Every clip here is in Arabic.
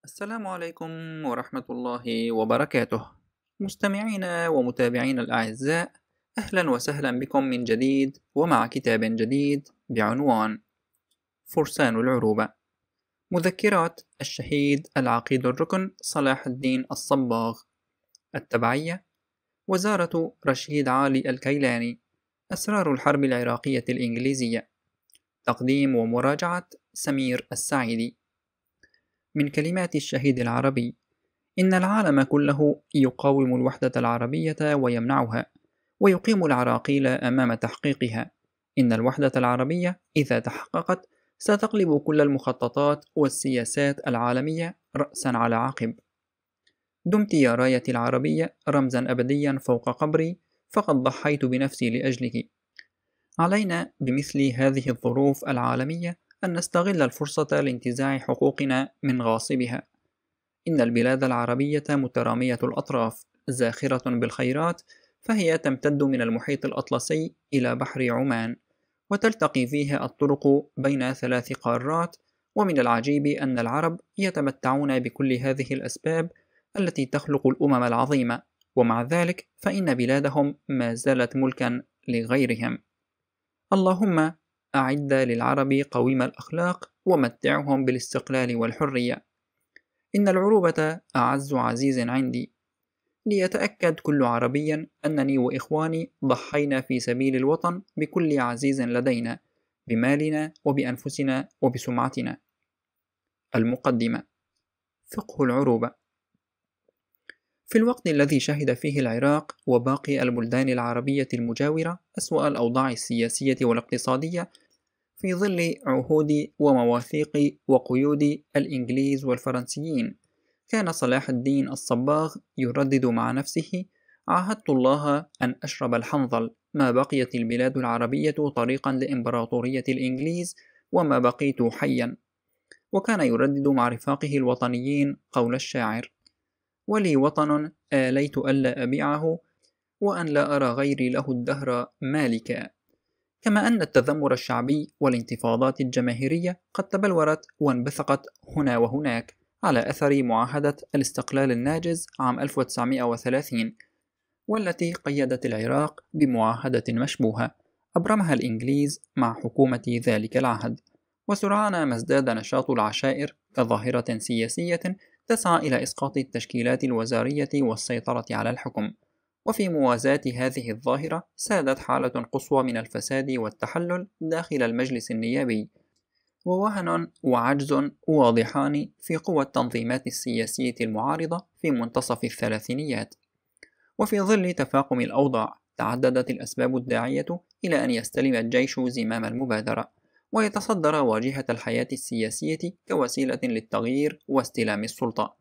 السلام عليكم ورحمة الله وبركاته. مستمعينا ومتابعينا الأعزاء، أهلا وسهلا بكم من جديد ومع كتاب جديد بعنوان فرسان العروبة، مذكرات الشهيد العقيد الركن صلاح الدين الصباغ. التبعية: وزارة رشيد علي الكيلاني، أسرار الحرب العراقية الإنجليزية. تقديم ومراجعة سمير السعيدي. من كلمات الشهيد العربي: إن العالم كله يقاوم الوحدة العربية ويمنعها، ويقيم العراقيل أمام تحقيقها. إن الوحدة العربية إذا تحققت ستقلب كل المخططات والسياسات العالمية رأسا على عقب. دمت يا رايتي العربية رمزا أبديا فوق قبري، فقد ضحيت بنفسي لأجلك. علينا بمثل هذه الظروف العالمية أن نستغل الفرصة لانتزاع حقوقنا من غاصبها. إن البلاد العربية مترامية الأطراف، زاخرة بالخيرات، فهي تمتد من المحيط الأطلسي إلى بحر عمان، وتلتقي فيها الطرق بين 3 قارات. ومن العجيب أن العرب يتمتعون بكل هذه الأسباب التي تخلق الأمم العظيمة، ومع ذلك فإن بلادهم ما زالت ملكا لغيرهم. اللهم أعد للعرب قويم الأخلاق ومتعهم بالاستقلال والحرية. إن العروبة أعز عزيز عندي، ليتأكد كل عربي أنني وإخواني ضحينا في سبيل الوطن بكل عزيز لدينا، بمالنا وبأنفسنا وبسمعتنا. المقدمة: فقه العروبة. في الوقت الذي شهد فيه العراق وباقي البلدان العربية المجاورة أسوأ الأوضاع السياسية والاقتصادية، في ظل عهود ومواثيق وقيود الإنجليز والفرنسيين، كان صلاح الدين الصباغ يردد مع نفسه: عاهدت الله أن أشرب الحنظل ما بقيت البلاد العربية طريقا لإمبراطورية الإنجليز وما بقيت حيا. وكان يردد مع رفاقه الوطنيين قول الشاعر: ولي وطن آليت ألا أبيعه، وأن لا أرى غيري له الدهر مالكا. كما أن التذمر الشعبي والانتفاضات الجماهيرية قد تبلورت وانبثقت هنا وهناك على أثر معاهدة الاستقلال الناجز عام 1930، والتي قيدت العراق بمعاهدة مشبوهة أبرمها الإنجليز مع حكومة ذلك العهد. وسرعان ما ازداد نشاط العشائر كظاهرة سياسية تسعى إلى إسقاط التشكيلات الوزارية والسيطرة على الحكم. وفي موازاة هذه الظاهرة سادت حالة قصوى من الفساد والتحلل داخل المجلس النيابي، ووهن وعجز واضحان في قوى التنظيمات السياسية المعارضة في منتصف الثلاثينيات. وفي ظل تفاقم الأوضاع تعددت الأسباب الداعية إلى أن يستلم الجيش زمام المبادرة، ويتصدر واجهة الحياة السياسية كوسيلة للتغيير واستلام السلطة.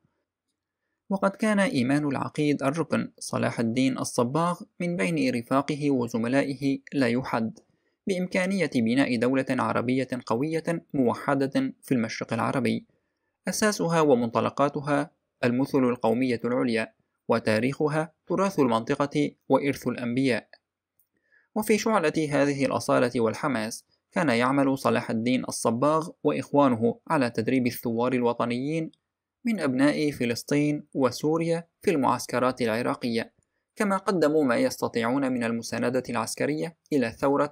وقد كان إيمان العقيد الركن صلاح الدين الصباغ من بين رفاقه وزملائه لا يحد بإمكانية بناء دولة عربية قوية موحدة في المشرق العربي، أساسها ومنطلقاتها المثل القومية العليا، وتاريخها تراث المنطقة وإرث الأنبياء. وفي شعلة هذه الأصالة والحماس كان يعمل صلاح الدين الصباغ وإخوانه على تدريب الثوار الوطنيين من أبناء فلسطين وسوريا في المعسكرات العراقية، كما قدموا ما يستطيعون من المساندة العسكرية إلى ثورة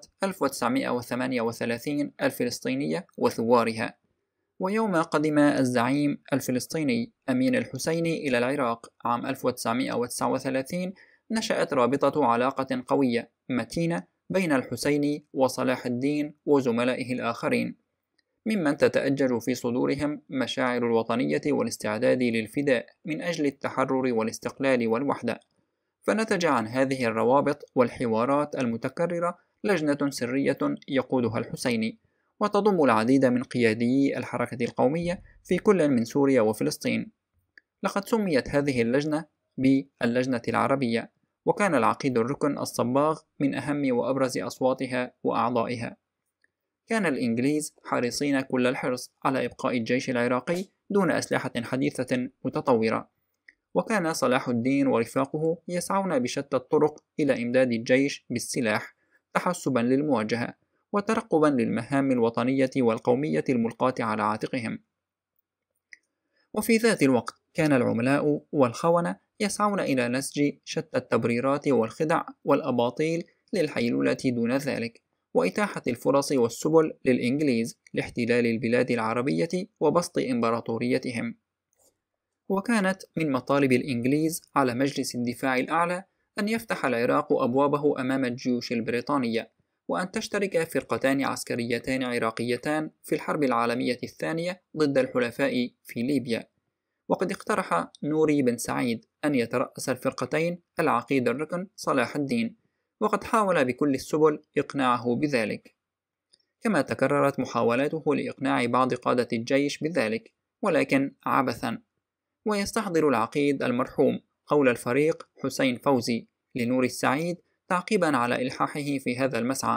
1938 الفلسطينية وثوارها. ويوم قدم الزعيم الفلسطيني أمين الحسيني إلى العراق عام 1939، نشأت رابطة علاقة قوية متينة بين الحسيني وصلاح الدين وزملائه الآخرين، ممن تتأجج في صدورهم مشاعر الوطنية والاستعداد للفداء من أجل التحرر والاستقلال والوحدة. فنتج عن هذه الروابط والحوارات المتكررة لجنة سرية يقودها الحسيني، وتضم العديد من قياديي الحركة القومية في كل من سوريا وفلسطين. لقد سميت هذه اللجنة باللجنة العربية، وكان العقيد الركن الصباغ من أهم وأبرز أصواتها وأعضائها. كان الإنجليز حريصين كل الحرص على إبقاء الجيش العراقي دون أسلحة حديثة متطورة، وكان صلاح الدين ورفاقه يسعون بشتى الطرق إلى إمداد الجيش بالسلاح تحسبا للمواجهة وترقبا للمهام الوطنية والقومية الملقاة على عاتقهم. وفي ذات الوقت كان العملاء والخونة يسعون إلى نسج شتى التبريرات والخدع والأباطيل للحيلولة دون ذلك، وإتاحة الفرص والسبل للإنجليز لاحتلال البلاد العربية وبسط إمبراطوريتهم. وكانت من مطالب الإنجليز على مجلس الدفاع الأعلى أن يفتح العراق أبوابه أمام الجيوش البريطانية، وأن تشترك فرقتان عسكريتان عراقيتان في الحرب العالمية الثانية ضد الحلفاء في ليبيا. وقد اقترح نوري بن سعيد أن يترأس الفرقتين العقيد الركن صلاح الدين، وقد حاول بكل السبل إقناعه بذلك، كما تكررت محاولاته لإقناع بعض قادة الجيش بذلك، ولكن عبثا. ويستحضر العقيد المرحوم قول الفريق حسين فوزي لنور السعيد تعقيبا على إلحاحه في هذا المسعى: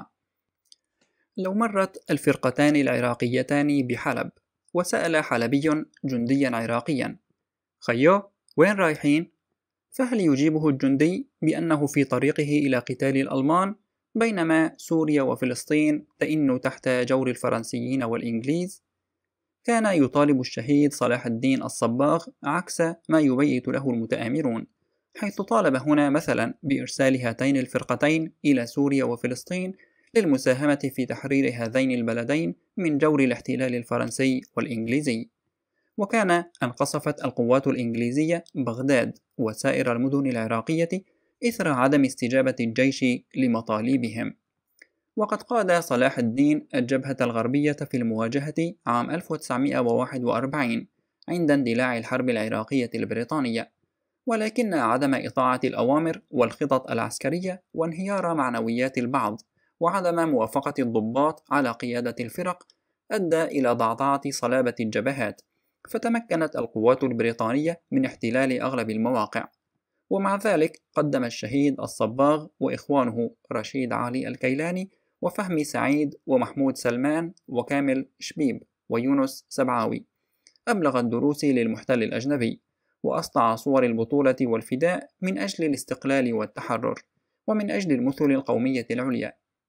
لو مرت الفرقتان العراقيتان بحلب وسأل حلبي جنديا عراقيا: خيو، وين رايحين؟ فهل يجيبه الجندي بأنه في طريقه إلى قتال الألمان، بينما سوريا وفلسطين تئن تحت جور الفرنسيين والإنجليز؟ كان يطالب الشهيد صلاح الدين الصباغ عكس ما يبيت له المتآمرون، حيث طالب هنا مثلا بإرسال هاتين الفرقتين إلى سوريا وفلسطين للمساهمة في تحرير هذين البلدين من جور الاحتلال الفرنسي والإنجليزي. وكان أن قصفت القوات الإنجليزية بغداد وسائر المدن العراقية إثر عدم استجابة الجيش لمطالبهم. وقد قاد صلاح الدين الجبهة الغربية في المواجهة عام 1941 عند اندلاع الحرب العراقية البريطانية، ولكن عدم إطاعة الأوامر والخطط العسكرية وانهيار معنويات البعض وعدم موافقة الضباط على قيادة الفرق أدى إلى ضعضعة صلابة الجبهات، فتمكنت القوات البريطانية من احتلال أغلب المواقع. ومع ذلك قدم الشهيد الصباغ وإخوانه رشيد علي الكيلاني وفهمي سعيد ومحمود سلمان وكامل شبيب ويونس سبعاوي أبلغ الدروس للمحتل الأجنبي، وأسطع صور البطولة والفداء من أجل الاستقلال والتحرر ومن أجل المثل القومية العليا.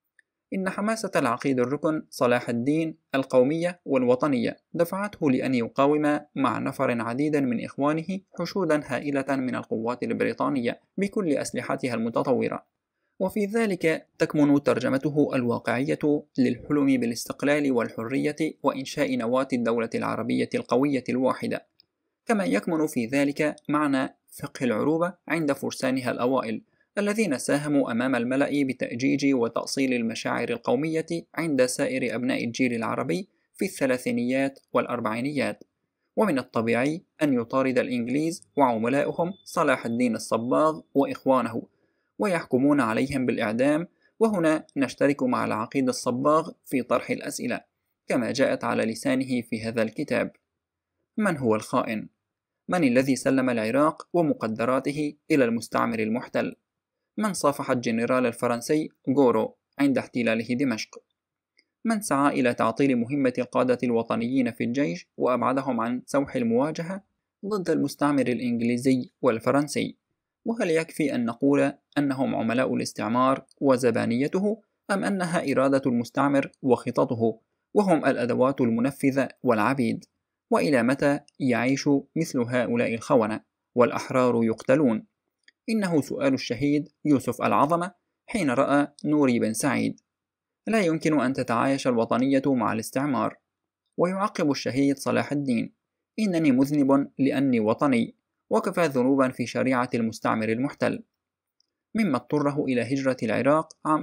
إن حماسة العقيد الركن صلاح الدين القومية والوطنية دفعته لأن يقاوم مع نفر عديد من إخوانه حشودا هائلة من القوات البريطانية بكل أسلحتها المتطورة، وفي ذلك تكمن ترجمته الواقعية للحلم بالاستقلال والحرية وإنشاء نواة الدولة العربية القوية الواحدة، كما يكمن في ذلك معنى فقه العروبة عند فرسانها الأوائل الذين ساهموا أمام الملأ بتأجيج وتأصيل المشاعر القومية عند سائر أبناء الجيل العربي في الثلاثينيات والأربعينيات. ومن الطبيعي أن يطارد الإنجليز وعملائهم صلاح الدين الصباغ وإخوانه ويحكمون عليهم بالإعدام. وهنا نشترك مع العقيد الصباغ في طرح الأسئلة كما جاءت على لسانه في هذا الكتاب: من هو الخائن؟ من الذي سلم العراق ومقدراته إلى المستعمر المحتل؟ من صافح الجنرال الفرنسي غورو عند احتلاله دمشق؟ من سعى إلى تعطيل مهمة القادة الوطنيين في الجيش وأبعدهم عن سوح المواجهة ضد المستعمر الإنجليزي والفرنسي؟ وهل يكفي أن نقول أنهم عملاء الاستعمار وزبانيته، أم أنها إرادة المستعمر وخططه وهم الأدوات المنفذة والعبيد؟ وإلى متى يعيش مثل هؤلاء الخونة والأحرار يقتلون؟ إنه سؤال الشهيد يوسف العظمة حين رأى نوري بن سعيد: لا يمكن أن تتعايش الوطنية مع الاستعمار. ويعقب الشهيد صلاح الدين: إنني مذنب لأني وطني، وكفى ذنوبا في شريعة المستعمر المحتل، مما اضطره إلى هجرة العراق عام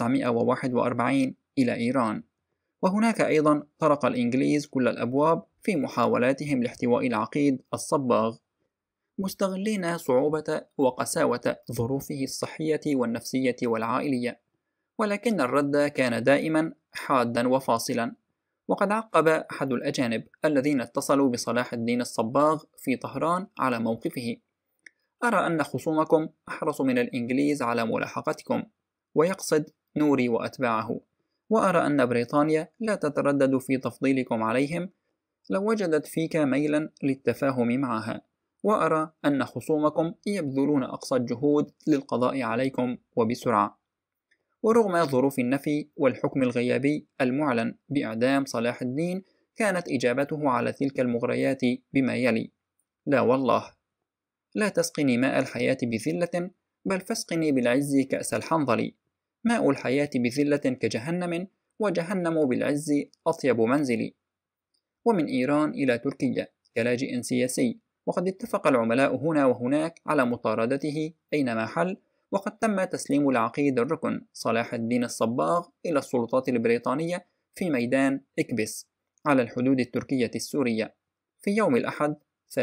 1941 إلى إيران. وهناك أيضا طرق الإنجليز كل الأبواب في محاولاتهم لاحتواء العقيد الصباغ، مستغلين صعوبة وقساوة ظروفه الصحية والنفسية والعائلية، ولكن الرد كان دائما حادا وفاصلا. وقد عقب أحد الأجانب الذين اتصلوا بصلاح الدين الصباغ في طهران على موقفه: أرى أن خصومكم أحرص من الإنجليز على ملاحقتكم، ويقصد نوري وأتباعه، وأرى أن بريطانيا لا تتردد في تفضيلكم عليهم لو وجدت فيك ميلا للتفاهم معها، وأرى أن خصومكم يبذلون أقصى الجهود للقضاء عليكم وبسرعة. ورغم ظروف النفي والحكم الغيابي المعلن بإعدام صلاح الدين، كانت إجابته على تلك المغريات بما يلي: لا والله. لا تسقني ماء الحياة بذلة، بل فاسقني بالعز كأس الحنظل. ماء الحياة بذلة كجهنم، وجهنم بالعز أطيب منزل. ومن إيران إلى تركيا كلاجئ سياسي، وقد اتفق العملاء هنا وهناك على مطاردته أينما حل، وقد تم تسليم العقيد الركن صلاح الدين الصباغ إلى السلطات البريطانية في ميدان إكبس على الحدود التركية السورية في يوم الأحد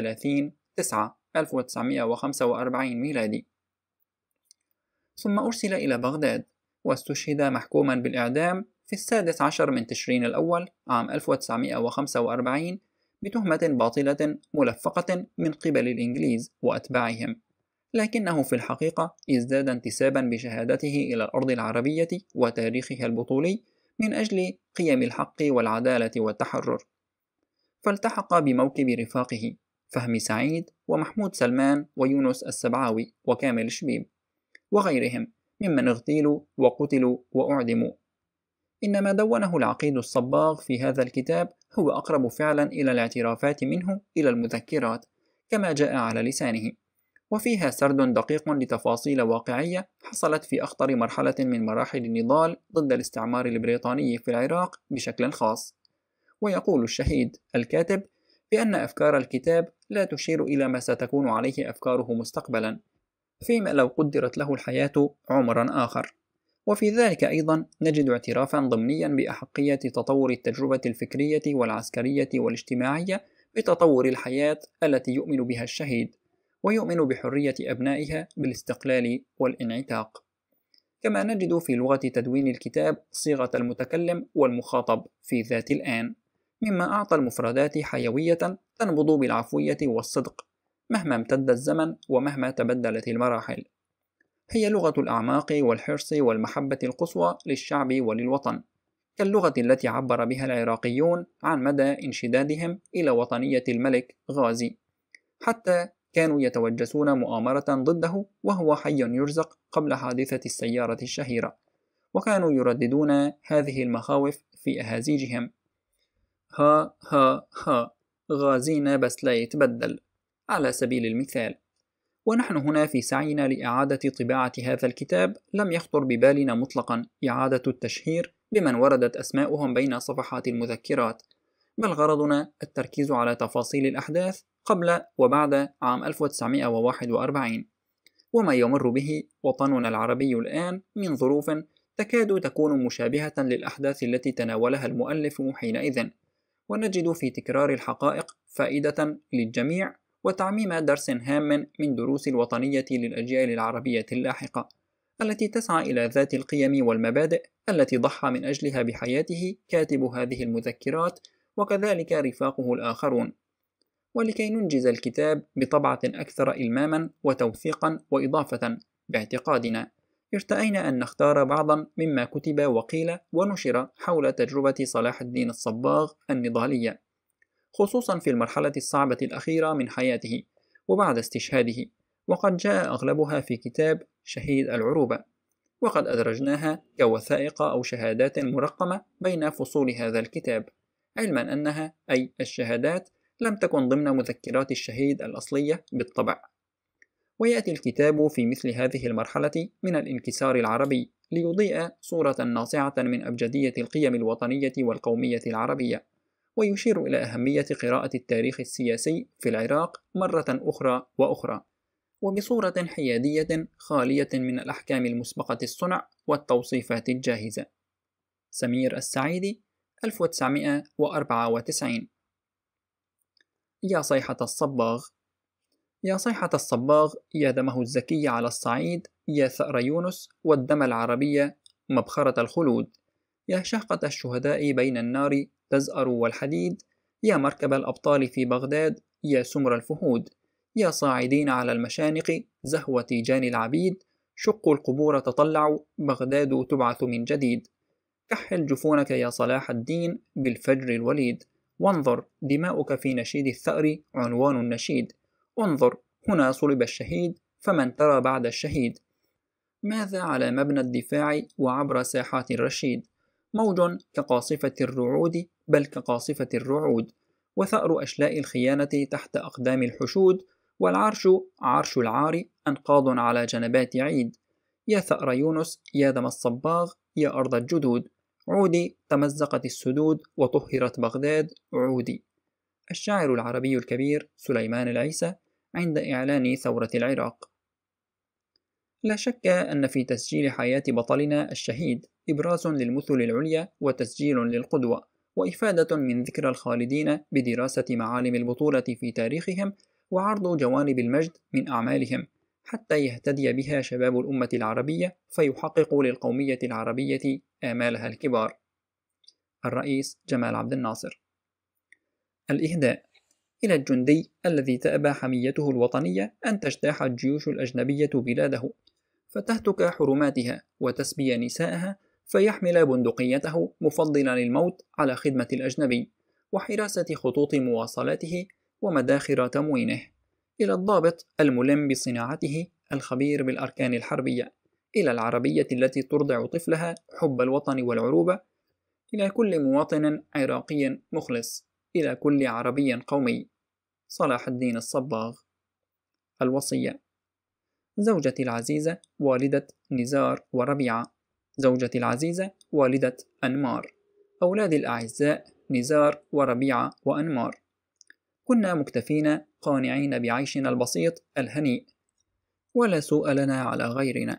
30/9/1945 ميلادي. ثم أرسل إلى بغداد، واستشهد محكوما بالإعدام في 16 من تشرين الأول عام 1945 بتهمة باطلة ملفقة من قبل الإنجليز وأتباعهم، لكنه في الحقيقة ازداد انتسابا بشهادته إلى الأرض العربية وتاريخها البطولي من أجل قيم الحق والعدالة والتحرر، فالتحق بموكب رفاقه فهمي سعيد ومحمود سلمان ويونس السبعاوي وكامل شبيب وغيرهم ممن اغتيلوا وقتلوا وأعدموا. إن ما دونه العقيد الصباغ في هذا الكتاب هو أقرب فعلا إلى الاعترافات منه إلى المذكرات كما جاء على لسانه، وفيها سرد دقيق لتفاصيل واقعية حصلت في أخطر مرحلة من مراحل النضال ضد الاستعمار البريطاني في العراق بشكل خاص. ويقول الشهيد الكاتب بأن أفكار الكتاب لا تشير إلى ما ستكون عليه أفكاره مستقبلا، فيما لو قدرت له الحياة عمرا آخر. وفي ذلك أيضا نجد اعترافا ضمنيا بأحقية تطور التجربة الفكرية والعسكرية والاجتماعية بتطور الحياة التي يؤمن بها الشهيد، ويؤمن بحرية أبنائها بالاستقلال والانعتاق. كما نجد في لغة تدوين الكتاب صيغة المتكلم والمخاطب في ذات الآن، مما أعطى المفردات حيوية تنبض بالعفوية والصدق مهما امتد الزمن ومهما تبدلت المراحل. هي لغة الأعماق والحرص والمحبة القصوى للشعب وللوطن، كاللغة التي عبر بها العراقيون عن مدى انشدادهم إلى وطنية الملك غازي، حتى كانوا يتوجسون مؤامرة ضده وهو حي يرزق قبل حادثة السيارة الشهيرة، وكانوا يرددون هذه المخاوف في أهازيجهم: ها ها ها، غازينا بس لا يتبدل، على سبيل المثال. ونحن هنا في سعينا لإعادة طباعة هذا الكتاب لم يخطر ببالنا مطلقا إعادة التشهير بمن وردت أسماؤهم بين صفحات المذكرات، بل غرضنا التركيز على تفاصيل الأحداث قبل وبعد عام 1941 وما يمر به وطننا العربي الآن من ظروف تكاد تكون مشابهة للأحداث التي تناولها المؤلف حينئذ، ونجد في تكرار الحقائق فائدة للجميع وتعميم درس هام من دروس الوطنية للأجيال العربية اللاحقة التي تسعى إلى ذات القيم والمبادئ التي ضحى من أجلها بحياته كاتب هذه المذكرات وكذلك رفاقه الآخرون. ولكي ننجز الكتاب بطبعة أكثر إلماما وتوثيقا وإضافة باعتقادنا، ارتأينا أن نختار بعضا مما كتب وقيل ونشر حول تجربة صلاح الدين الصباغ النضالية، خصوصا في المرحلة الصعبة الأخيرة من حياته وبعد استشهاده، وقد جاء أغلبها في كتاب شهيد العروبة، وقد أدرجناها كوثائق أو شهادات مرقمة بين فصول هذا الكتاب، علما أنها أي الشهادات لم تكن ضمن مذكرات الشهيد الأصلية بالطبع. ويأتي الكتاب في مثل هذه المرحلة من الانكسار العربي ليضيء صورة ناصعة من أبجدية القيم الوطنية والقومية العربية، ويشير إلى أهمية قراءة التاريخ السياسي في العراق مرة أخرى وأخرى، وبصورة حيادية خالية من الأحكام المسبقة الصنع والتوصيفات الجاهزة. سمير السعيدي 1994. يا صيحة الصباغ. يا صيحة الصباغ، يا دمه الزكي على الصعيد، يا ثأر يونس والدم العربية مبخرة الخلود، يا شهقة الشهداء بين النار تزأر والحديد، يا مركب الأبطال في بغداد، يا سمر الفهود، يا صاعدين على المشانق زهو تيجان العبيد، شقوا القبور تطلعوا، بغداد تبعث من جديد. كحل جفونك يا صلاح الدين بالفجر الوليد، وانظر دماؤك في نشيد الثأر عنوان النشيد، انظر هنا صلب الشهيد، فمن ترى بعد الشهيد. ماذا على مبنى الدفاع وعبر ساحات الرشيد، موج كقاصفة الرعود بل كقاصفة الرعود، وثأر أشلاء الخيانة تحت أقدام الحشود، والعرش عرش العار أنقاض على جنبات عيد. يا ثأر يونس، يا دم الصباغ، يا أرض الجدود، عودي تمزقت السدود وطهرت بغداد، عودي. الشاعر العربي الكبير سليمان العيسى عند إعلان ثورة العراق. لا شك أن في تسجيل حياة بطلنا الشهيد إبراز للمثل العليا وتسجيل للقدوة، وإفادة من ذكرى الخالدين بدراسة معالم البطولة في تاريخهم وعرض جوانب المجد من أعمالهم، حتى يهتدي بها شباب الأمة العربية فيحققوا للقومية العربية آمالها الكبار. الرئيس جمال عبد الناصر. الإهداء إلى الجندي الذي تأبى حميته الوطنية أن تجتاح الجيوش الأجنبية بلاده، فتهتك حرماتها وتسبي نساءها، فيحمل بندقيته مفضلا الموت على خدمة الأجنبي وحراسة خطوط مواصلاته ومداخر تموينه. إلى الضابط الملم بصناعته الخبير بالأركان الحربية، إلى العربية التي ترضع طفلها حب الوطن والعروبة، إلى كل مواطن عراقي مخلص، إلى كل عربي قومي. صلاح الدين الصباغ. الوصية: زوجتي العزيزة والدة نزار وربيعة، زوجتي العزيزة والدة أنمار، أولادي الأعزاء نزار وربيعة وأنمار. كنا مكتفين قانعين بعيشنا البسيط الهنيء، ولا سوء لنا على غيرنا،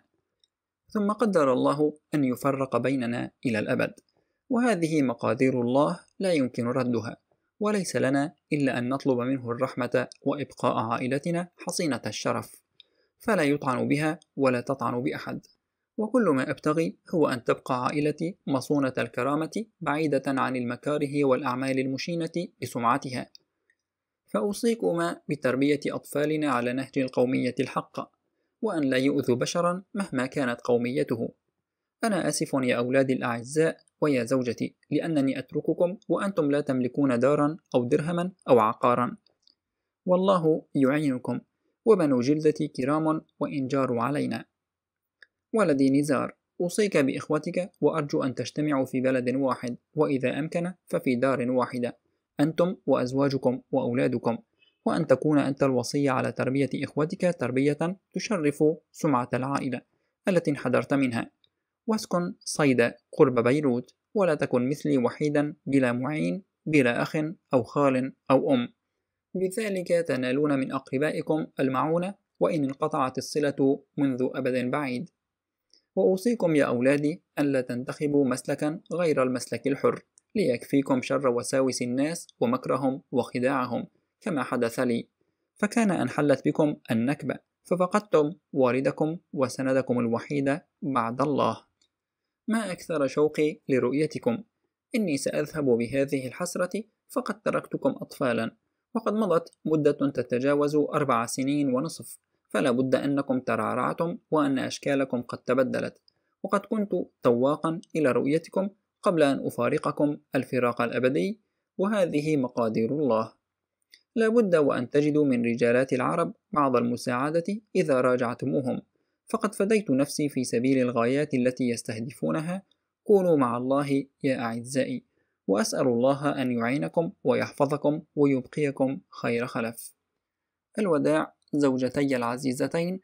ثم قدر الله أن يفرق بيننا إلى الأبد، وهذه مقادير الله لا يمكن ردها، وليس لنا إلا أن نطلب منه الرحمة وإبقاء عائلتنا حصينة الشرف، فلا يطعن بها ولا تطعن بأحد. وكل ما أبتغي هو أن تبقى عائلتي مصونة الكرامة بعيدة عن المكاره والأعمال المشينة بسمعتها. فأوصيكما بتربية أطفالنا على نهج القومية الحقة، وأن لا يؤذوا بشرا مهما كانت قوميته. أنا آسف يا أولادي الأعزاء ويا زوجتي لأنني أترككم وأنتم لا تملكون دارا أو درهما أو عقارا، والله يعينكم، وبنو جلدتي كرام وإن جاروا علينا. ولدي نزار، أوصيك بإخوتك وأرجو أن تجتمعوا في بلد واحد، وإذا أمكن ففي دار واحدة، أنتم وأزواجكم وأولادكم، وأن تكون أنت الوصي على تربية إخوتك تربية تشرف سمعة العائلة التي انحدرت منها، واسكن صيدا قرب بيروت، ولا تكن مثلي وحيدا بلا معين بلا أخ أو خال أو أم، بذلك تنالون من أقربائكم المعونة وإن انقطعت الصلة منذ أبد بعيد. وأوصيكم يا أولادي أن لا تنتخبوا مسلكا غير المسلك الحر، ليكفيكم شر وساوس الناس ومكرهم وخداعهم، كما حدث لي، فكان أن حلت بكم النكبة ففقدتم والدكم وسندكم الوحيد بعد الله. ما أكثر شوقي لرؤيتكم، إني سأذهب بهذه الحسرة، فقد تركتكم أطفالا، وقد مضت مدة تتجاوز 4 سنين ونصف، فلا بد أنكم ترعرعتم وأن أشكالكم قد تبدلت، وقد كنت تواقا إلى رؤيتكم قبل أن أفارقكم الفراق الأبدي، وهذه مقادير الله. لا بد وأن تجدوا من رجالات العرب بعض المساعدة إذا راجعتموهم، فقد فديت نفسي في سبيل الغايات التي يستهدفونها. كونوا مع الله يا أعزائي، وأسأل الله أن يعينكم ويحفظكم ويبقيكم خير خلف. الوداع زوجتي العزيزتين،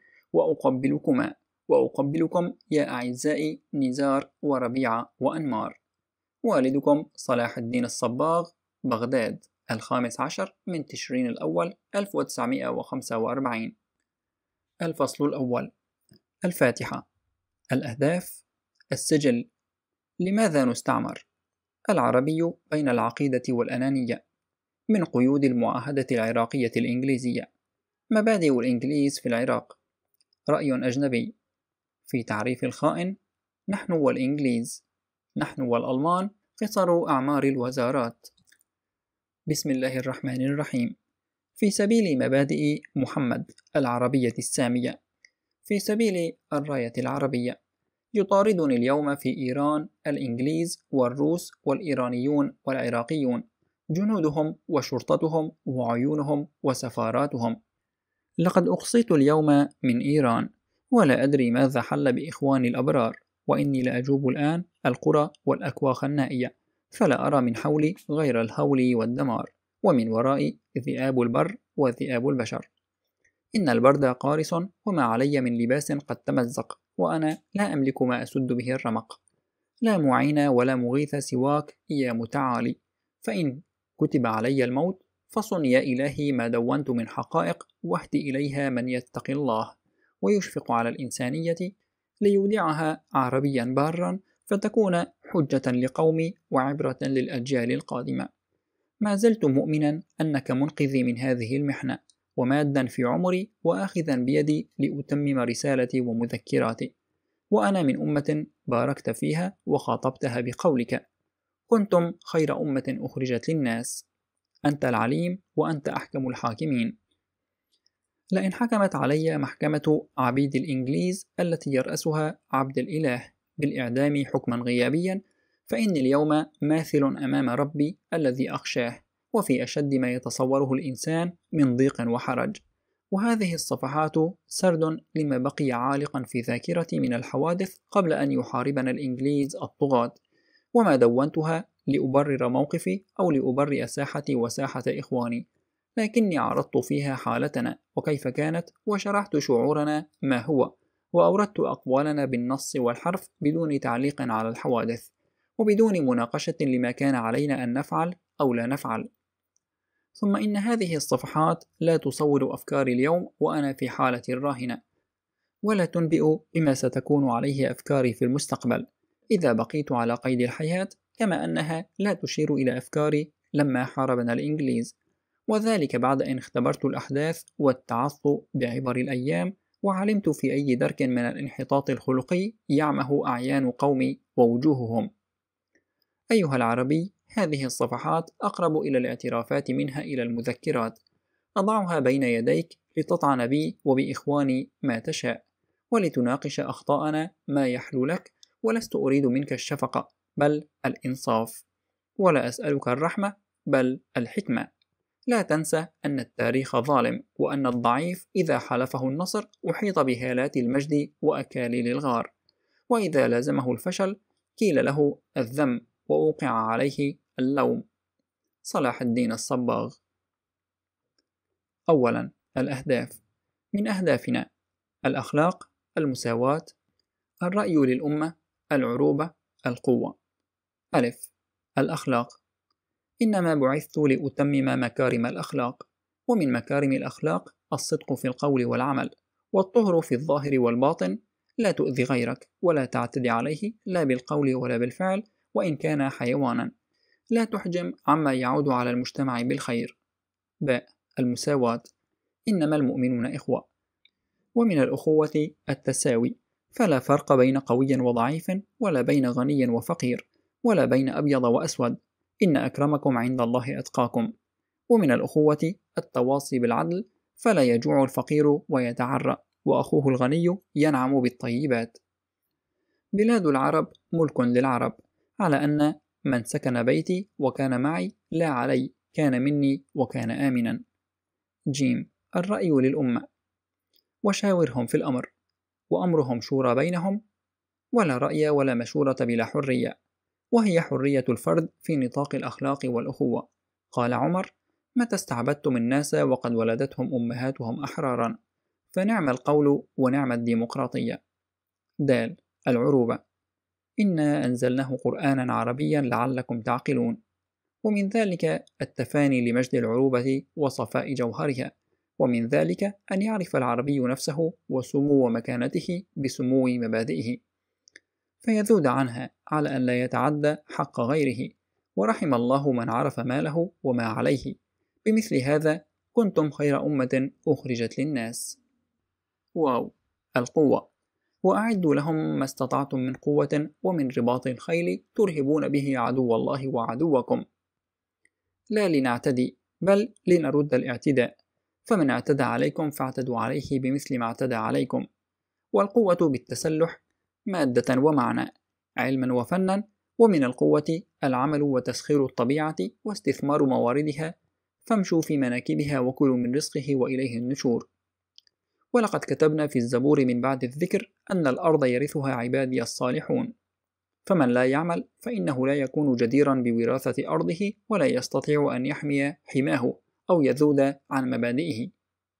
وأقبلكم يا أعزائي نزار وربيعة وأنمار. والدكم صلاح الدين الصباغ، بغداد، 15 من تشرين الأول 1945. الفصل الأول. الفاتحة. الأهداف. السجل. لماذا نستعمر؟ العربي بين العقيدة والأنانية، من قيود المعاهدة العراقية الإنجليزية. مبادئ الإنجليز في العراق. رأي أجنبي. في تعريف الخائن: نحن والإنجليز، نحن والألمان قصر أعمار الوزارات. بسم الله الرحمن الرحيم. في سبيل مبادئ محمد العربية السامية، في سبيل الراية العربية. يطاردني اليوم في إيران الإنجليز والروس والإيرانيون والعراقيون، جنودهم وشرطتهم وعيونهم وسفاراتهم. لقد أقصيت اليوم من إيران، ولا أدري ماذا حل بإخواني الأبرار، وإني لأجوب الآن القرى والأكواخ النائية، فلا أرى من حولي غير الهول والدمار، ومن وراء ذئاب البر وذئاب البشر. إن البرد قارس، وما علي من لباس قد تمزق، وأنا لا أملك ما أسد به الرمق. لا معين ولا مغيث سواك يا متعالي، فإن كتب علي الموت فصن يا إلهي ما دونت من حقائق، واهد إليها من يتقي الله ويشفق على الإنسانية، ليودعها عربيا بارا فتكون حجة لقومي وعبرة للأجيال القادمة. ما زلت مؤمنا أنك منقذي من هذه المحنة، ومادا في عمري وآخذا بيدي لأتمم رسالتي ومذكراتي. وأنا من أمة باركت فيها وخاطبتها بقولك: كنتم خير أمة أخرجت للناس، أنت العليم وأنت أحكم الحاكمين. لئن حكمت علي محكمة عبيد الإنجليز التي يرأسها عبد الإله بالإعدام حكما غيابيا، فإني اليوم ماثل أمام ربي الذي أخشاه، وفي أشد ما يتصوره الإنسان من ضيق وحرج. وهذه الصفحات سرد لما بقي عالقا في ذاكرتي من الحوادث قبل أن يحاربنا الإنجليز الطغاة، وما دونتها لأبرر موقفي أو لأبرئ ساحتي وساحة إخواني، لكني عرضت فيها حالتنا وكيف كانت، وشرحت شعورنا ما هو، وأوردت أقوالنا بالنص والحرف بدون تعليق على الحوادث، وبدون مناقشة لما كان علينا أن نفعل أو لا نفعل. ثم إن هذه الصفحات لا تصور أفكاري اليوم وأنا في حالة راهنة، ولا تنبئ بما ستكون عليه أفكاري في المستقبل إذا بقيت على قيد الحياة، كما أنها لا تشير إلى أفكاري لما حاربنا الإنجليز، وذلك بعد أن اختبرت الأحداث واتعظت بعبر الأيام، وعلمت في أي درك من الانحطاط الخلقي يعمه أعيان قومي ووجوههم. أيها العربي، هذه الصفحات أقرب إلى الاعترافات منها إلى المذكرات، أضعها بين يديك لتطعن بي وبإخواني ما تشاء، ولتناقش أخطاءنا ما يحلو لك، ولست أريد منك الشفقة بل الإنصاف، ولا أسألك الرحمة بل الحكمة. لا تنسى أن التاريخ ظالم، وأن الضعيف إذا حلفه النصر أحيط بهالات المجد وأكاليل الغار، وإذا لازمه الفشل كيل له الذم وأوقع عليه اللوم. صلاح الدين الصباغ. أولا، الأهداف. من أهدافنا: الأخلاق، المساواة، الرأي للأمة، العروبة، القوة. ألف. الأخلاق. إنما بعثت لأتمم مكارم الأخلاق، ومن مكارم الأخلاق الصدق في القول والعمل، والطهر في الظاهر والباطن، لا تؤذي غيرك ولا تعتدي عليه لا بالقول ولا بالفعل وإن كان حيوانا، لا تحجم عما يعود على المجتمع بالخير. ب. المساواة. إنما المؤمنون إخوة، ومن الأخوة التساوي، فلا فرق بين قوي وضعيف، ولا بين غني وفقير، ولا بين أبيض وأسود، إن أكرمكم عند الله أتقاكم. ومن الأخوة التواصي بالعدل، فلا يجوع الفقير ويتعرى، وأخوه الغني ينعم بالطيبات. بلاد العرب ملك للعرب، على أن من سكن بيتي وكان معي لا علي كان مني وكان آمنا. جيم. الرأي للأمة، وشاورهم في الأمر، وأمرهم شورى بينهم، ولا رأي ولا مشورة بلا حرية، وهي حرية الفرد في نطاق الأخلاق والأخوة. قال عمر: متى استعبدتم الناس وقد ولدتهم أمهاتهم أحرارا، فنعم القول ونعم الديمقراطية. د. العروبة. إنا أنزلناه قرآنا عربيا لعلكم تعقلون، ومن ذلك التفاني لمجد العروبة وصفاء جوهرها، ومن ذلك أن يعرف العربي نفسه وسمو مكانته بسمو مبادئه، فيذود عنها على أن لا يتعدى حق غيره، ورحم الله من عرف ما له وما عليه. بمثل هذا كنتم خير أمة أخرجت للناس. واو. القوة. وأعدوا لهم ما استطعتم من قوة ومن رباط الخيل ترهبون به عدو الله وعدوكم. لا لنعتدي بل لنرد الاعتداء، فمن اعتدى عليكم فاعتدوا عليه بمثل ما اعتدى عليكم. والقوة بالتسلح مادة ومعنى، علما وفنا، ومن القوة العمل وتسخير الطبيعة واستثمار مواردها، فامشوا في مناكبها وكلوا من رزقه وإليه النشور. ولقد كتبنا في الزبور من بعد الذكر أن الأرض يرثها عبادي الصالحون، فمن لا يعمل فإنه لا يكون جديرا بوراثة أرضه ولا يستطيع أن يحمي حماه أو يذود عن مبادئه.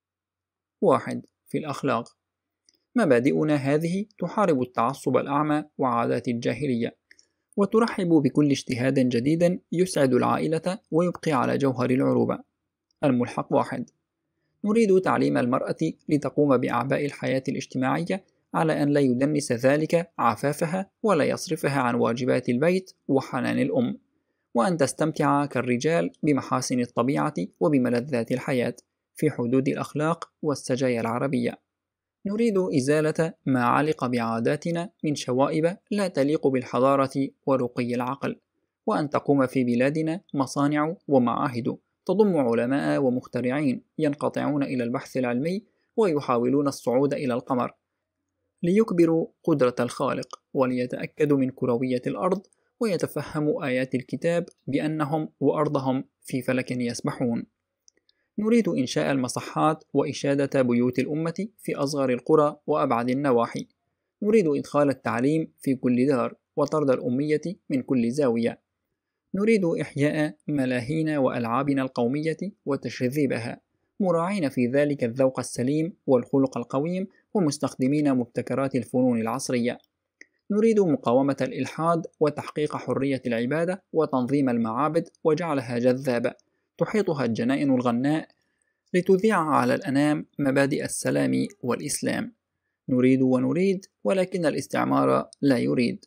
1. في الأخلاق. مبادئنا هذه تحارب التعصب الأعمى وعادات الجاهلية، وترحب بكل اجتهاد جديد يسعد العائلة ويبقي على جوهر العروبة. الملحق 1. نريد تعليم المرأة لتقوم بأعباء الحياة الاجتماعية على أن لا يدنس ذلك عفافها ولا يصرفها عن واجبات البيت وحنان الأم، وأن تستمتع كالرجال بمحاسن الطبيعة وبملذات الحياة في حدود الأخلاق والسجايا العربية. نريد إزالة ما علق بعاداتنا من شوائب لا تليق بالحضارة ورقي العقل، وأن تقوم في بلادنا مصانع ومعاهد تضم علماء ومخترعين ينقطعون إلى البحث العلمي ويحاولون الصعود إلى القمر ليكبروا قدرة الخالق وليتأكدوا من كروية الأرض ويتفهموا آيات الكتاب بأنهم وأرضهم في فلك يسبحون. نريد إنشاء المصحات وإشادة بيوت الأمة في أصغر القرى وأبعد النواحي. نريد إدخال التعليم في كل دار وطرد الأمية من كل زاوية. نريد إحياء ملاهينا وألعابنا القومية وتشذيبها، مراعين في ذلك الذوق السليم والخلق القويم ومستخدمين مبتكرات الفنون العصرية. نريد مقاومة الإلحاد وتحقيق حرية العبادة وتنظيم المعابد وجعلها جذابة تحيطها الجنائن الغناء لتذيع على الأنام مبادئ السلام والإسلام. نريد ونريد ولكن الاستعمار لا يريد.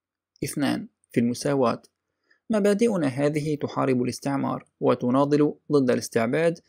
2. في المساواة. مبادئنا هذه تحارب الاستعمار وتناضل ضد الاستعباد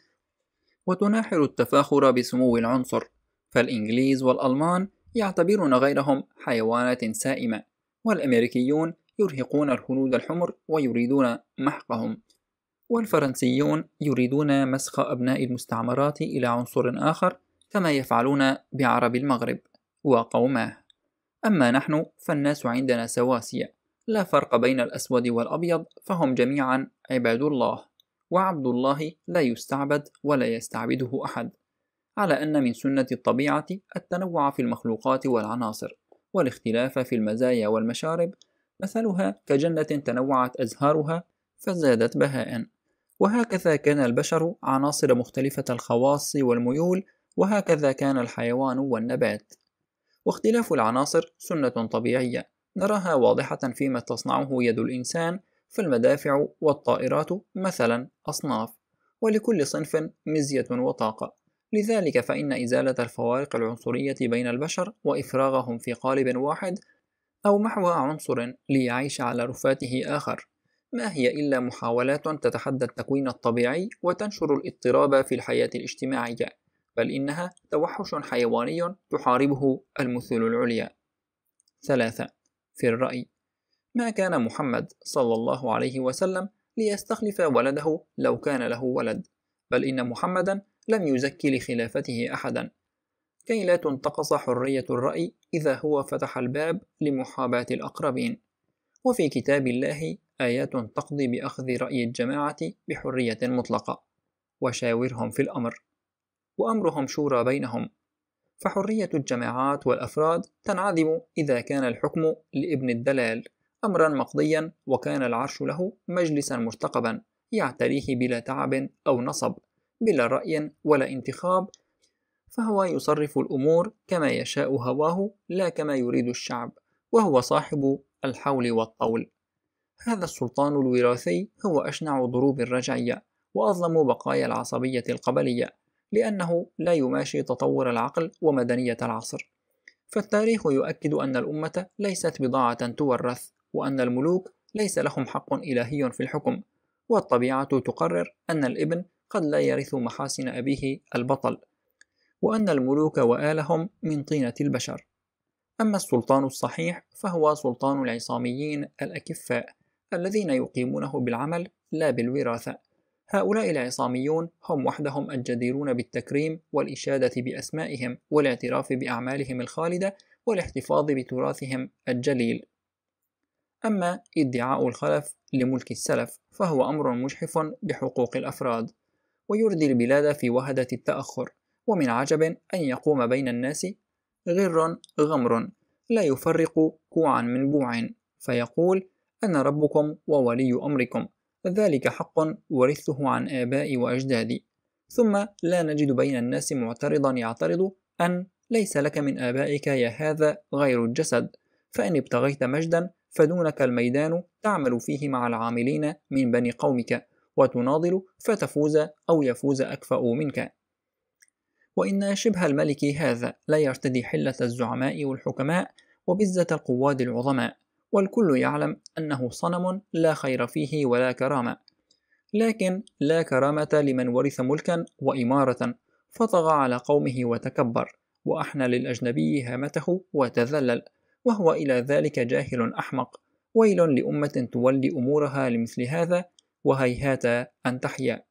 وتناحر التفاخر بسمو العنصر، فالإنجليز والألمان يعتبرون غيرهم حيوانات سائمة، والأمريكيون يرهقون الهنود الحمر ويريدون محقهم، والفرنسيون يريدون مسخ أبناء المستعمرات إلى عنصر آخر كما يفعلون بعرب المغرب وقوماه. أما نحن فالناس عندنا سواسية، لا فرق بين الأسود والأبيض، فهم جميعا عباد الله، وعبد الله لا يستعبد ولا يستعبده أحد، على أن من سنة الطبيعة التنوع في المخلوقات والعناصر والاختلاف في المزايا والمشارب، مثلها كجنة تنوعت أزهارها فزادت بهاء. وهكذا كان البشر عناصر مختلفة الخواص والميول، وهكذا كان الحيوان والنبات. واختلاف العناصر سنة طبيعية نراها واضحة فيما تصنعه يد الإنسان، فالمدافع والطائرات مثلا أصناف، ولكل صنف مزية وطاقة. لذلك فإن إزالة الفوارق العنصرية بين البشر وإفراغهم في قالب واحد أو محو عنصر ليعيش على رفاته آخر ما هي إلا محاولات تتحدى التكوين الطبيعي وتنشر الاضطراب في الحياة الاجتماعية، بل إنها توحش حيواني تحاربه المثل العليا. 3. في الرأي. ما كان محمد صلى الله عليه وسلم ليستخلف ولده لو كان له ولد، بل إن محمدا لم يزكي لخلافته أحدا، كي لا تنتقص حرية الرأي إذا هو فتح الباب لمحاباة الأقربين. وفي كتاب الله آيات تقضي بأخذ رأي الجماعة بحرية مطلقة، وشاورهم في الأمر، وأمرهم شورى بينهم. فحرية الجماعات والأفراد تنعدم إذا كان الحكم لابن الدلال أمرا مقضيا، وكان العرش له مجلسا مرتقبا يعتريه بلا تعب أو نصب، بلا رأي ولا انتخاب، فهو يصرف الأمور كما يشاء هواه لا كما يريد الشعب، وهو صاحب الحول والطول. هذا السلطان الوراثي هو أشنع ضروب الرجعية وأظلم بقايا العصبية القبلية، لأنه لا يماشي تطور العقل ومدنية العصر. فالتاريخ يؤكد أن الأمة ليست بضاعة تورث، وأن الملوك ليس لهم حق إلهي في الحكم، والطبيعة تقرر أن الابن قد لا يرث محاسن أبيه البطل، وأن الملوك وآلهم من طينة البشر. أما السلطان الصحيح فهو سلطان العصاميين الأكفاء الذين يقيمونه بالعمل لا بالوراثة. هؤلاء العصاميون هم وحدهم الجديرون بالتكريم والإشادة بأسمائهم والاعتراف بأعمالهم الخالدة والاحتفاظ بتراثهم الجليل. أما ادعاء الخلف لملك السلف فهو أمر مجحف بحقوق الأفراد، ويردي البلاد في وهدة التأخر. ومن عجب أن يقوم بين الناس غر غمر لا يفرق كوعا من بوع، فيقول: أنا ربكم وولي أمركم، ذلك حق ورثته عن آبائي وأجدادي. ثم لا نجد بين الناس معترضا يعترض أن ليس لك من آبائك يا هذا غير الجسد، فإن ابتغيت مجدا فدونك الميدان تعمل فيه مع العاملين من بني قومك، وتناضل فتفوز أو يفوز أكفأ منك. وإن شبه الملك هذا لا يرتدي حلة الزعماء والحكماء وبزة القواد العظماء، والكل يعلم أنه صنم لا خير فيه ولا كرامة. لكن لا كرامة لمن ورث ملكا وإمارة فطغى على قومه وتكبر، وأحنى للأجنبي هامته وتذلل، وهو إلى ذلك جاهل أحمق. ويل لأمة تولي أمورها لمثل هذا، وهيهات أن تحيا.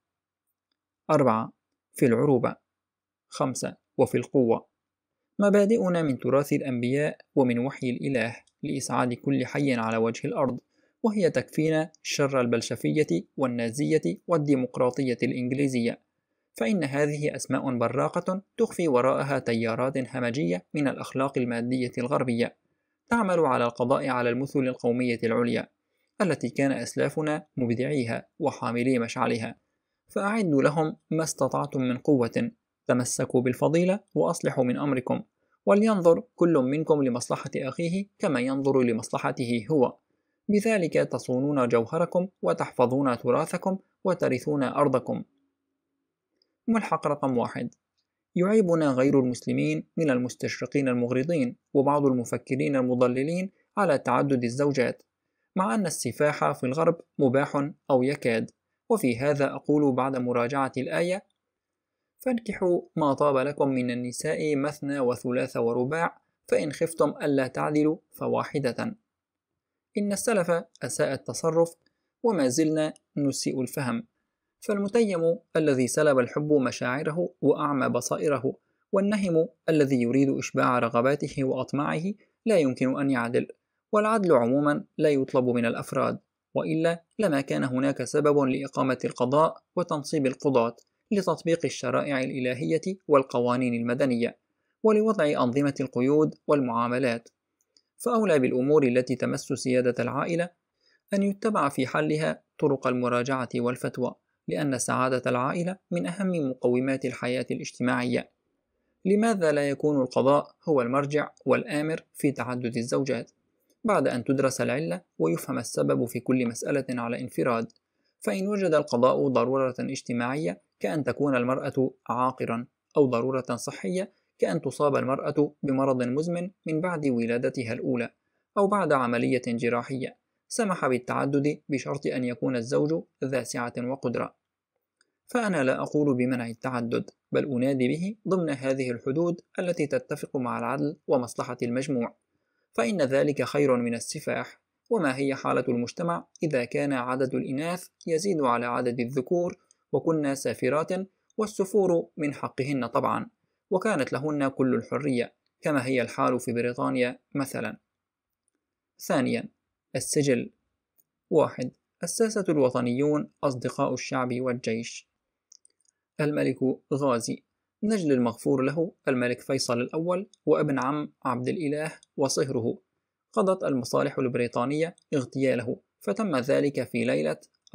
4. في العروبة. 5. وفي القوة. مبادئنا من تراث الأنبياء ومن وحي الإله لإسعاد كل حي على وجه الأرض، وهي تكفينا شر البلشفية والنازية والديمقراطية الإنجليزية، فإن هذه أسماء براقة تخفي وراءها تيارات همجية من الأخلاق المادية الغربية، تعمل على القضاء على المثل القومية العليا التي كان أسلافنا مبدعيها وحاملي مشعلها. فأعدوا لهم ما استطعتم من قوة، تمسكوا بالفضيلة وأصلحوا من أمركم، ولينظر كل منكم لمصلحة أخيه كما ينظر لمصلحته هو، بذلك تصونون جوهركم وتحفظون تراثكم وترثون أرضكم. ملحق رقم 1. يعيبنا غير المسلمين من المستشرقين المغرضين وبعض المفكرين المضللين على تعدد الزوجات، مع أن السفاح في الغرب مباح أو يكاد. وفي هذا أقول بعد مراجعة الآية: فانكحوا ما طاب لكم من النساء مثنى وثلاث ورباع، فإن خفتم ألا تعدلوا فواحدة. إن السلف أساء التصرف وما زلنا نسيء الفهم، فالمتيم الذي سلب الحب مشاعره وأعمى بصائره، والنهم الذي يريد إشباع رغباته وأطماعه لا يمكن أن يعدل، والعدل عموما لا يطلب من الأفراد، وإلا لما كان هناك سبب لإقامة القضاء وتنصيب القضاة لتطبيق الشرائع الإلهية والقوانين المدنية، ولوضع أنظمة القيود والمعاملات. فأولى بالأمور التي تمس سيادة العائلة أن يتبع في حلها طرق المراجعة والفتوى، لأن سعادة العائلة من أهم مقومات الحياة الاجتماعية. لماذا لا يكون القضاء هو المرجع والآمر في تعدد الزوجات، بعد أن تدرس العلة ويفهم السبب في كل مسألة على انفراد؟ فإن وجد القضاء ضرورة اجتماعية كأن تكون المرأة عاقرا، أو ضرورة صحية كأن تصاب المرأة بمرض مزمن من بعد ولادتها الأولى أو بعد عملية جراحية، سمح بالتعدد بشرط أن يكون الزوج ذا سعة وقدرة. فأنا لا أقول بمنع التعدد، بل أنادي به ضمن هذه الحدود التي تتفق مع العدل ومصلحة المجموع، فإن ذلك خير من السفاح. وما هي حالة المجتمع إذا كان عدد الإناث يزيد على عدد الذكور، وكنا سافرات، والسفور من حقهن طبعا، وكانت لهن كل الحرية، كما هي الحال في بريطانيا مثلا. ثانيا، السجل. 1. الساسة الوطنيون أصدقاء الشعب والجيش. الملك غازي، نجل المغفور له الملك فيصل الأول وابن عم عبد الإله وصهره، قضت المصالح البريطانية اغتياله، فتم ذلك في ليلة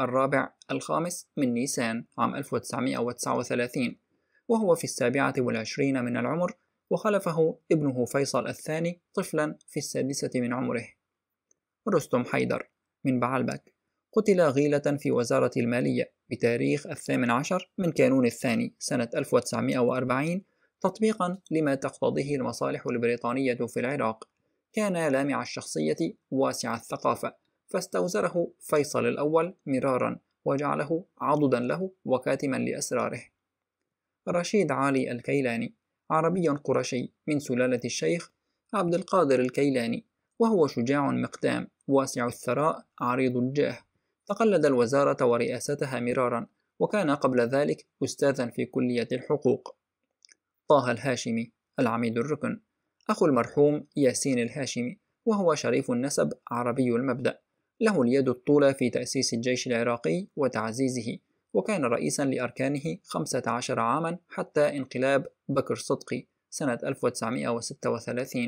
4/5 من نيسان عام 1939، وهو في 27 من العمر، وخلفه ابنه فيصل الثاني طفلا في 6 من عمره. رستم حيدر من بعلبك، قتل غيلة في وزارة المالية بتاريخ 18 من كانون الثاني سنة 1940، تطبيقا لما تقتضيه المصالح البريطانية في العراق. كان لامع الشخصية واسع الثقافة، فاستوزره فيصل الأول مرارا وجعله عضدا له وكاتما لأسراره. رشيد علي الكيلاني، عربي قرشي من سلالة الشيخ عبد القادر الكيلاني، وهو شجاع مقدام واسع الثراء عريض الجاه، تقلد الوزارة ورئاستها مرارا، وكان قبل ذلك أستاذا في كلية الحقوق. طه الهاشمي، العميد الركن، أخو المرحوم ياسين الهاشمي، وهو شريف النسب عربي المبدأ، له اليد الطولى في تأسيس الجيش العراقي وتعزيزه، وكان رئيسا لأركانه 15 عاما حتى انقلاب بكر صدقي سنة 1936،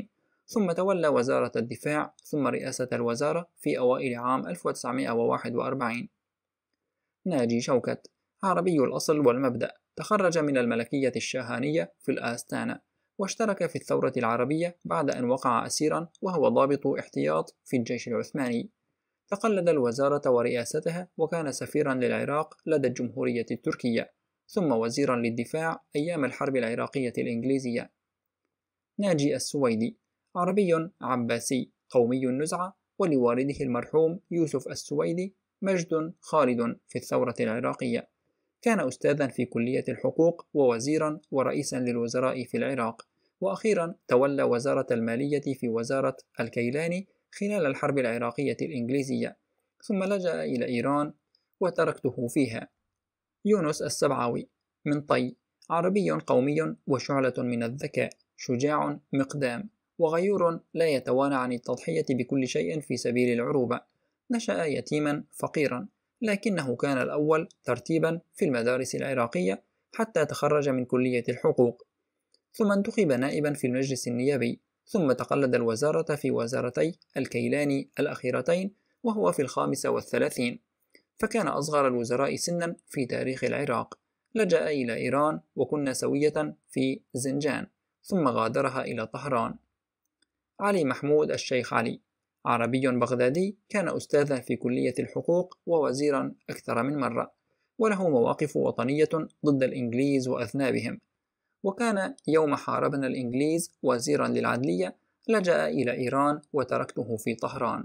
ثم تولى وزارة الدفاع ثم رئاسة الوزارة في أوائل عام 1941. ناجي شوكت، عربي الأصل والمبدأ، تخرج من الملكية الشاهانية في الآستانة، واشترك في الثورة العربية بعد أن وقع أسيرا وهو ضابط احتياط في الجيش العثماني. تقلد الوزارة ورئاستها، وكان سفيرا للعراق لدى الجمهورية التركية، ثم وزيرا للدفاع أيام الحرب العراقية الإنجليزية. ناجي السويدي، عربي عباسي قومي النزعة، ولوالده المرحوم يوسف السويدي مجد خالد في الثورة العراقية. كان أستاذا في كلية الحقوق ووزيرا ورئيسا للوزراء في العراق، وأخيرا تولى وزارة المالية في وزارة الكيلاني خلال الحرب العراقية الإنجليزية، ثم لجأ إلى إيران وتركته فيها. يونس السبعاوي، من طي، عربي قومي وشعلة من الذكاء، شجاع مقدام وغيور لا يتوانى عن التضحية بكل شيء في سبيل العروبة. نشأ يتيما فقيرا، لكنه كان الأول ترتيبا في المدارس العراقية حتى تخرج من كلية الحقوق، ثم انتخب نائبا في المجلس النيابي، ثم تقلد الوزارة في وزارتي الكيلاني الأخيرتين وهو في 35، فكان أصغر الوزراء سنا في تاريخ العراق. لجأ إلى إيران وكنا سوية في زنجان، ثم غادرها إلى طهران. علي محمود الشيخ علي، عربي بغدادي، كان أستاذا في كلية الحقوق ووزيرا أكثر من مرة، وله مواقف وطنية ضد الإنجليز وأذنابهم، وكان يوم حاربنا الإنجليز وزيرا للعدلية لجأ إلى إيران وتركته في طهران.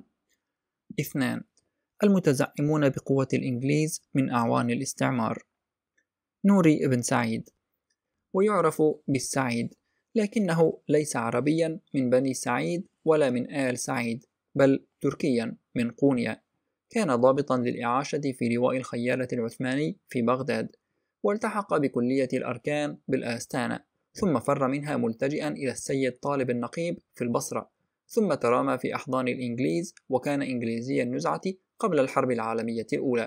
2. المتزعمون بقوة الإنجليز من أعوان الاستعمار. نوري ابن سعيد، ويعرف بالسعيد، لكنه ليس عربيا من بني سعيد ولا من آل سعيد، بل تركيا من قونيا. كان ضابطا للإعاشة في لواء الخيالة العثماني في بغداد، والتحق بكلية الأركان بالآستانة، ثم فر منها ملتجئا إلى السيد طالب النقيب في البصرة، ثم ترامى في أحضان الإنجليز، وكان إنجليزي النزعة قبل الحرب العالمية الأولى،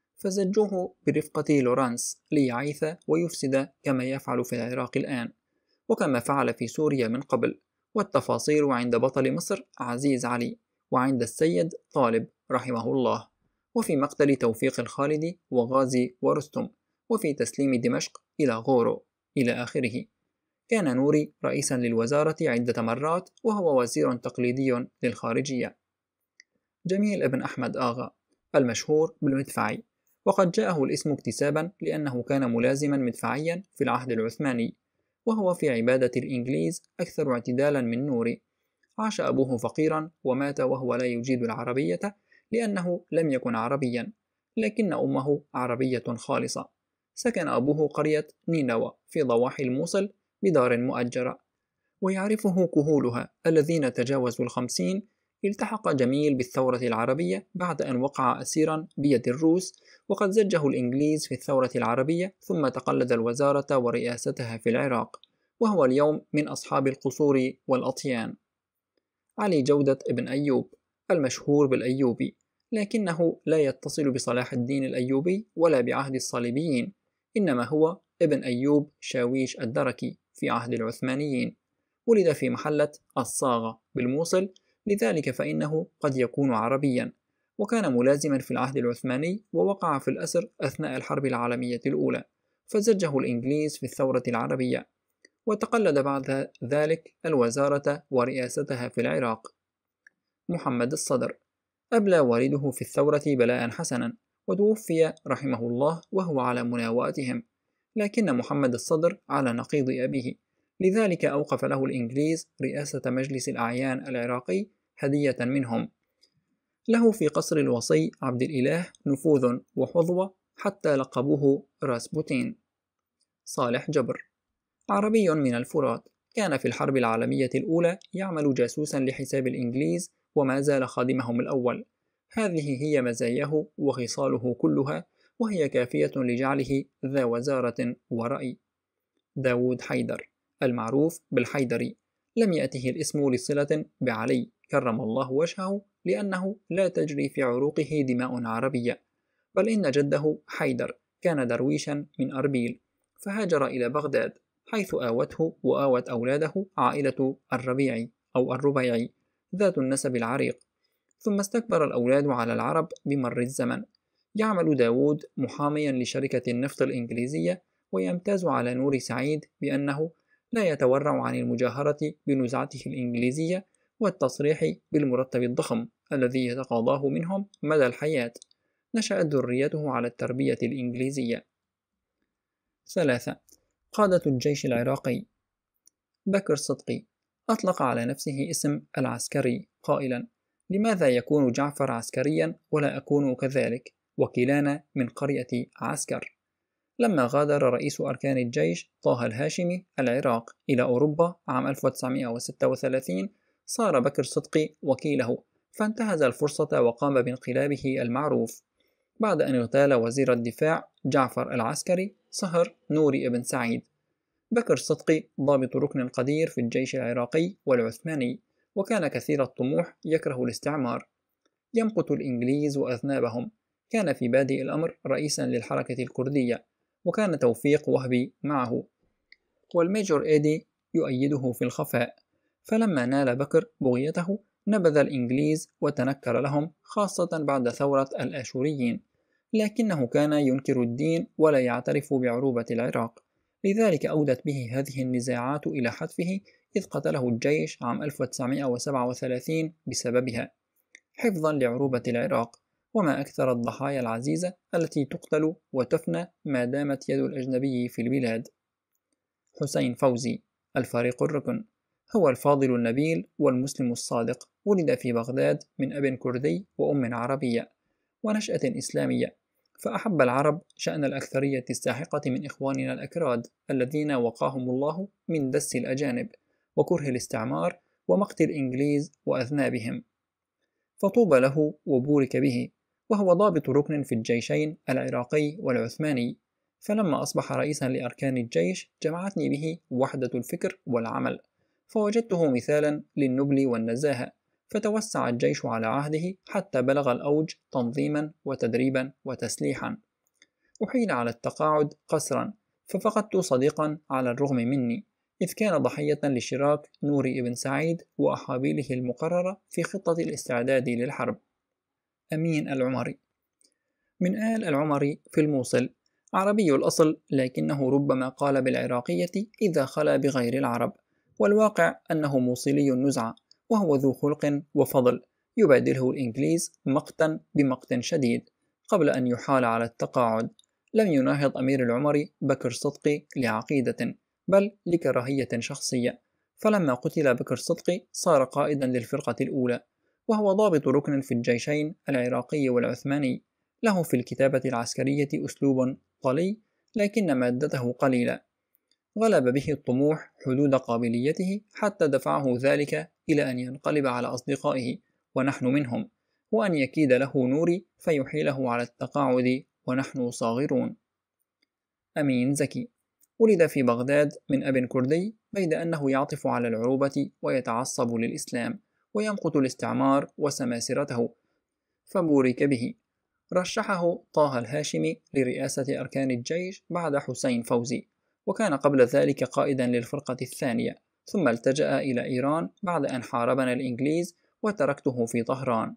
فزجوه برفقة لورانس ليعيث ويفسد كما يفعل في العراق الآن، وكما فعل في سوريا من قبل. والتفاصيل عند بطل مصر عزيز علي، وعند السيد طالب رحمه الله، وفي مقتل توفيق الخالدي وغازي ورستم، وفي تسليم دمشق إلى غورو إلى آخره. كان نوري رئيسا للوزارة عدة مرات، وهو وزير تقليدي للخارجية. جميل ابن أحمد آغا، المشهور بالمدفعي، وقد جاءه الاسم اكتسابا لأنه كان ملازما مدفعيا في العهد العثماني، وهو في عبادة الإنجليز أكثر اعتدالا من نوري. عاش أبوه فقيرا ومات وهو لا يجيد العربية لأنه لم يكن عربيا، لكن أمه عربية خالصة. سكن أبوه قرية نينوى في ضواحي الموصل بدار مؤجرة، ويعرفه كهولها الذين تجاوزوا 50. التحق جميل بالثورة العربية بعد أن وقع أسيرا بيد الروس، وقد زجه الإنجليز في الثورة العربية، ثم تقلد الوزارة ورئاستها في العراق، وهو اليوم من أصحاب القصور والأطيان. علي جودة ابن أيوب، المشهور بالأيوبي، لكنه لا يتصل بصلاح الدين الأيوبي ولا بعهد الصليبيين، إنما هو ابن أيوب شاويش الدركي في عهد العثمانيين. ولد في محلة الصاغة بالموصل، لذلك فإنه قد يكون عربيا، وكان ملازما في العهد العثماني، ووقع في الأسر أثناء الحرب العالمية الأولى، فزجه الإنجليز في الثورة العربية، وتقلد بعد ذلك الوزارة ورئاستها في العراق. محمد الصدر، أبلى والده في الثورة بلاء حسنا، وتوفي رحمه الله وهو على مناواتهم، لكن محمد الصدر على نقيض أبيه، لذلك أوقف له الإنجليز رئاسة مجلس الأعيان العراقي هدية منهم. له في قصر الوصي عبد الإله نفوذ وحظوة حتى لقبوه راسبوتين. صالح جبر، عربي من الفرات، كان في الحرب العالمية الأولى يعمل جاسوسا لحساب الإنجليز، وما زال خادمهم الأول. هذه هي مزاياه وخصاله كلها، وهي كافية لجعله ذا وزارة ورأي. داود حيدر، المعروف بالحيدري، لم يأته الاسم لصلة بعلي كرم الله وجهه، لأنه لا تجري في عروقه دماء عربية، بل إن جده حيدر كان درويشا من أربيل، فهاجر إلى بغداد، حيث آوته وآوت أولاده عائلة الربيعي أو الربيعي ذات النسب العريق. ثم استكبر الأولاد على العرب بمر الزمن. يعمل داود محاميا لشركة النفط الإنجليزية، ويمتاز على نور سعيد بأنه لا يتورع عن المجاهرة بنزعته الإنجليزية والتصريح بالمرتب الضخم الذي يتقاضاه منهم مدى الحياة. نشأت ذريته على التربية الإنجليزية. 3. قادة الجيش العراقي. بكر صدقي أطلق على نفسه اسم العسكري قائلا: لماذا يكون جعفر عسكريا ولا أكون كذلك، وكلانا من قرية عسكر؟ لما غادر رئيس أركان الجيش طه الهاشمي العراق إلى أوروبا عام 1936 صار بكر صدقي وكيله، فانتهز الفرصة وقام بانقلابه المعروف. بعد أن اغتال وزير الدفاع جعفر العسكري صهر نوري ابن سعيد. بكر صدقي ضابط ركن قدير في الجيش العراقي والعثماني، وكان كثير الطموح، يكره الاستعمار، يمقت الإنجليز وأذنابهم. كان في بادئ الأمر رئيسا للحركة الكردية، وكان توفيق وهبي معه، والميجور إيدي يؤيده في الخفاء. فلما نال بكر بغيته نبذ الإنجليز وتنكر لهم، خاصة بعد ثورة الآشوريين، لكنه كان ينكر الدين ولا يعترف بعروبة العراق، لذلك أودت به هذه النزاعات إلى حتفه، إذ قتله الجيش عام 1937 بسببها، حفظا لعروبة العراق. وما أكثر الضحايا العزيزة التي تقتل وتفنى ما دامت يد الأجنبي في البلاد. حسين فوزي الفريق الركن هو الفاضل النبيل والمسلم الصادق. ولد في بغداد من أب كردي وأم عربية ونشأة إسلامية، فأحب العرب شأن الأكثرية الساحقة من إخواننا الأكراد الذين وقاهم الله من دس الأجانب وكره الاستعمار ومقت الإنجليز وأذنابهم، فطوبى له وبورك به. وهو ضابط ركن في الجيشين العراقي والعثماني، فلما أصبح رئيسا لأركان الجيش جمعتني به وحدة الفكر والعمل، فوجدته مثالا للنبل والنزاهة، فتوسع الجيش على عهده حتى بلغ الأوج تنظيما وتدريبا وتسليحا. أحيل على التقاعد قسرا، ففقدت صديقا على الرغم مني، إذ كان ضحية لشراك نوري ابن سعيد وأحابيله المقررة في خطة الاستعداد للحرب. أمين العمري من آل العمري في الموصل، عربي الأصل، لكنه ربما قال بالعراقية إذا خلا بغير العرب، والواقع أنه موصلي النزعة، وهو ذو خلق وفضل يبادله الإنجليز مقتا بمقت شديد. قبل أن يحال على التقاعد لم يناهض أمير العمري بكر صدقي لعقيدة، بل لكراهية شخصية، فلما قتل بكر صدقي صار قائدا للفرقة الأولى، وهو ضابط ركن في الجيشين العراقي والعثماني. له في الكتابة العسكرية أسلوب طلي، لكن مادته قليلة. غلب به الطموح حدود قابليته، حتى دفعه ذلك إلى أن ينقلب على أصدقائه ونحن منهم، وأن يكيد له نوري فيحيله على التقاعد ونحن صاغرون. أمين زكي ولد في بغداد من أب كردي، بيد أنه يعطف على العروبة ويتعصب للإسلام ويمقت الاستعمار وسماسرته، فبورك به. رشحه طه الهاشمي لرئاسة أركان الجيش بعد حسين فوزي، وكان قبل ذلك قائدا للفرقة الثانية، ثم التجأ إلى إيران بعد أن حاربنا الإنجليز وتركته في طهران.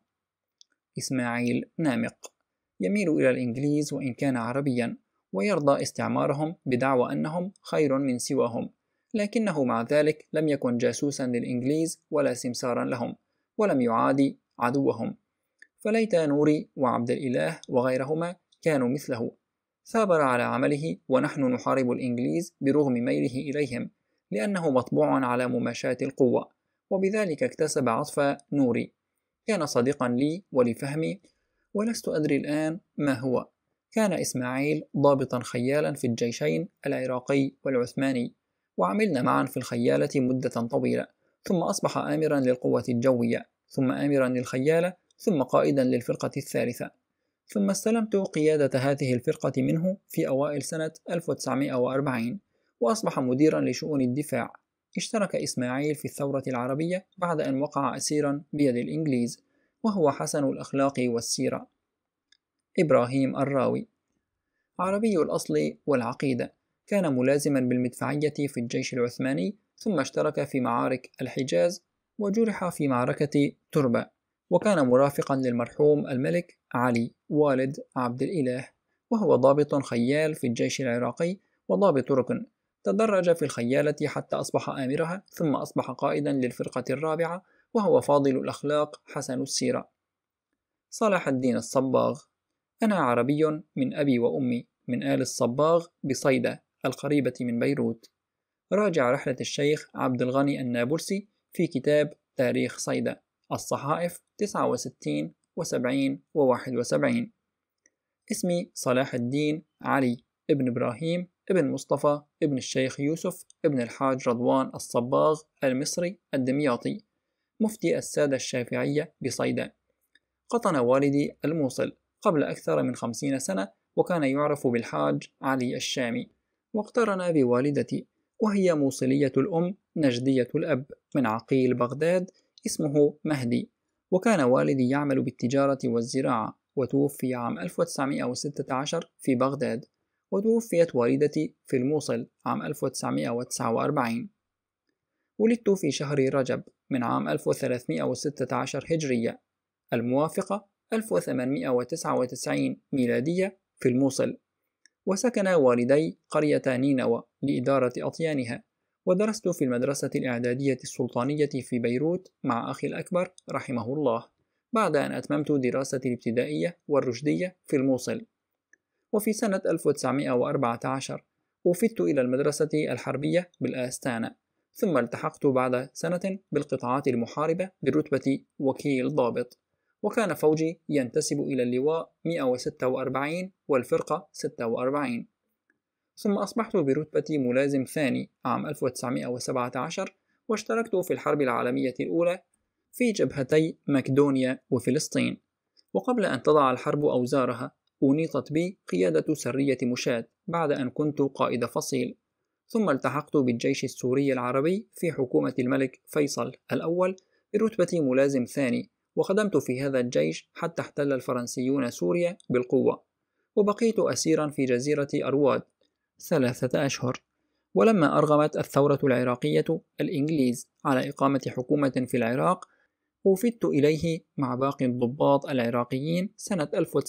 إسماعيل نامق يميل إلى الإنجليز وإن كان عربيا، ويرضى استعمارهم بدعوى أنهم خير من سواهم، لكنه مع ذلك لم يكن جاسوسا للإنجليز ولا سمسارا لهم، ولم يعادي عدوهم. فليت نوري وعبد الإله وغيرهما كانوا مثله، ثابر على عمله ونحن نحارب الإنجليز برغم ميله إليهم، لأنه مطبوع على مماشاة القوة، وبذلك اكتسب عطف نوري. كان صديقا لي ولفهمي، ولست أدري الآن ما هو. كان إسماعيل ضابطا خيالا في الجيشين العراقي والعثماني، وعملنا معا في الخيالة مدة طويلة، ثم أصبح آمرا للقوة الجوية، ثم آمرا للخيالة، ثم قائدا للفرقة الثالثة. ثم استلمت قيادة هذه الفرقة منه في أوائل سنة 1940، وأصبح مديرا لشؤون الدفاع. اشترك إسماعيل في الثورة العربية بعد أن وقع أسيرا بيد الإنجليز، وهو حسن الأخلاق والسيرة. إبراهيم الراوي عربي الأصل والعقيدة، كان ملازما بالمدفعية في الجيش العثماني، ثم اشترك في معارك الحجاز وجرح في معركة تربة، وكان مرافقا للمرحوم الملك علي والد عبد الإله، وهو ضابط خيال في الجيش العراقي وضابط ركن. تدرج في الخيالة حتى أصبح آمرها، ثم أصبح قائدا للفرقة الرابعة، وهو فاضل الأخلاق حسن السيرة. صلاح الدين الصباغ: أنا عربي من أبي وأمي، من آل الصباغ بصيدة القريبة من بيروت. راجع رحلة الشيخ عبد الغني النابلسي في كتاب تاريخ صيدا، الصحائف 69 و70 و71. اسمي صلاح الدين علي ابن إبراهيم ابن مصطفى ابن الشيخ يوسف ابن الحاج رضوان الصباغ المصري الدمياطي، مفتي السادة الشافعية بصيدا. قطن والدي الموصل قبل أكثر من 50 سنة، وكان يعرف بالحاج علي الشامي، واقترن بوالدتي، وهي موصلية الأم نجدية الأب من عقيل بغداد، اسمه مهدي. وكان والدي يعمل بالتجارة والزراعة، وتوفي عام 1916 في بغداد، وتوفيت والدتي في الموصل عام 1949. ولدت في شهر رجب من عام 1316 هجرية، الموافقة 1899 ميلادية، في الموصل. وسكن والدي قرية نينوى لإدارة أطيانها، ودرست في المدرسة الإعدادية السلطانية في بيروت مع أخي الأكبر رحمه الله، بعد أن أتممت دراستي الابتدائية والرشدية في الموصل. وفي سنة 1914 وفدت إلى المدرسة الحربية بالآستانة، ثم التحقت بعد سنة بالقطاعات المحاربة برتبة وكيل ضابط، وكان فوجي ينتسب إلى اللواء 146 والفرقة 46. ثم أصبحت برتبة ملازم ثاني عام 1917، واشتركت في الحرب العالمية الأولى في جبهتي مكدونيا وفلسطين. وقبل أن تضع الحرب أوزارها أنيطت بي قيادة سرية مشاة بعد أن كنت قائد فصيل، ثم التحقت بالجيش السوري العربي في حكومة الملك فيصل الأول برتبة ملازم ثاني، وخدمت في هذا الجيش حتى احتل الفرنسيون سوريا بالقوة، وبقيت أسيرا في جزيرة أرواد 3 أشهر. ولما أرغمت الثورة العراقية الإنجليز على إقامة حكومة في العراق، وفدت إليه مع باقي الضباط العراقيين سنة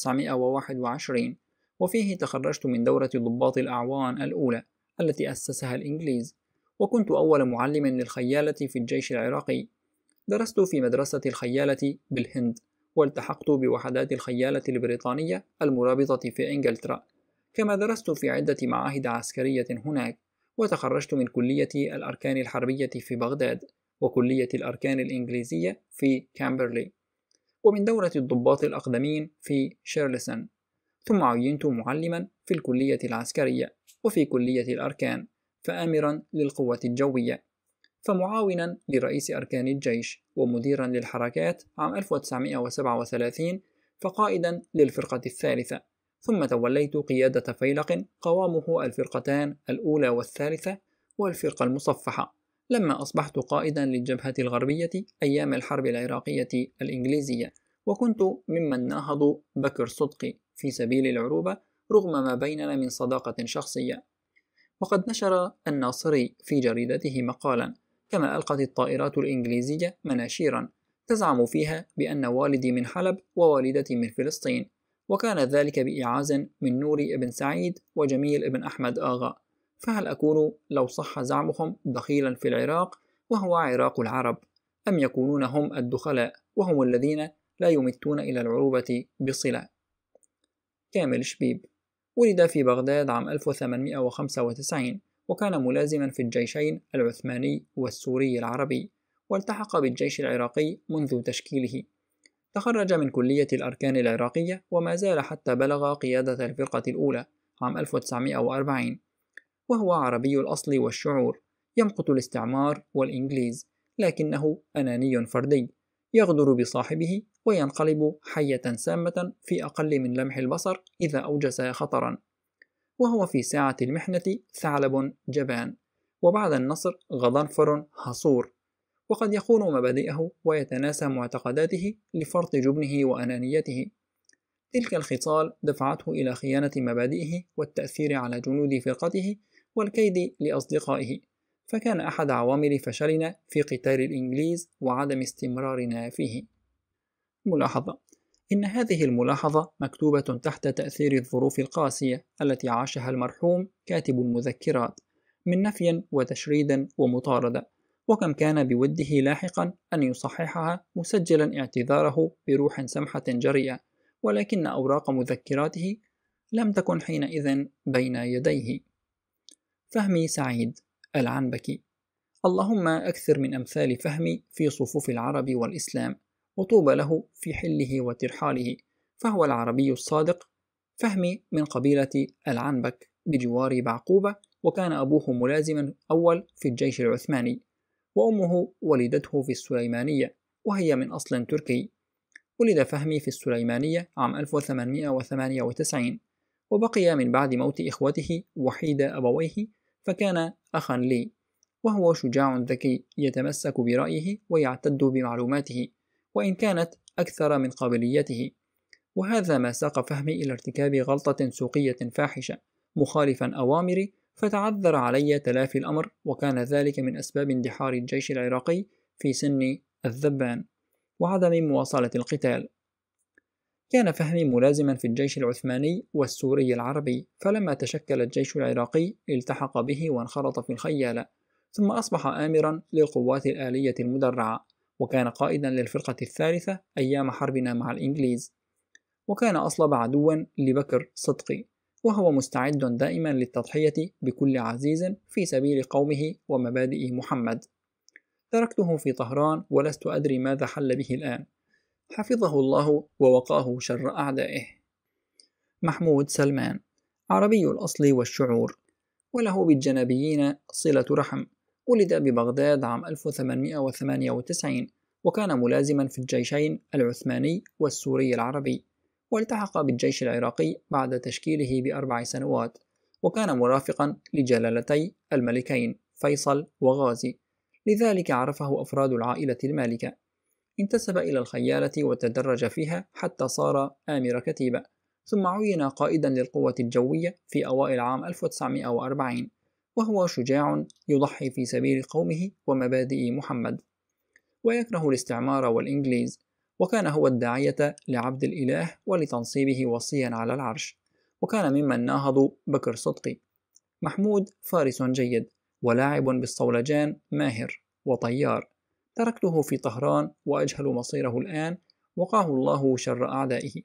1921، وفيه تخرجت من دورة ضباط الأعوان الأولى التي أسسها الإنجليز، وكنت أول معلم للخيالة في الجيش العراقي. درست في مدرسة الخيالة بالهند، والتحقت بوحدات الخيالة البريطانية المرابطة في إنجلترا، كما درست في عدة معاهد عسكرية هناك، وتخرجت من كلية الأركان الحربية في بغداد، وكلية الأركان الإنجليزية في كامبرلي، ومن دورة الضباط الأقدمين في شيرلسون. ثم عينت معلما في الكلية العسكرية وفي كلية الأركان، فآمرا للقوة الجوية، فمعاونا لرئيس أركان الجيش، ومديرا للحركات عام 1937، فقائدا للفرقة الثالثة. ثم توليت قيادة فيلق قوامه الفرقتان الأولى والثالثة والفرقة المصفحة، لما أصبحت قائدا للجبهة الغربية أيام الحرب العراقية الإنجليزية، وكنت ممن ناهضوا بكر صدقي في سبيل العروبة رغم ما بيننا من صداقة شخصية. وقد نشر الناصري في جريدته مقالا، كما ألقت الطائرات الإنجليزية مناشيرا تزعم فيها بأن والدي من حلب ووالدتي من فلسطين، وكان ذلك بإعاز من نوري بن سعيد وجميل بن أحمد آغا. فهل أكون لو صح زعمهم دخيلا في العراق وهو عراق العرب، أم يكونون هم الدخلاء وهم الذين لا يمتون إلى العروبة بصلة؟ كامل شبيب ولد في بغداد عام 1895، وكان ملازما في الجيشين العثماني والسوري العربي، والتحق بالجيش العراقي منذ تشكيله. تخرج من كلية الأركان العراقية، وما زال حتى بلغ قيادة الفرقة الأولى عام 1940. وهو عربي الأصل والشعور، يمقت الاستعمار والإنجليز، لكنه أناني فردي، يغدر بصاحبه وينقلب حية سامة في أقل من لمح البصر إذا أوجس خطرا. وهو في ساعة المحنة ثعلب جبان، وبعد النصر غضنفر هصور، وقد يخون مبادئه ويتناسى معتقداته لفرط جبنه وأنانيته. تلك الخصال دفعته إلى خيانة مبادئه والتأثير على جنود فرقته والكيد لأصدقائه، فكان أحد عوامل فشلنا في قتال الإنجليز وعدم استمرارنا فيه. ملاحظة: إن هذه الملاحظة مكتوبة تحت تأثير الظروف القاسية التي عاشها المرحوم كاتب المذكرات من نفي وتشريد ومطاردة، وكم كان بوده لاحقا أن يصححها مسجلا اعتذاره بروح سمحة جريئة، ولكن أوراق مذكراته لم تكن حينئذ بين يديه. فهمي سعيد العنبكي. اللهم أكثر من أمثال فهمي في صفوف العرب والإسلام، وطوبى له في حله وترحاله، فهو العربي الصادق. فهمي من قبيلة العنبك بجوار بعقوبة، وكان أبوه ملازما أول في الجيش العثماني، وأمه ولدته في السليمانية وهي من أصل تركي. ولد فهمي في السليمانية عام 1898، وبقي من بعد موت إخوته وحيد أبويه، فكان أخا لي، وهو شجاع ذكي يتمسك برأيه ويعتد بمعلوماته وإن كانت أكثر من قابليته، وهذا ما ساق فهمي إلى ارتكاب غلطة سوقية فاحشة مخالفا أوامري، فتعذر علي تلافي الأمر، وكان ذلك من أسباب اندحار الجيش العراقي في سن الذبان وعدم مواصلة القتال. كان فهمي ملازما في الجيش العثماني والسوري العربي، فلما تشكل الجيش العراقي التحق به وانخرط في الخيالة، ثم أصبح آمرا للقوات الآلية المدرعة، وكان قائدا للفرقة الثالثة أيام حربنا مع الإنجليز، وكان أصلب عدوا لبكر صدقي، وهو مستعد دائما للتضحية بكل عزيز في سبيل قومه ومبادئ محمد. تركته في طهران ولست أدري ماذا حل به الآن، حفظه الله ووقاه شر أعدائه. محمود سلمان، عربي الأصل والشعور، وله بالجنبيين صلة رحم. ولد ببغداد عام 1898، وكان ملازما في الجيشين العثماني والسوري العربي، والتحق بالجيش العراقي بعد تشكيله ب4 سنوات، وكان مرافقا لجلالتي الملكين فيصل وغازي، لذلك عرفه أفراد العائلة المالكة. انتسب إلى الخيالة وتدرج فيها حتى صار آمر كتيبة، ثم عين قائدا للقوة الجوية في أوائل عام 1940، وهو شجاع يضحي في سبيل قومه ومبادئ محمد، ويكره الاستعمار والإنجليز، وكان هو الداعية لعبد الإله ولتنصيبه وصيا على العرش، وكان ممن ناهضوا بكر صدقي. محمود فارس جيد ولاعب بالصولجان ماهر وطيار. تركته في طهران وأجهل مصيره الآن، وقاه الله شر أعدائه.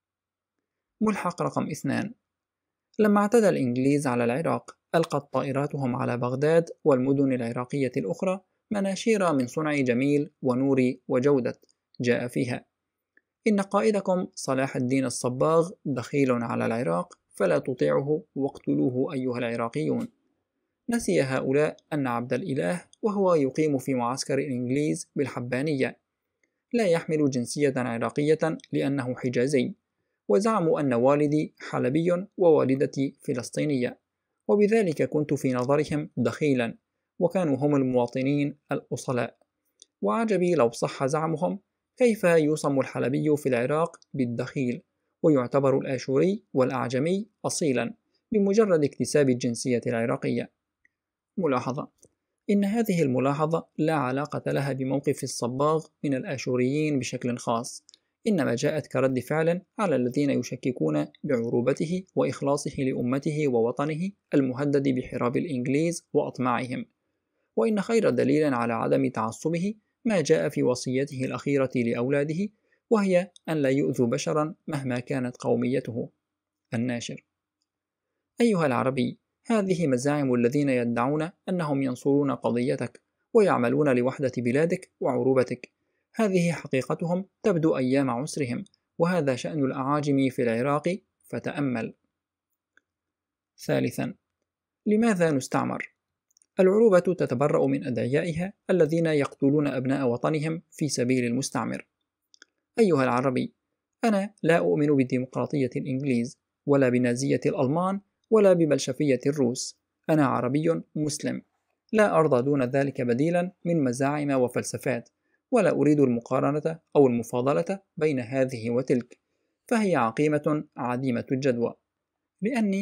ملحق رقم 2. لما اعتدى الإنجليز على العراق ألقت طائراتهم على بغداد والمدن العراقية الأخرى مناشير من صنع جميل ونوري وجودة، جاء فيها: إن قائدكم صلاح الدين الصباغ دخيل على العراق، فلا تطيعه واقتلوه أيها العراقيون. نسي هؤلاء أن عبد الإله وهو يقيم في معسكر الإنجليز بالحبانية لا يحمل جنسية عراقية لأنه حجازي، وزعموا أن والدي حلبي ووالدتي فلسطينية، وبذلك كنت في نظرهم دخيلا، وكانوا هم المواطنين الأصلاء. وعجبي لو صح زعمهم، كيف يوصم الحلبي في العراق بالدخيل، ويعتبر الآشوري والأعجمي أصيلا بمجرد اكتساب الجنسية العراقية. ملاحظة: إن هذه الملاحظة لا علاقة لها بموقف الصباغ من الآشوريين بشكل خاص، إنما جاءت كرد فعل على الذين يشككون بعروبته وإخلاصه لأمته ووطنه المهدد بحراب الإنجليز وأطماعهم. وإن خير دليل على عدم تعصبه ما جاء في وصيته الأخيرة لأولاده، وهي أن لا يؤذوا بشرا مهما كانت قوميته. الناشر. أيها العربي، هذه مزاعم الذين يدعون أنهم ينصرون قضيتك ويعملون لوحدة بلادك وعروبتك. هذه حقيقتهم تبدو أيام عسرهم، وهذا شأن الأعاجم في العراق، فتأمل. ثالثا، لماذا نستعمر؟ العروبة تتبرأ من أدعيائها الذين يقتلون أبناء وطنهم في سبيل المستعمر. أيها العربي، أنا لا أؤمن بديمقراطية الإنجليز، ولا بنازية الألمان، ولا ببلشفية الروس. أنا عربي مسلم، لا أرضى دون ذلك بديلا من مزاعم وفلسفات، ولا أريد المقارنة أو المفاضلة بين هذه وتلك، فهي عقيمة عديمة الجدوى، لأني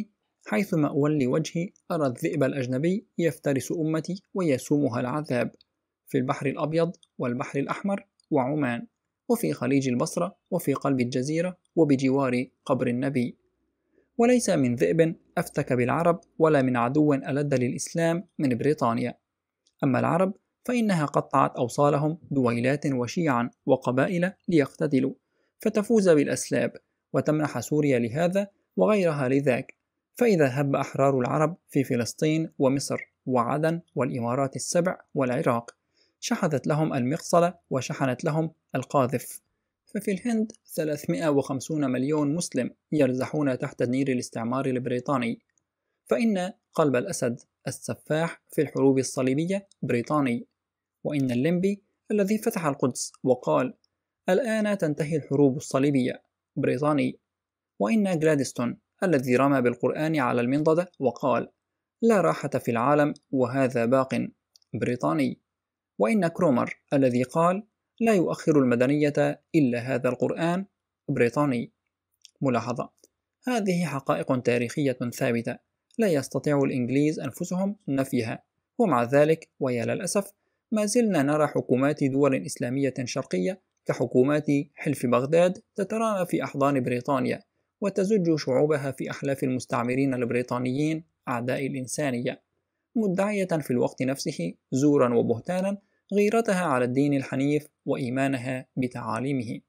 حيث مأوى لوجهي أرى الذئب الأجنبي يفترس أمتي ويسومها العذاب في البحر الأبيض والبحر الأحمر وعمان، وفي خليج البصرة، وفي قلب الجزيرة، وبجوار قبر النبي. وليس من ذئب أفتك بالعرب ولا من عدو ألد للإسلام من بريطانيا. أما العرب فإنها قطعت أوصالهم دويلات وشيعا وقبائل ليقتتلوا فتفوز بالأسلاب وتمنح سوريا لهذا وغيرها لذاك. فإذا هب أحرار العرب في فلسطين ومصر وعدن والإمارات السبع والعراق شحذت لهم المقصلة وشحنت لهم القاذف. ففي الهند 350 مليون مسلم يرزحون تحت نير الاستعمار البريطاني، فإن قلب الأسد السفاح في الحروب الصليبية بريطاني، وإن الليمبي الذي فتح القدس وقال الآن تنتهي الحروب الصليبية بريطاني، وإن جلادستون الذي رمى بالقرآن على المنضدة وقال لا راحة في العالم وهذا باق بريطاني، وإن كرومر الذي قال لا يؤخر المدنية إلا هذا القرآن بريطاني. ملاحظة: هذه حقائق تاريخية ثابتة لا يستطيع الإنجليز أنفسهم نفيها، ومع ذلك ويا للأسف ما زلنا نرى حكومات دول إسلامية شرقية كحكومات حلف بغداد تترامى في أحضان بريطانيا وتزج شعوبها في أحلاف المستعمرين البريطانيين أعداء الإنسانية، مدعية في الوقت نفسه زورا وبهتانا غيرتها على الدين الحنيف وإيمانها بتعاليمه.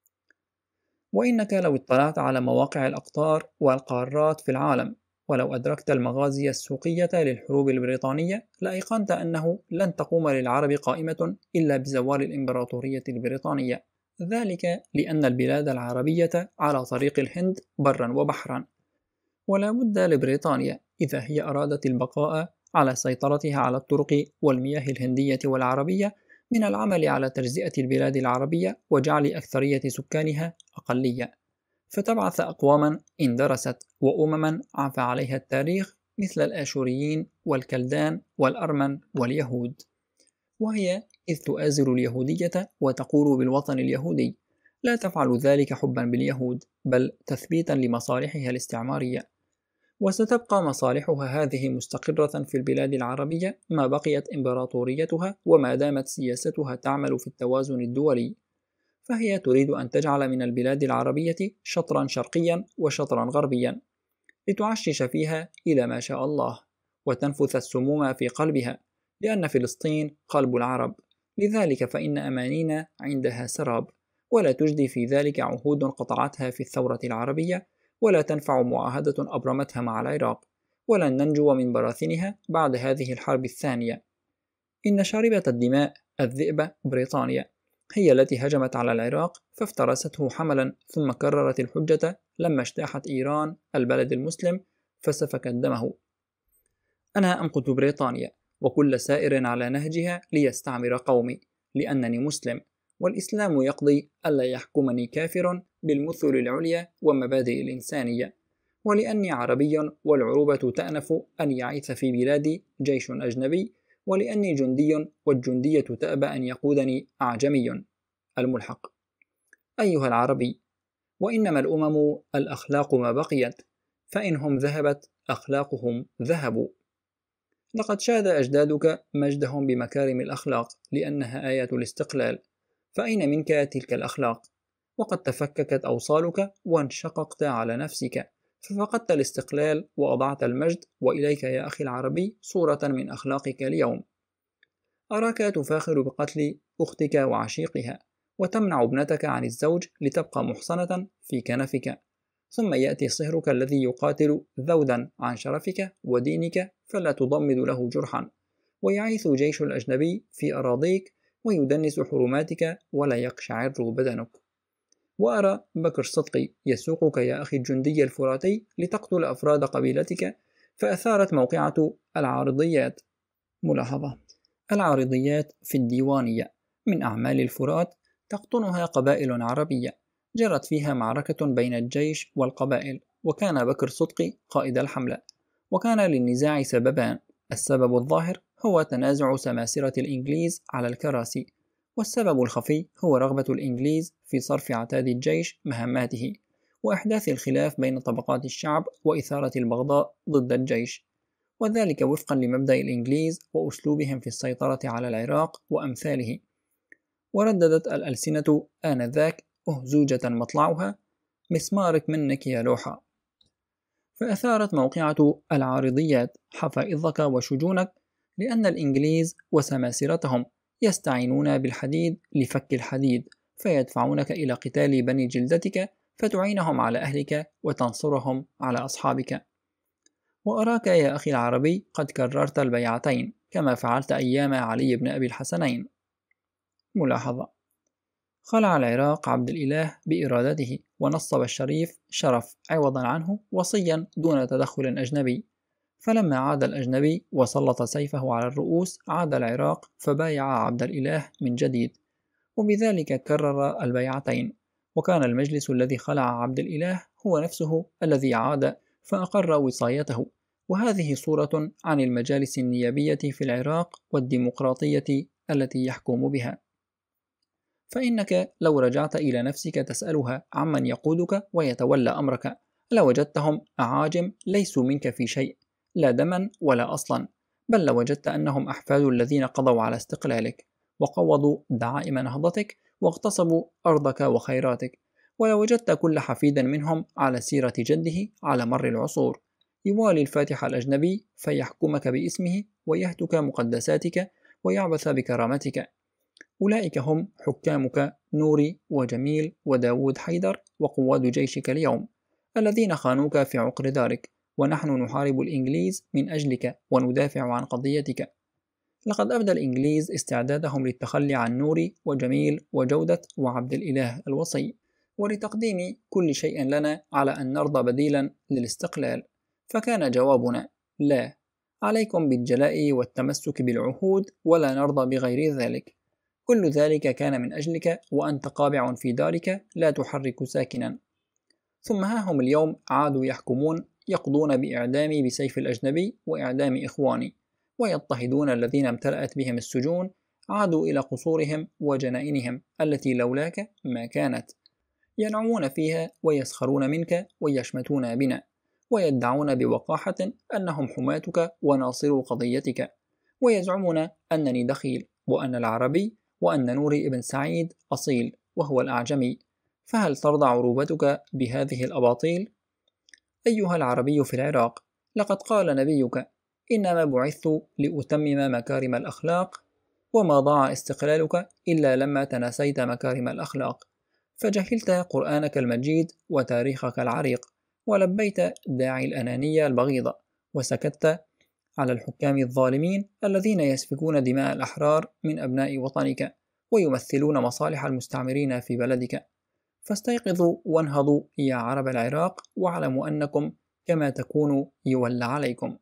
وإنك لو اطلعت على مواقع الأقطار والقارات في العالم ولو أدركت المغازي السوقية للحروب البريطانية لأيقنت أنه لن تقوم للعرب قائمة إلا بزوال الإمبراطورية البريطانية، ذلك لأن البلاد العربية على طريق الهند برا وبحرا، ولا بد لبريطانيا إذا هي أرادت البقاء على سيطرتها على الطرق والمياه الهندية والعربية من العمل على تجزئة البلاد العربية وجعل أكثرية سكانها أقلية، فتبعث أقواما اندرست وأمما عفى عليها التاريخ مثل الآشوريين والكلدان والأرمن واليهود، وهي إذ تؤازر اليهودية وتقول بالوطن اليهودي لا تفعل ذلك حبا باليهود بل تثبيتا لمصالحها الاستعمارية، وستبقى مصالحها هذه مستقرة في البلاد العربية ما بقيت إمبراطوريتها وما دامت سياستها تعمل في التوازن الدولي، فهي تريد أن تجعل من البلاد العربية شطرا شرقيا وشطرا غربيا لتعشش فيها إلى ما شاء الله وتنفث السموم في قلبها، لأن فلسطين قلب العرب، لذلك فإن أمانينا عندها سراب ولا تجدي في ذلك عهود قطعتها في الثورة العربية، ولا تنفع معاهدة أبرمتها مع العراق، ولن ننجو من براثنها بعد هذه الحرب الثانية. إن شاربة الدماء الذئب بريطانيا هي التي هجمت على العراق فافترسته حملا ثم كررت الحجة لما اجتاحت إيران البلد المسلم فسفكت دمه. أنا أمقت بريطانيا وكل سائر على نهجها ليستعمر قومي لأنني مسلم، والإسلام يقضي ألا يحكمني كافر بالمثل العليا ومبادئ الإنسانية، ولأني عربي والعروبة تأنف أن يعيث في بلادي جيش أجنبي، ولأني جندي والجندية تأبى أن يقودني أعجمي. الملحق: أيها العربي، وإنما الأمم الأخلاق ما بقيت، فإنهم ذهبت أخلاقهم ذهبوا. لقد شاد أجدادك مجدهم بمكارم الأخلاق لأنها آية الاستقلال، فأين منك تلك الأخلاق؟ وقد تفككت أوصالك وانشققت على نفسك ففقدت الاستقلال وأضعت المجد، وإليك يا أخي العربي صورة من أخلاقك اليوم. أراك تفاخر بقتل أختك وعشيقها وتمنع ابنتك عن الزوج لتبقى محصنة في كنفك، ثم يأتي صهرك الذي يقاتل ذودا عن شرفك ودينك فلا تضمد له جرحا، ويعيث جيش الأجنبي في أراضيك ويدنس حرماتك ولا يقشعر بدنك. وأرى بكر صدقي يسوقك يا أخي الجندي الفراتي لتقتل أفراد قبيلتك، فأثارت موقعة العارضيات. ملاحظة: العارضيات في الديوانية من أعمال الفرات تقطنها قبائل عربية جرت فيها معركة بين الجيش والقبائل، وكان بكر صدقي قائد الحملة، وكان للنزاع سببان: السبب الظاهر هو تنازع سماسرة الإنجليز على الكراسي، والسبب الخفي هو رغبة الإنجليز في صرف عتاد الجيش مهماته وإحداث الخلاف بين طبقات الشعب وإثارة البغضاء ضد الجيش، وذلك وفقا لمبدأ الإنجليز وأسلوبهم في السيطرة على العراق وأمثاله. ورددت الألسنة آنذاك أهزوجة مطلعها مسمارك منك يا لوحة. فأثارت موقعة العارضيات حفائظك وشجونك، لأن الإنجليز وسماسرتهم يستعينون بالحديد لفك الحديد، فيدفعونك إلى قتال بني جلدتك فتعينهم على أهلك وتنصرهم على أصحابك. وأراك يا أخي العربي قد كررت البيعتين كما فعلت أيام علي بن أبي الحسنين. ملاحظة: خلع العراق عبد الإله بإرادته، ونصب الشريف شرف عوضا عنه وصيا دون تدخل أجنبي، فلما عاد الأجنبي وسلط سيفه على الرؤوس عاد العراق فبايع عبد الإله من جديد، وبذلك كرر البيعتين. وكان المجلس الذي خلع عبد الإله هو نفسه الذي عاد فأقر وصايته. وهذه صورة عن المجالس النيابية في العراق والديمقراطية التي يحكم بها. فإنك لو رجعت إلى نفسك تسألها عمن يقودك ويتولى أمرك لوجدتهم أعاجم ليسوا منك في شيء، لا دما ولا أصلا، بل لوجدت أنهم أحفاد الذين قضوا على استقلالك وقوضوا دعائم نهضتك واغتصبوا أرضك وخيراتك، ولوجدت كل حفيد منهم على سيرة جده على مر العصور يوالي الفاتح الأجنبي فيحكمك باسمه ويهتك مقدساتك ويعبث بكرامتك. أولئك هم حكامك نوري وجميل وداود حيدر وقواد جيشك اليوم، الذين خانوك في عقر دارك، ونحن نحارب الإنجليز من أجلك وندافع عن قضيتك. لقد أبدى الإنجليز استعدادهم للتخلي عن نوري وجميل وجودة وعبد الإله الوصي، ولتقديم كل شيء لنا على أن نرضى بديلا للاستقلال. فكان جوابنا: لا، عليكم بالجلاء والتمسك بالعهود، ولا نرضى بغير ذلك. كل ذلك كان من أجلك وأنت قابع في دارك لا تحرك ساكنا. ثم ها هم اليوم عادوا يحكمون، يقضون بإعدامي بسيف الأجنبي وإعدام إخواني، ويضطهدون الذين امتلأت بهم السجون، عادوا إلى قصورهم وجنائنهم التي لولاك ما كانت، ينعمون فيها ويسخرون منك ويشمتون بنا، ويدعون بوقاحة أنهم حماتك وناصروا قضيتك، ويزعمون أنني دخيل، وأن العربي، وأن نوري ابن سعيد أصيل وهو الأعجمي. فهل ترضى عروبتك بهذه الأباطيل؟ أيها العربي في العراق، لقد قال نبيك: إنما بعثت لأتمم مكارم الأخلاق، وما ضاع استقلالك إلا لما تناسيت مكارم الأخلاق، فجهلت قرآنك المجيد وتاريخك العريق، ولبيت داعي الأنانية البغيضة، وسكت على الحكام الظالمين الذين يسفكون دماء الأحرار من أبناء وطنك ويمثلون مصالح المستعمرين في بلدك. فاستيقظوا وانهضوا يا عرب العراق، واعلموا أنكم كما تكونوا يولى عليكم.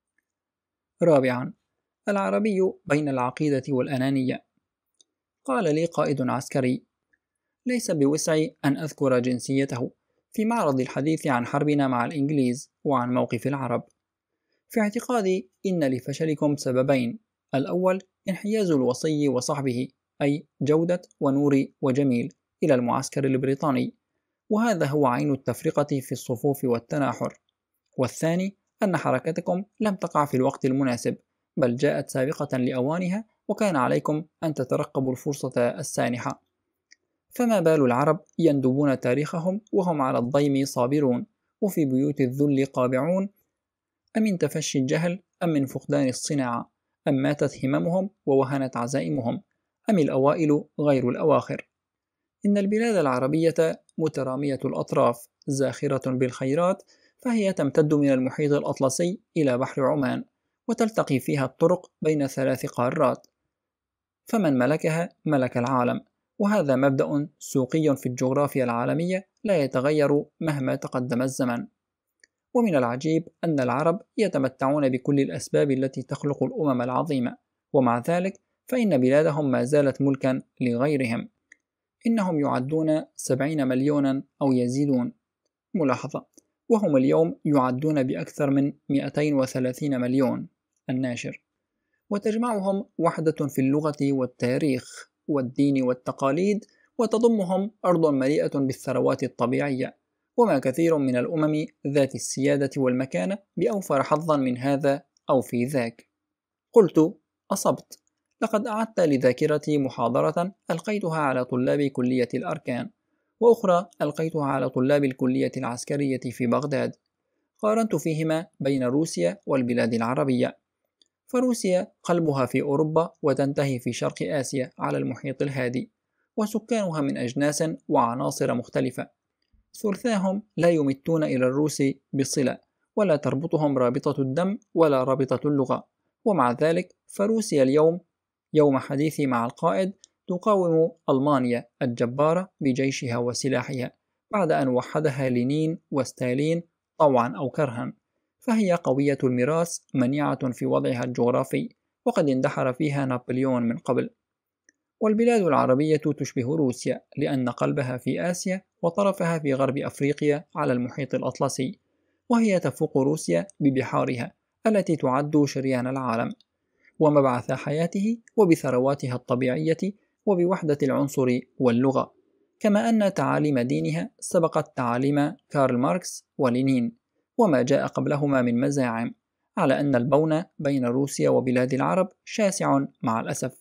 رابعا: العربي بين العقيدة والأنانية. قال لي قائد عسكري: ليس بوسعي أن أذكر جنسيته في معرض الحديث عن حربنا مع الإنجليز وعن موقف العرب. في اعتقادي إن لفشلكم سببين: الأول انحياز الوصي وصحبه، أي جودة ونوري وجميل، إلى المعسكر البريطاني، وهذا هو عين التفرقة في الصفوف والتناحر. والثاني أن حركتكم لم تقع في الوقت المناسب، بل جاءت سابقة لأوانها، وكان عليكم أن تترقبوا الفرصة السانحة. فما بال العرب يندبون تاريخهم وهم على الضيم صابرون، وفي بيوت الذل قابعون؟ أم من تفشي الجهل، أم من فقدان الصناعة، أم ماتت هممهم ووهنت عزائمهم، أم الأوائل غير الأواخر؟ إن البلاد العربية مترامية الأطراف زاخرة بالخيرات، فهي تمتد من المحيط الأطلسي إلى بحر عمان، وتلتقي فيها الطرق بين 3 قارات، فمن ملكها ملك العالم، وهذا مبدأ سوقي في الجغرافيا العالمية لا يتغير مهما تقدم الزمن. ومن العجيب أن العرب يتمتعون بكل الأسباب التي تخلق الأمم العظيمة، ومع ذلك فإن بلادهم ما زالت ملكا لغيرهم. إنهم يعدون 70 مليونا أو يزيدون. ملاحظة: وهم اليوم يعدون بأكثر من 230 مليون. الناشر: وتجمعهم وحدة في اللغة والتاريخ والدين والتقاليد، وتضمهم أرض مليئة بالثروات الطبيعية، وما كثير من الأمم ذات السيادة والمكانة بأوفر حظا من هذا أو في ذاك. قلت: أصبت، لقد أعدت لذاكرتي محاضرة ألقيتها على طلاب كلية الأركان، وأخرى ألقيتها على طلاب الكلية العسكرية في بغداد، قارنت فيهما بين روسيا والبلاد العربية، فروسيا قلبها في أوروبا وتنتهي في شرق آسيا على المحيط الهادي، وسكانها من أجناس وعناصر مختلفة، ثلثاهم لا يمتون إلى الروس بصلة، ولا تربطهم رابطة الدم ولا رابطة اللغة، ومع ذلك فروسيا اليوم يوم حديثي مع القائد تقاوم ألمانيا الجبارة بجيشها وسلاحها بعد أن وحدها لينين وستالين طوعا أو كرها، فهي قوية المراس منيعة في وضعها الجغرافي، وقد اندحر فيها نابليون من قبل. والبلاد العربية تشبه روسيا لأن قلبها في آسيا وطرفها في غرب أفريقيا على المحيط الأطلسي، وهي تفوق روسيا ببحارها التي تعد شريان العالم ومبعث حياته وبثرواتها الطبيعية وبوحدة العنصر واللغة، كما أن تعاليم دينها سبقت تعاليم كارل ماركس ولينين وما جاء قبلهما من مزاعم، على أن البون بين روسيا وبلاد العرب شاسع مع الأسف.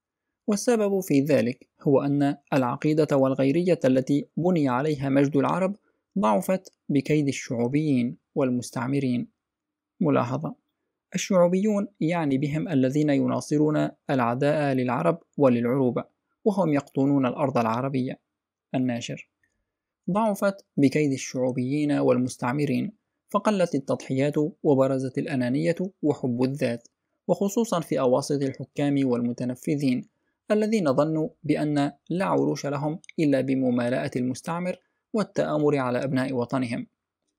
والسبب في ذلك هو أن العقيدة والغيرية التي بني عليها مجد العرب ضعفت بكيد الشعوبيين والمستعمرين. ملاحظة: الشعوبيون يعني بهم الذين يناصرون العداء للعرب وللعروبة، وهم يقطنون الأرض العربية. الناشر: ضعفت بكيد الشعوبيين والمستعمرين، فقلت التضحيات وبرزت الأنانية وحب الذات، وخصوصا في أواسط الحكام والمتنفذين الذين ظنوا بأن لا عروش لهم إلا بممالاة المستعمر والتآمر على أبناء وطنهم.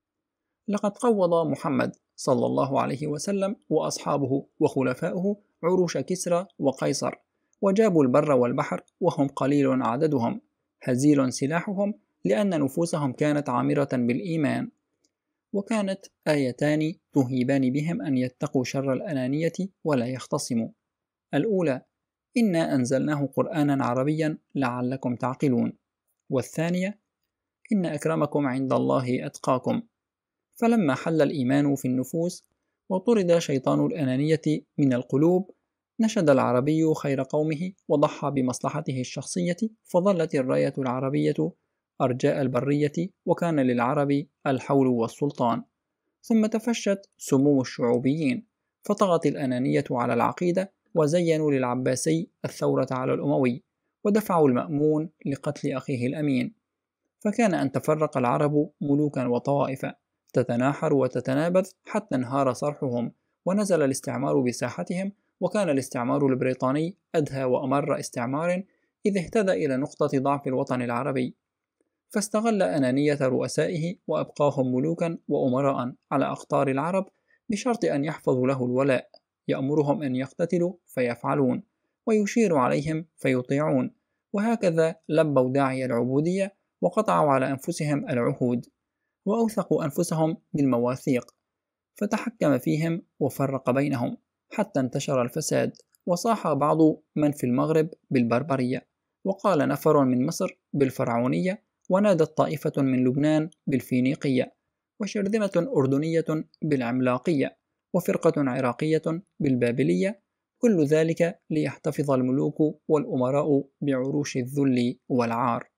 لقد قوض محمد صلى الله عليه وسلم وأصحابه وخلفاؤه عروش كسرى وقيصر، وجابوا البر والبحر وهم قليل عددهم، هزيل سلاحهم، لأن نفوسهم كانت عامرة بالإيمان. وكانت آيتان تهيبان بهم أن يتقوا شر الأنانية ولا يختصموا: الأولى: إنا أنزلناه قرآنا عربيا لعلكم تعقلون، والثانية: إن أكرمكم عند الله أتقاكم. فلما حل الإيمان في النفوس وطرد شيطان الأنانية من القلوب، نشد العربي خير قومه وضحى بمصلحته الشخصية، فظلت الراية العربية أرجاء البرية، وكان للعرب الحول والسلطان. ثم تفشت سموم الشعوبيين، فطغت الأنانية على العقيدة، وزينوا للعباسي الثورة على الأموي، ودفعوا المأمون لقتل أخيه الأمين، فكان أن تفرق العرب ملوكا وطوائف تتناحر وتتنابذ حتى انهار صرحهم ونزل الاستعمار بساحتهم، وكان الاستعمار البريطاني أدهى وأمر استعمار إذ اهتدى إلى نقطة ضعف الوطن العربي، فاستغل أنانية رؤسائه وأبقاهم ملوكا وأمراء على أقطار العرب بشرط أن يحفظوا له الولاء، يأمرهم أن يقتتلوا فيفعلون، ويشير عليهم فيطيعون، وهكذا لبوا داعي العبودية وقطعوا على أنفسهم العهود، وأوثقوا أنفسهم بالمواثيق، فتحكم فيهم وفرق بينهم حتى انتشر الفساد، وصاح بعض من في المغرب بالبربرية، وقال نفر من مصر بالفرعونية، ونادت طائفة من لبنان بالفينيقية، وشرذمة أردنية بالعملاقية، وفرقة عراقية بالبابلية، كل ذلك ليحتفظ الملوك والأمراء بعروش الذل والعار،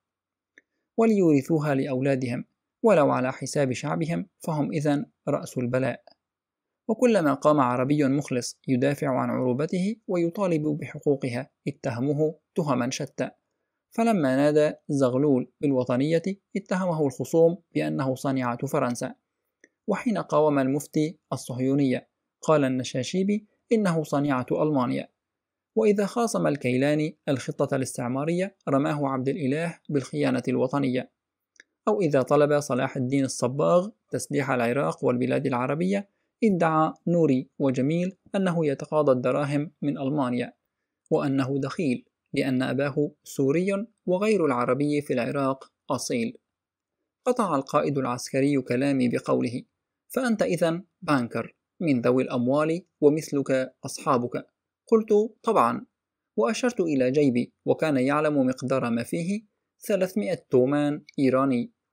وليورثوها لأولادهم، ولو على حساب شعبهم، فهم إذن رأس البلاء. وكلما قام عربي مخلص يدافع عن عروبته ويطالب بحقوقها اتهموه تهما شتى، فلما نادى زغلول بالوطنية اتهمه الخصوم بأنه صنيعة فرنسا، وحين قاوم المفتي الصهيونية قال النشاشيبي إنه صنيعة ألمانيا، وإذا خاصم الكيلاني الخطة الاستعمارية رماه عبد الإله بالخيانة الوطنية، أو إذا طلب صلاح الدين الصباغ تسليح العراق والبلاد العربية ادعى نوري وجميل أنه يتقاضى الدراهم من ألمانيا، وأنه دخيل لأن أباه سوري وغير العربي في العراق أصيل. قطع القائد العسكري كلامي بقوله: فأنت إذن بانكر من ذوي الأموال ومثلك أصحابك. قلت: طبعا، وأشرت إلى جيبي، وكان يعلم مقدار ما فيه 300 تومان إيراني،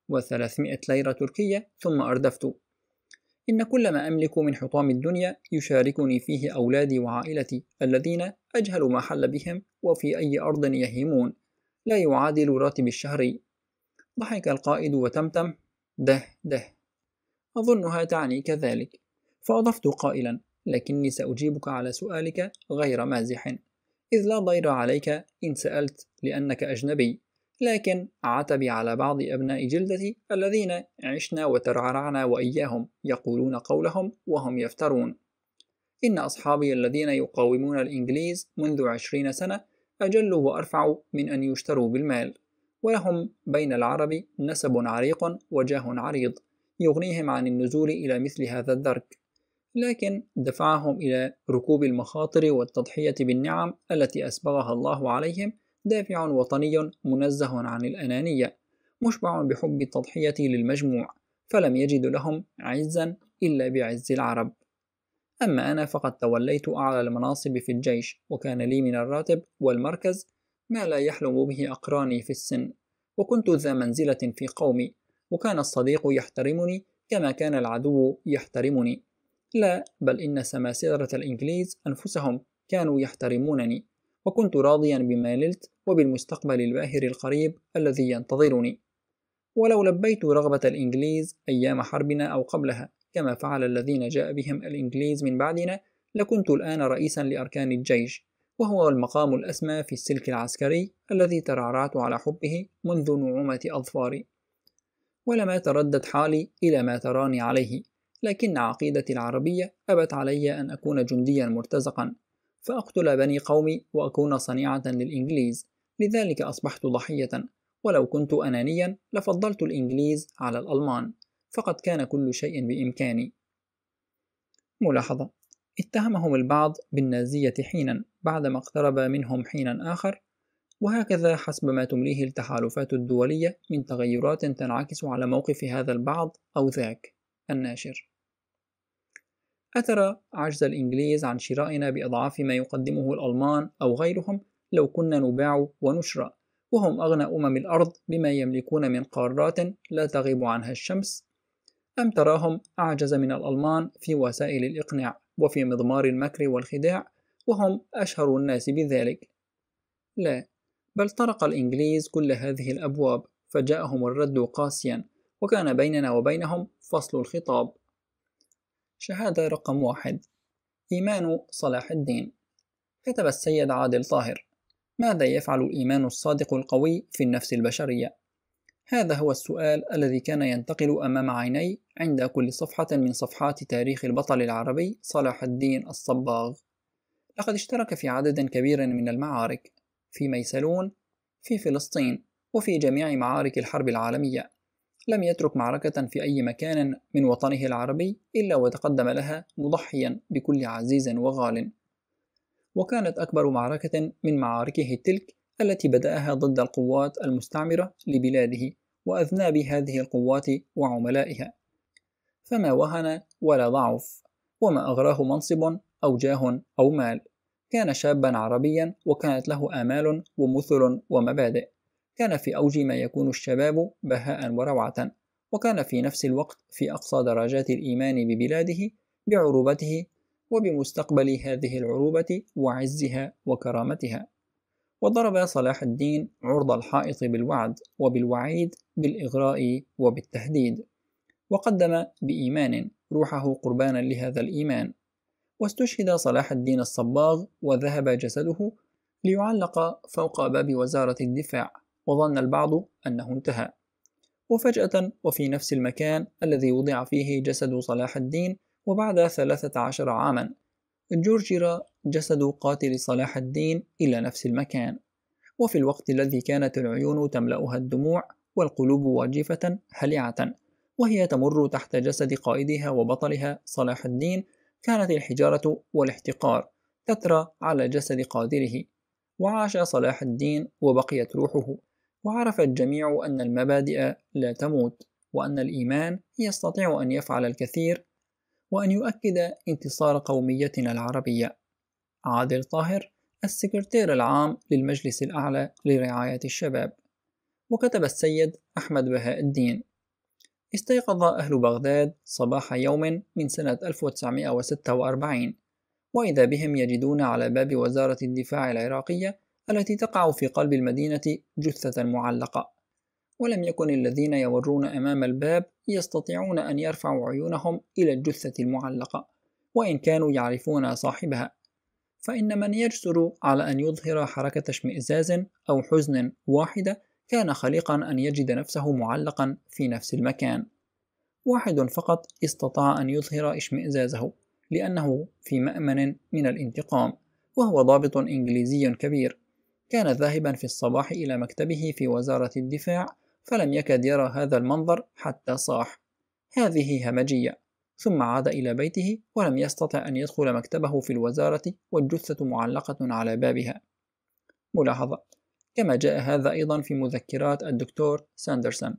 و300 ليرة تركية ثم أردفت: إن كل ما أملك من حطام الدنيا يشاركني فيه أولادي وعائلتي الذين أجهل ما حل بهم وفي أي أرض يهيمون، لا يعادل راتب الشهري. ضحك القائد وتمتم: ده ده، أظنها تعني كذلك. فأضفت قائلا: لكني سأجيبك على سؤالك غير مازح، إذ لا ضير عليك إن سألت لأنك أجنبي، لكن عتبي على بعض أبناء جلدتي الذين عشنا وترعرعنا وإياهم يقولون قولهم وهم يفترون. إن أصحابي الذين يقاومون الإنجليز منذ 20 سنة أجل وأرفع من أن يشتروا بالمال، ولهم بين العرب نسب عريق وجاه عريض يغنيهم عن النزول إلى مثل هذا الدرك، لكن دفعهم إلى ركوب المخاطر والتضحية بالنعم التي أسبغها الله عليهم دافع وطني منزه عن الأنانية، مشبع بحب التضحية للمجموع، فلم يجد لهم عزا إلا بعز العرب. أما أنا فقد توليت أعلى المناصب في الجيش، وكان لي من الراتب والمركز ما لا يحلم به أقراني في السن، وكنت ذا منزلة في قومي، وكان الصديق يحترمني كما كان العدو يحترمني. لا، بل إن سماسرة الإنجليز أنفسهم كانوا يحترمونني، وكنت راضيا بما نلت وبالمستقبل الباهر القريب الذي ينتظرني. ولو لبيت رغبة الإنجليز أيام حربنا أو قبلها كما فعل الذين جاء بهم الإنجليز من بعدنا، لكنت الآن رئيسا لأركان الجيش، وهو المقام الأسمى في السلك العسكري الذي ترعرعت على حبه منذ نعومة أظفاري. ولما تردد حالي إلى ما تراني عليه، لكن عقيدتي العربية أبت علي أن أكون جنديا مرتزقا، فأقتل بني قومي وأكون صنيعة للإنجليز، لذلك أصبحت ضحية. ولو كنت أنانيا لفضلت الإنجليز على الألمان، فقد كان كل شيء بإمكاني. ملاحظة: اتهمهم البعض بالنازية حينا بعدما اقترب منهم حينا آخر، وهكذا حسب ما تمليه التحالفات الدولية من تغيرات تنعكس على موقف هذا البعض أو ذاك. الناشر: أترى عجز الإنجليز عن شرائنا بأضعاف ما يقدمه الألمان أو غيرهم لو كنا نباع ونشرى، وهم أغنى الأرض بما يملكون من قارات لا تغيب عنها الشمس؟ أم تراهم أعجز من الألمان في وسائل الإقناع وفي مضمار المكر والخداع، وهم أشهر الناس بذلك؟ لا، بل طرق الإنجليز كل هذه الأبواب، فجاءهم الرد قاسيا، وكان بيننا وبينهم فصل الخطاب. شهادة رقم 1: إيمان صلاح الدين. كتب السيد عادل طاهر: ماذا يفعل الإيمان الصادق القوي في النفس البشرية؟ هذا هو السؤال الذي كان ينتقل أمام عيني عند كل صفحة من صفحات تاريخ البطل العربي صلاح الدين الصباغ. لقد اشترك في عدد كبير من المعارك، في ميسلون، في فلسطين، وفي جميع معارك الحرب العالمية. لم يترك معركة في أي مكان من وطنه العربي إلا وتقدم لها مضحيا بكل عزيز وغال. وكانت أكبر معركة من معاركه تلك التي بدأها ضد القوات المستعمرة لبلاده وأذناب هذه القوات وعملائها، فما وهن ولا ضعف، وما أغراه منصب أو جاه أو مال. كان شابا عربيا، وكانت له آمال ومثل ومبادئ. كان في أوج ما يكون الشباب بهاء وروعة، وكان في نفس الوقت في أقصى درجات الإيمان ببلاده، بعروبته وبمستقبل هذه العروبة وعزها وكرامتها. وضرب صلاح الدين عرض الحائط بالوعد وبالوعيد، بالإغراء وبالتهديد، وقدم بإيمان روحه قربانا لهذا الإيمان. واستشهد صلاح الدين الصباغ، وذهب جسده ليعلق فوق باب وزارة الدفاع، وظن البعض أنه انتهى. وفجأة وفي نفس المكان الذي وضع فيه جسد صلاح الدين، وبعد 13 عاما، جرجر جسد قاتل صلاح الدين إلى نفس المكان، وفي الوقت الذي كانت العيون تملأها الدموع والقلوب واجفة هلعة وهي تمر تحت جسد قائدها وبطلها صلاح الدين، كانت الحجارة والاحتقار تترى على جسد قاتله. وعاش صلاح الدين وبقيت روحه، وعرف الجميع أن المبادئ لا تموت، وأن الإيمان يستطيع أن يفعل الكثير، وأن يؤكد انتصار قوميتنا العربية. عادل طاهر، السكرتير العام للمجلس الأعلى لرعاية الشباب. وكتب السيد أحمد بهاء الدين: استيقظ أهل بغداد صباح يوم من سنة 1946 وإذا بهم يجدون على باب وزارة الدفاع العراقية التي تقع في قلب المدينة جثة معلقة، ولم يكن الذين يمرون أمام الباب يستطيعون أن يرفعوا عيونهم إلى الجثة المعلقة وإن كانوا يعرفون صاحبها، فإن من يجسر على أن يظهر حركة اشمئزاز أو حزن واحدة كان خليقا أن يجد نفسه معلقا في نفس المكان. واحد فقط استطاع أن يظهر اشمئزازه لأنه في مأمن من الانتقام، وهو ضابط إنجليزي كبير كان ذاهبا في الصباح إلى مكتبه في وزارة الدفاع، فلم يكد يرى هذا المنظر حتى صاح: هذه همجية، ثم عاد إلى بيته ولم يستطع أن يدخل مكتبه في الوزارة والجثة معلقة على بابها. ملاحظة: كما جاء هذا أيضا في مذكرات الدكتور ساندرسون.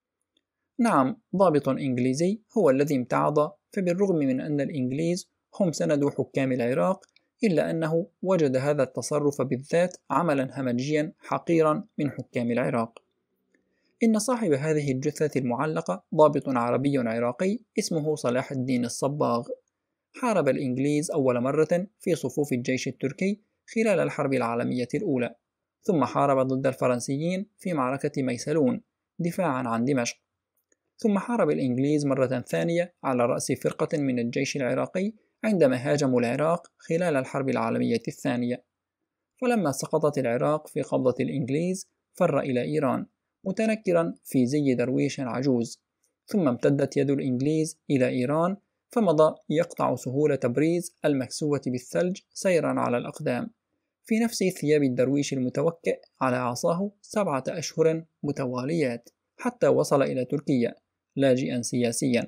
نعم، ضابط إنجليزي هو الذي امتعض، فبالرغم من أن الإنجليز هم سند حكام العراق إلا أنه وجد هذا التصرف بالذات عملا همجيا حقيرا من حكام العراق. إن صاحب هذه الجثة المعلقة ضابط عربي عراقي اسمه صلاح الدين الصباغ، حارب الإنجليز أول مرة في صفوف الجيش التركي خلال الحرب العالمية الأولى، ثم حارب ضد الفرنسيين في معركة ميسلون دفاعا عن دمشق، ثم حارب الإنجليز مرة ثانية على رأس فرقة من الجيش العراقي عندما هاجموا العراق خلال الحرب العالمية الثانية. فلما سقطت العراق في قبضة الإنجليز فر إلى إيران متنكرا في زي درويش عجوز، ثم امتدت يد الإنجليز إلى إيران فمضى يقطع سهول تبريز المكسوة بالثلج سيرا على الأقدام في نفس ثياب الدرويش المتوكئ على عصاه 7 أشهر متواليات حتى وصل إلى تركيا لاجئا سياسيا.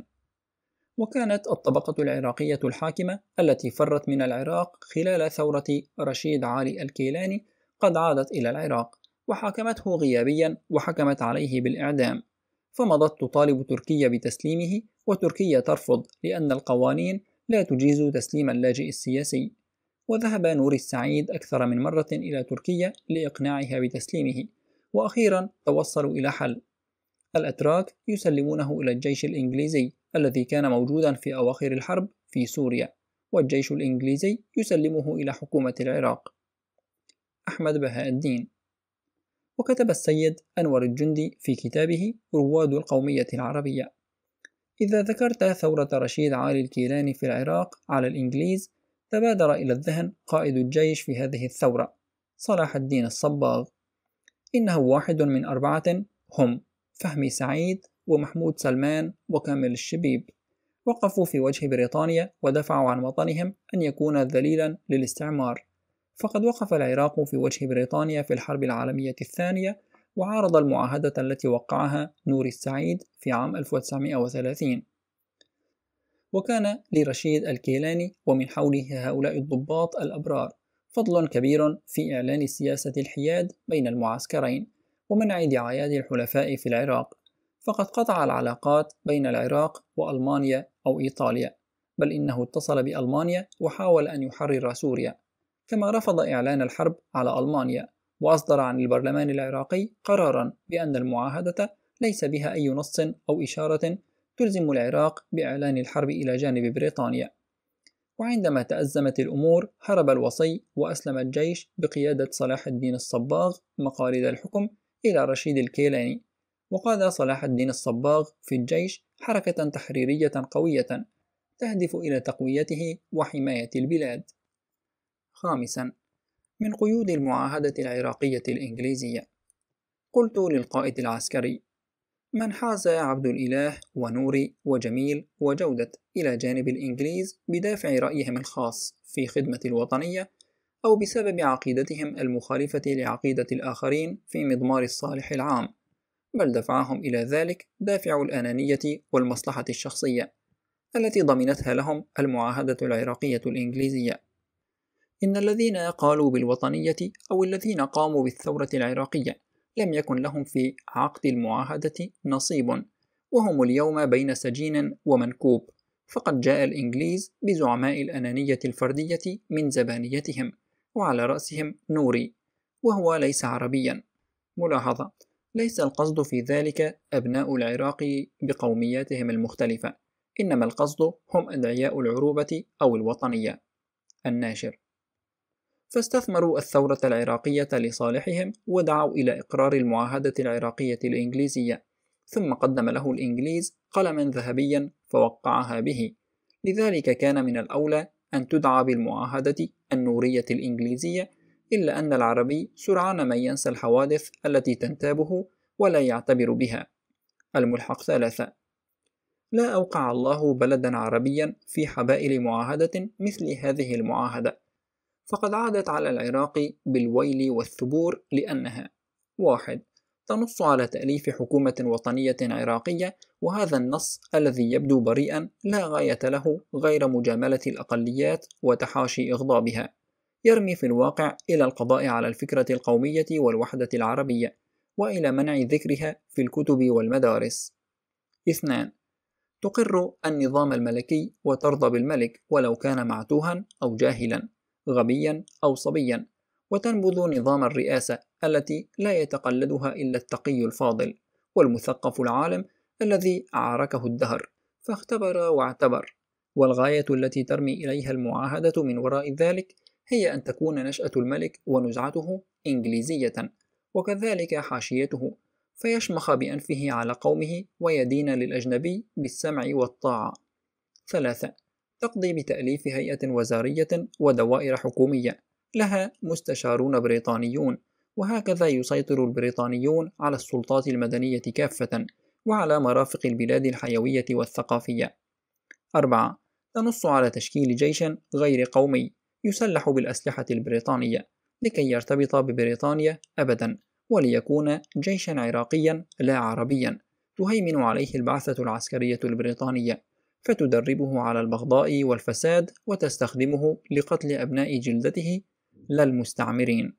وكانت الطبقة العراقية الحاكمة التي فرت من العراق خلال ثورة رشيد علي الكيلاني قد عادت إلى العراق وحاكمته غيابيا وحكمت عليه بالإعدام، فمضت تطالب تركيا بتسليمه وتركيا ترفض لأن القوانين لا تجيز تسليم اللاجئ السياسي. وذهب نور السعيد أكثر من مرة إلى تركيا لإقناعها بتسليمه، وأخيرا توصلوا إلى حل: الأتراك يسلمونه إلى الجيش الإنجليزي الذي كان موجودا في أواخر الحرب في سوريا، والجيش الإنجليزي يسلمه إلى حكومة العراق. أحمد بهاء الدين. وكتب السيد أنور الجندي في كتابه رواد القومية العربية: إذا ذكرت ثورة رشيد علي الكيلاني في العراق على الإنجليز تبادر إلى الذهن قائد الجيش في هذه الثورة صلاح الدين الصباغ. إنه واحد من 4 هم فهمي سعيد ومحمود سلمان وكامل الشبيب، وقفوا في وجه بريطانيا ودفعوا عن وطنهم أن يكون ذليلا للاستعمار، فقد وقف العراق في وجه بريطانيا في الحرب العالمية الثانية وعارض المعاهدة التي وقعها نور السعيد في عام 1930. وكان لرشيد الكيلاني ومن حوله هؤلاء الضباط الأبرار فضل كبير في إعلان سياسة الحياد بين المعسكرين ومنع دعايات الحلفاء في العراق، فقد قطع العلاقات بين العراق وألمانيا أو إيطاليا، بل إنه اتصل بألمانيا وحاول أن يحرر سوريا، كما رفض إعلان الحرب على ألمانيا، وأصدر عن البرلمان العراقي قرارا بأن المعاهدة ليس بها أي نص أو إشارة تلزم العراق بإعلان الحرب إلى جانب بريطانيا. وعندما تأزمت الأمور هرب الوصي وأسلم الجيش بقيادة صلاح الدين الصباغ مقاليد الحكم إلى رشيد الكيلاني، وقاد صلاح الدين الصباغ في الجيش حركة تحريرية قوية تهدف إلى تقويته وحماية البلاد. خامسا، من قيود المعاهدة العراقية الإنجليزية. قلت للقائد العسكري: من حاز عبد الإله ونوري وجميل وجودة إلى جانب الإنجليز بدافع رأيهم الخاص في خدمة الوطنية أو بسبب عقيدتهم المخالفة لعقيدة الآخرين في مضمار الصالح العام، بل دفعهم إلى ذلك دافع الأنانية والمصلحة الشخصية التي ضمنتها لهم المعاهدة العراقية الإنجليزية. إن الذين قالوا بالوطنية أو الذين قاموا بالثورة العراقية لم يكن لهم في عقد المعاهدة نصيب، وهم اليوم بين سجين ومنكوب، فقد جاء الإنجليز بزعماء الأنانية الفردية من زبانيتهم، وعلى رأسهم نوري، وهو ليس عربيا. ملاحظة: ليس القصد في ذلك أبناء العراق بقومياتهم المختلفة، إنما القصد هم أدعياء العروبة أو الوطنية. الناشر. فاستثمروا الثورة العراقية لصالحهم ودعوا إلى إقرار المعاهدة العراقية الإنجليزية، ثم قدم له الإنجليز قلما ذهبيا فوقعها به. لذلك كان من الأولى أن تدعى بالمعاهدة النورية الإنجليزية، إلا أن العربي سرعان ما ينسى الحوادث التي تنتابه ولا يعتبر بها. الملحق 3. لا أوقع الله بلدا عربيا في حبائل معاهدة مثل هذه المعاهدة، فقد عادت على العراق بالويل والثبور لأنها: 1. تنص على تأليف حكومة وطنية عراقية، وهذا النص الذي يبدو بريئا لا غاية له غير مجاملة الأقليات وتحاشي إغضابها، يرمي في الواقع إلى القضاء على الفكرة القومية والوحدة العربية، وإلى منع ذكرها في الكتب والمدارس. 2. تقر النظام الملكي وترضى بالملك ولو كان معتوها أو جاهلا، غبيا أو صبيا، وتنبذ نظام الرئاسة التي لا يتقلدها إلا التقي الفاضل والمثقف العالم الذي عاركه الدهر فاختبر واعتبر. والغاية التي ترمي إليها المعاهدة من وراء ذلك هي أن تكون نشأة الملك ونزعته إنجليزية، وكذلك حاشيته، فيشمخ بأنفه على قومه ويدين للأجنبي بالسمع والطاعة. 3. تقضي بتأليف هيئة وزارية ودوائر حكومية لها مستشارون بريطانيون، وهكذا يسيطر البريطانيون على السلطات المدنية كافة وعلى مرافق البلاد الحيوية والثقافية. 4. تنص على تشكيل جيش غير قومي يسلح بالأسلحة البريطانية لكي يرتبط ببريطانيا أبدا، وليكون جيشا عراقيا لا عربيا تهيمن عليه البعثة العسكرية البريطانية، فتدربه على البغضاء والفساد وتستخدمه لقتل أبناء جلدته لا المستعمرين.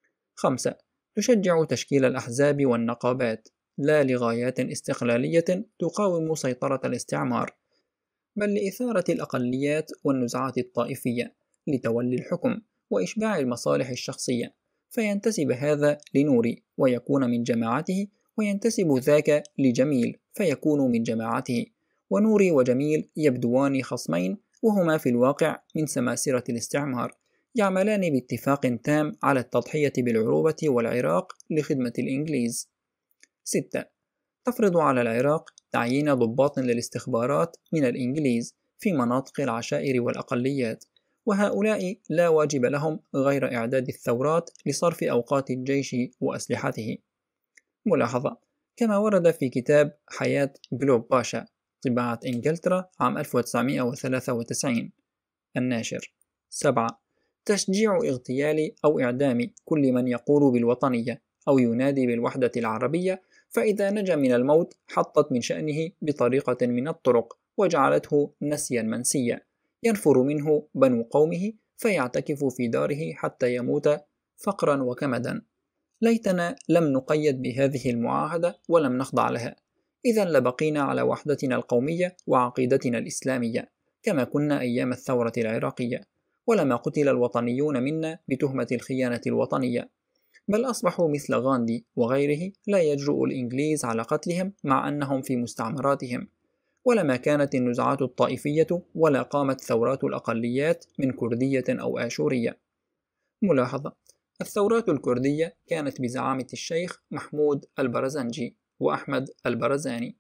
5. تشجع تشكيل الأحزاب والنقابات لا لغايات استقلالية تقاوم سيطرة الاستعمار، بل لإثارة الأقليات والنزعات الطائفية لتولي الحكم وإشباع المصالح الشخصية، فينتسب هذا لنوري ويكون من جماعته، وينتسب ذاك لجميل فيكون من جماعته، ونوري وجميل يبدوان خصمين وهما في الواقع من سماسرة الاستعمار، يعملان باتفاق تام على التضحية بالعروبة والعراق لخدمة الإنجليز. 6. تفرض على العراق تعيين ضباط للاستخبارات من الإنجليز في مناطق العشائر والأقليات، وهؤلاء لا واجب لهم غير إعداد الثورات لصرف أوقات الجيش وأسلحته. ملاحظة: كما ورد في كتاب حياة جلوب باشا طباعة إنجلترا عام 1993. الناشر. 7. تشجيع اغتيال أو إعدام كل من يقول بالوطنية أو ينادي بالوحدة العربية، فإذا نجا من الموت حطت من شأنه بطريقة من الطرق وجعلته نسيا منسيا، ينفر منه بنو قومه فيعتكف في داره حتى يموت فقرا وكمدا. ليتنا لم نقيد بهذه المعاهدة ولم نخضع لها، إذا لبقينا على وحدتنا القومية وعقيدتنا الإسلامية كما كنا أيام الثورة العراقية، ولما قتل الوطنيون منا بتهمة الخيانة الوطنية، بل أصبحوا مثل غاندي وغيره لا يجرؤ الإنجليز على قتلهم مع أنهم في مستعمراتهم، ولما كانت النزعات الطائفية ولا قامت ثورات الأقليات من كردية أو آشورية. ملاحظة: الثورات الكردية كانت بزعامة الشيخ محمود البرزنجي وأحمد البرزاني،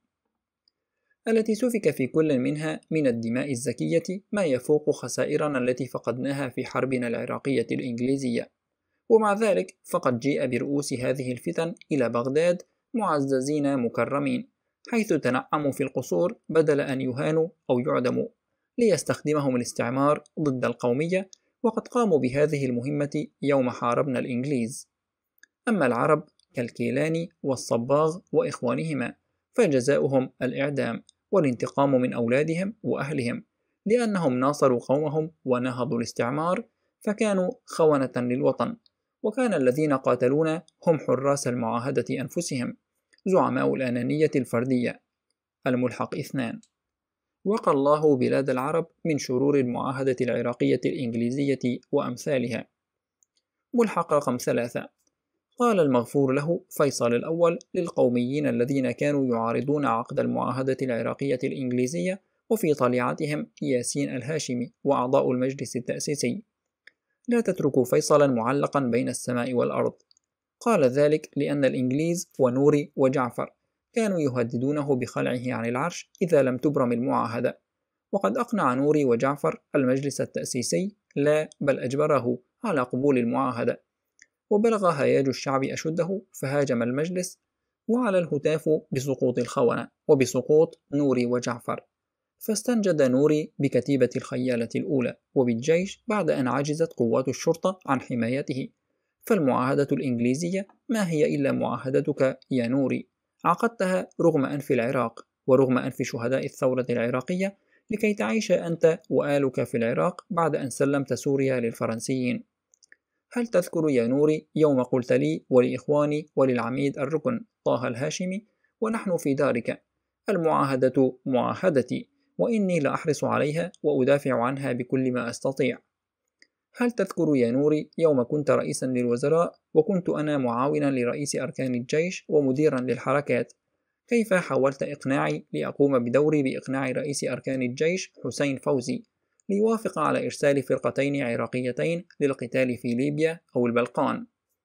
التي سفك في كل منها من الدماء الزكية ما يفوق خسائرنا التي فقدناها في حربنا العراقية الإنجليزية، ومع ذلك فقد جيء برؤوس هذه الفتن إلى بغداد معززين مكرمين، حيث تنعموا في القصور بدل أن يهانوا أو يعدموا، ليستخدمهم الاستعمار ضد القومية، وقد قاموا بهذه المهمة يوم حاربنا الإنجليز. أما العرب كالكيلاني والصباغ وإخوانهما فجزاؤهم الإعدام والانتقام من أولادهم وأهلهم، لأنهم ناصروا قومهم ونهضوا الاستعمار فكانوا خونة للوطن، وكان الذين قاتلونا هم حراس المعاهدة أنفسهم زعماء الأنانية الفردية. الملحق 2. وقى الله بلاد العرب من شرور المعاهدة العراقية الإنجليزية وأمثالها. ملحق رقم 3. قال المغفور له فيصل الأول للقوميين الذين كانوا يعارضون عقد المعاهدة العراقية الإنجليزية وفي طليعتهم ياسين الهاشمي وأعضاء المجلس التأسيسي: لا تتركوا فيصلا معلقا بين السماء والأرض. قال ذلك لأن الإنجليز ونوري وجعفر كانوا يهددونه بخلعه عن العرش إذا لم تبرم المعاهدة، وقد أقنع نوري وجعفر المجلس التأسيسي لا بل أجبره على قبول المعاهدة، وبلغ هياج الشعب أشده فهاجم المجلس، وعلى الهتاف بسقوط الخونة وبسقوط نوري وجعفر، فاستنجد نوري بكتيبة الخيالة الأولى وبالجيش بعد أن عجزت قوات الشرطة عن حمايته. فالمعاهدة الإنجليزية ما هي إلا معاهدتك يا نوري، عقدتها رغم أنف العراق ورغم أنف شهداء الثورة العراقية لكي تعيش أنت وآلك في العراق بعد أن سلمت سوريا للفرنسيين. هل تذكر يا نوري يوم قلت لي ولإخواني وللعميد الركن طه الهاشمي ونحن في دارك: المعاهدة معاهدتي وإني لأحرص عليها وأدافع عنها بكل ما أستطيع. هل تذكر يا نوري يوم كنت رئيسا للوزراء وكنت أنا معاونا لرئيس أركان الجيش ومديرا للحركات، كيف حاولت إقناعي لأقوم بدوري بإقناع رئيس أركان الجيش حسين فوزي ليوافق على إرسال فرقتين عراقيتين للقتال في ليبيا أو البلقان؟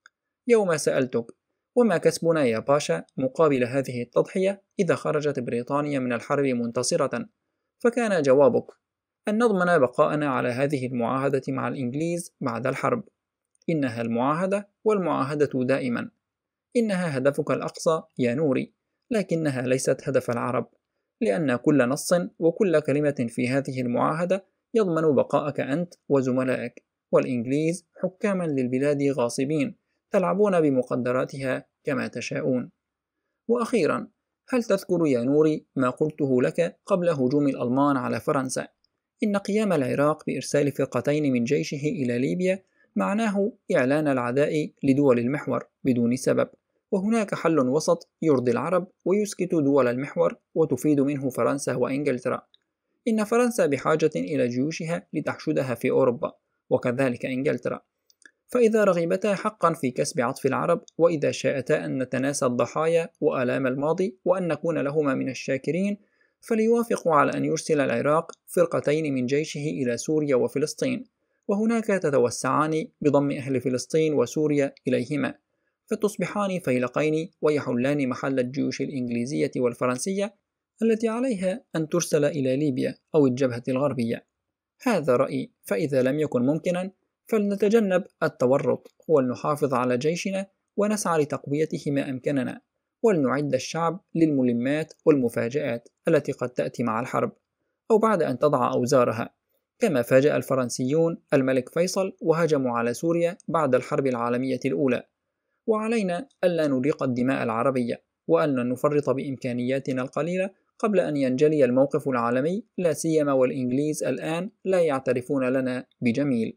يوم سألتك: وما كسبنا يا باشا مقابل هذه التضحية إذا خرجت بريطانيا من الحرب منتصرة؟ فكان جوابك: أن نضمن بقاءنا على هذه المعاهدة مع الإنجليز بعد الحرب. إنها المعاهدة والمعاهدة دائما. إنها هدفك الأقصى يا نوري، لكنها ليست هدف العرب، لأن كل نص وكل كلمة في هذه المعاهدة يضمن بقاءك أنت وزملائك، والإنجليز حكاما للبلاد غاصبين تلعبون بمقدراتها كما تشاءون. وأخيرا، هل تذكر يا نوري ما قلته لك قبل هجوم الألمان على فرنسا؟ إن قيام العراق بإرسال فرقتين من جيشه إلى ليبيا معناه إعلان العداء لدول المحور بدون سبب، وهناك حل وسط يرضي العرب ويسكت دول المحور وتفيد منه فرنسا وإنجلترا. إن فرنسا بحاجة إلى جيوشها لتحشدها في أوروبا، وكذلك إنجلترا، فإذا رغبتا حقا في كسب عطف العرب، وإذا شاءتا أن نتناسى الضحايا وآلام الماضي وأن نكون لهما من الشاكرين، فليوافقوا على أن يرسل العراق فرقتين من جيشه إلى سوريا وفلسطين، وهناك تتوسعان بضم أهل فلسطين وسوريا إليهما، فتصبحان فيلقين ويحلان محل الجيوش الإنجليزية والفرنسية التي عليها أن ترسل إلى ليبيا أو الجبهة الغربية. هذا رأيي، فإذا لم يكن ممكنا فلنتجنب التورط ولنحافظ على جيشنا ونسعى لتقويته ما أمكننا، ولنعد الشعب للملمات والمفاجآت التي قد تأتي مع الحرب أو بعد أن تضع أوزارها، كما فاجأ الفرنسيون الملك فيصل وهجموا على سوريا بعد الحرب العالمية الأولى. وعلينا ألا نريق الدماء العربية، وأن نفرط بإمكانياتنا القليلة قبل أن ينجلي الموقف العالمي، لا سيما والإنجليز الآن لا يعترفون لنا بجميل.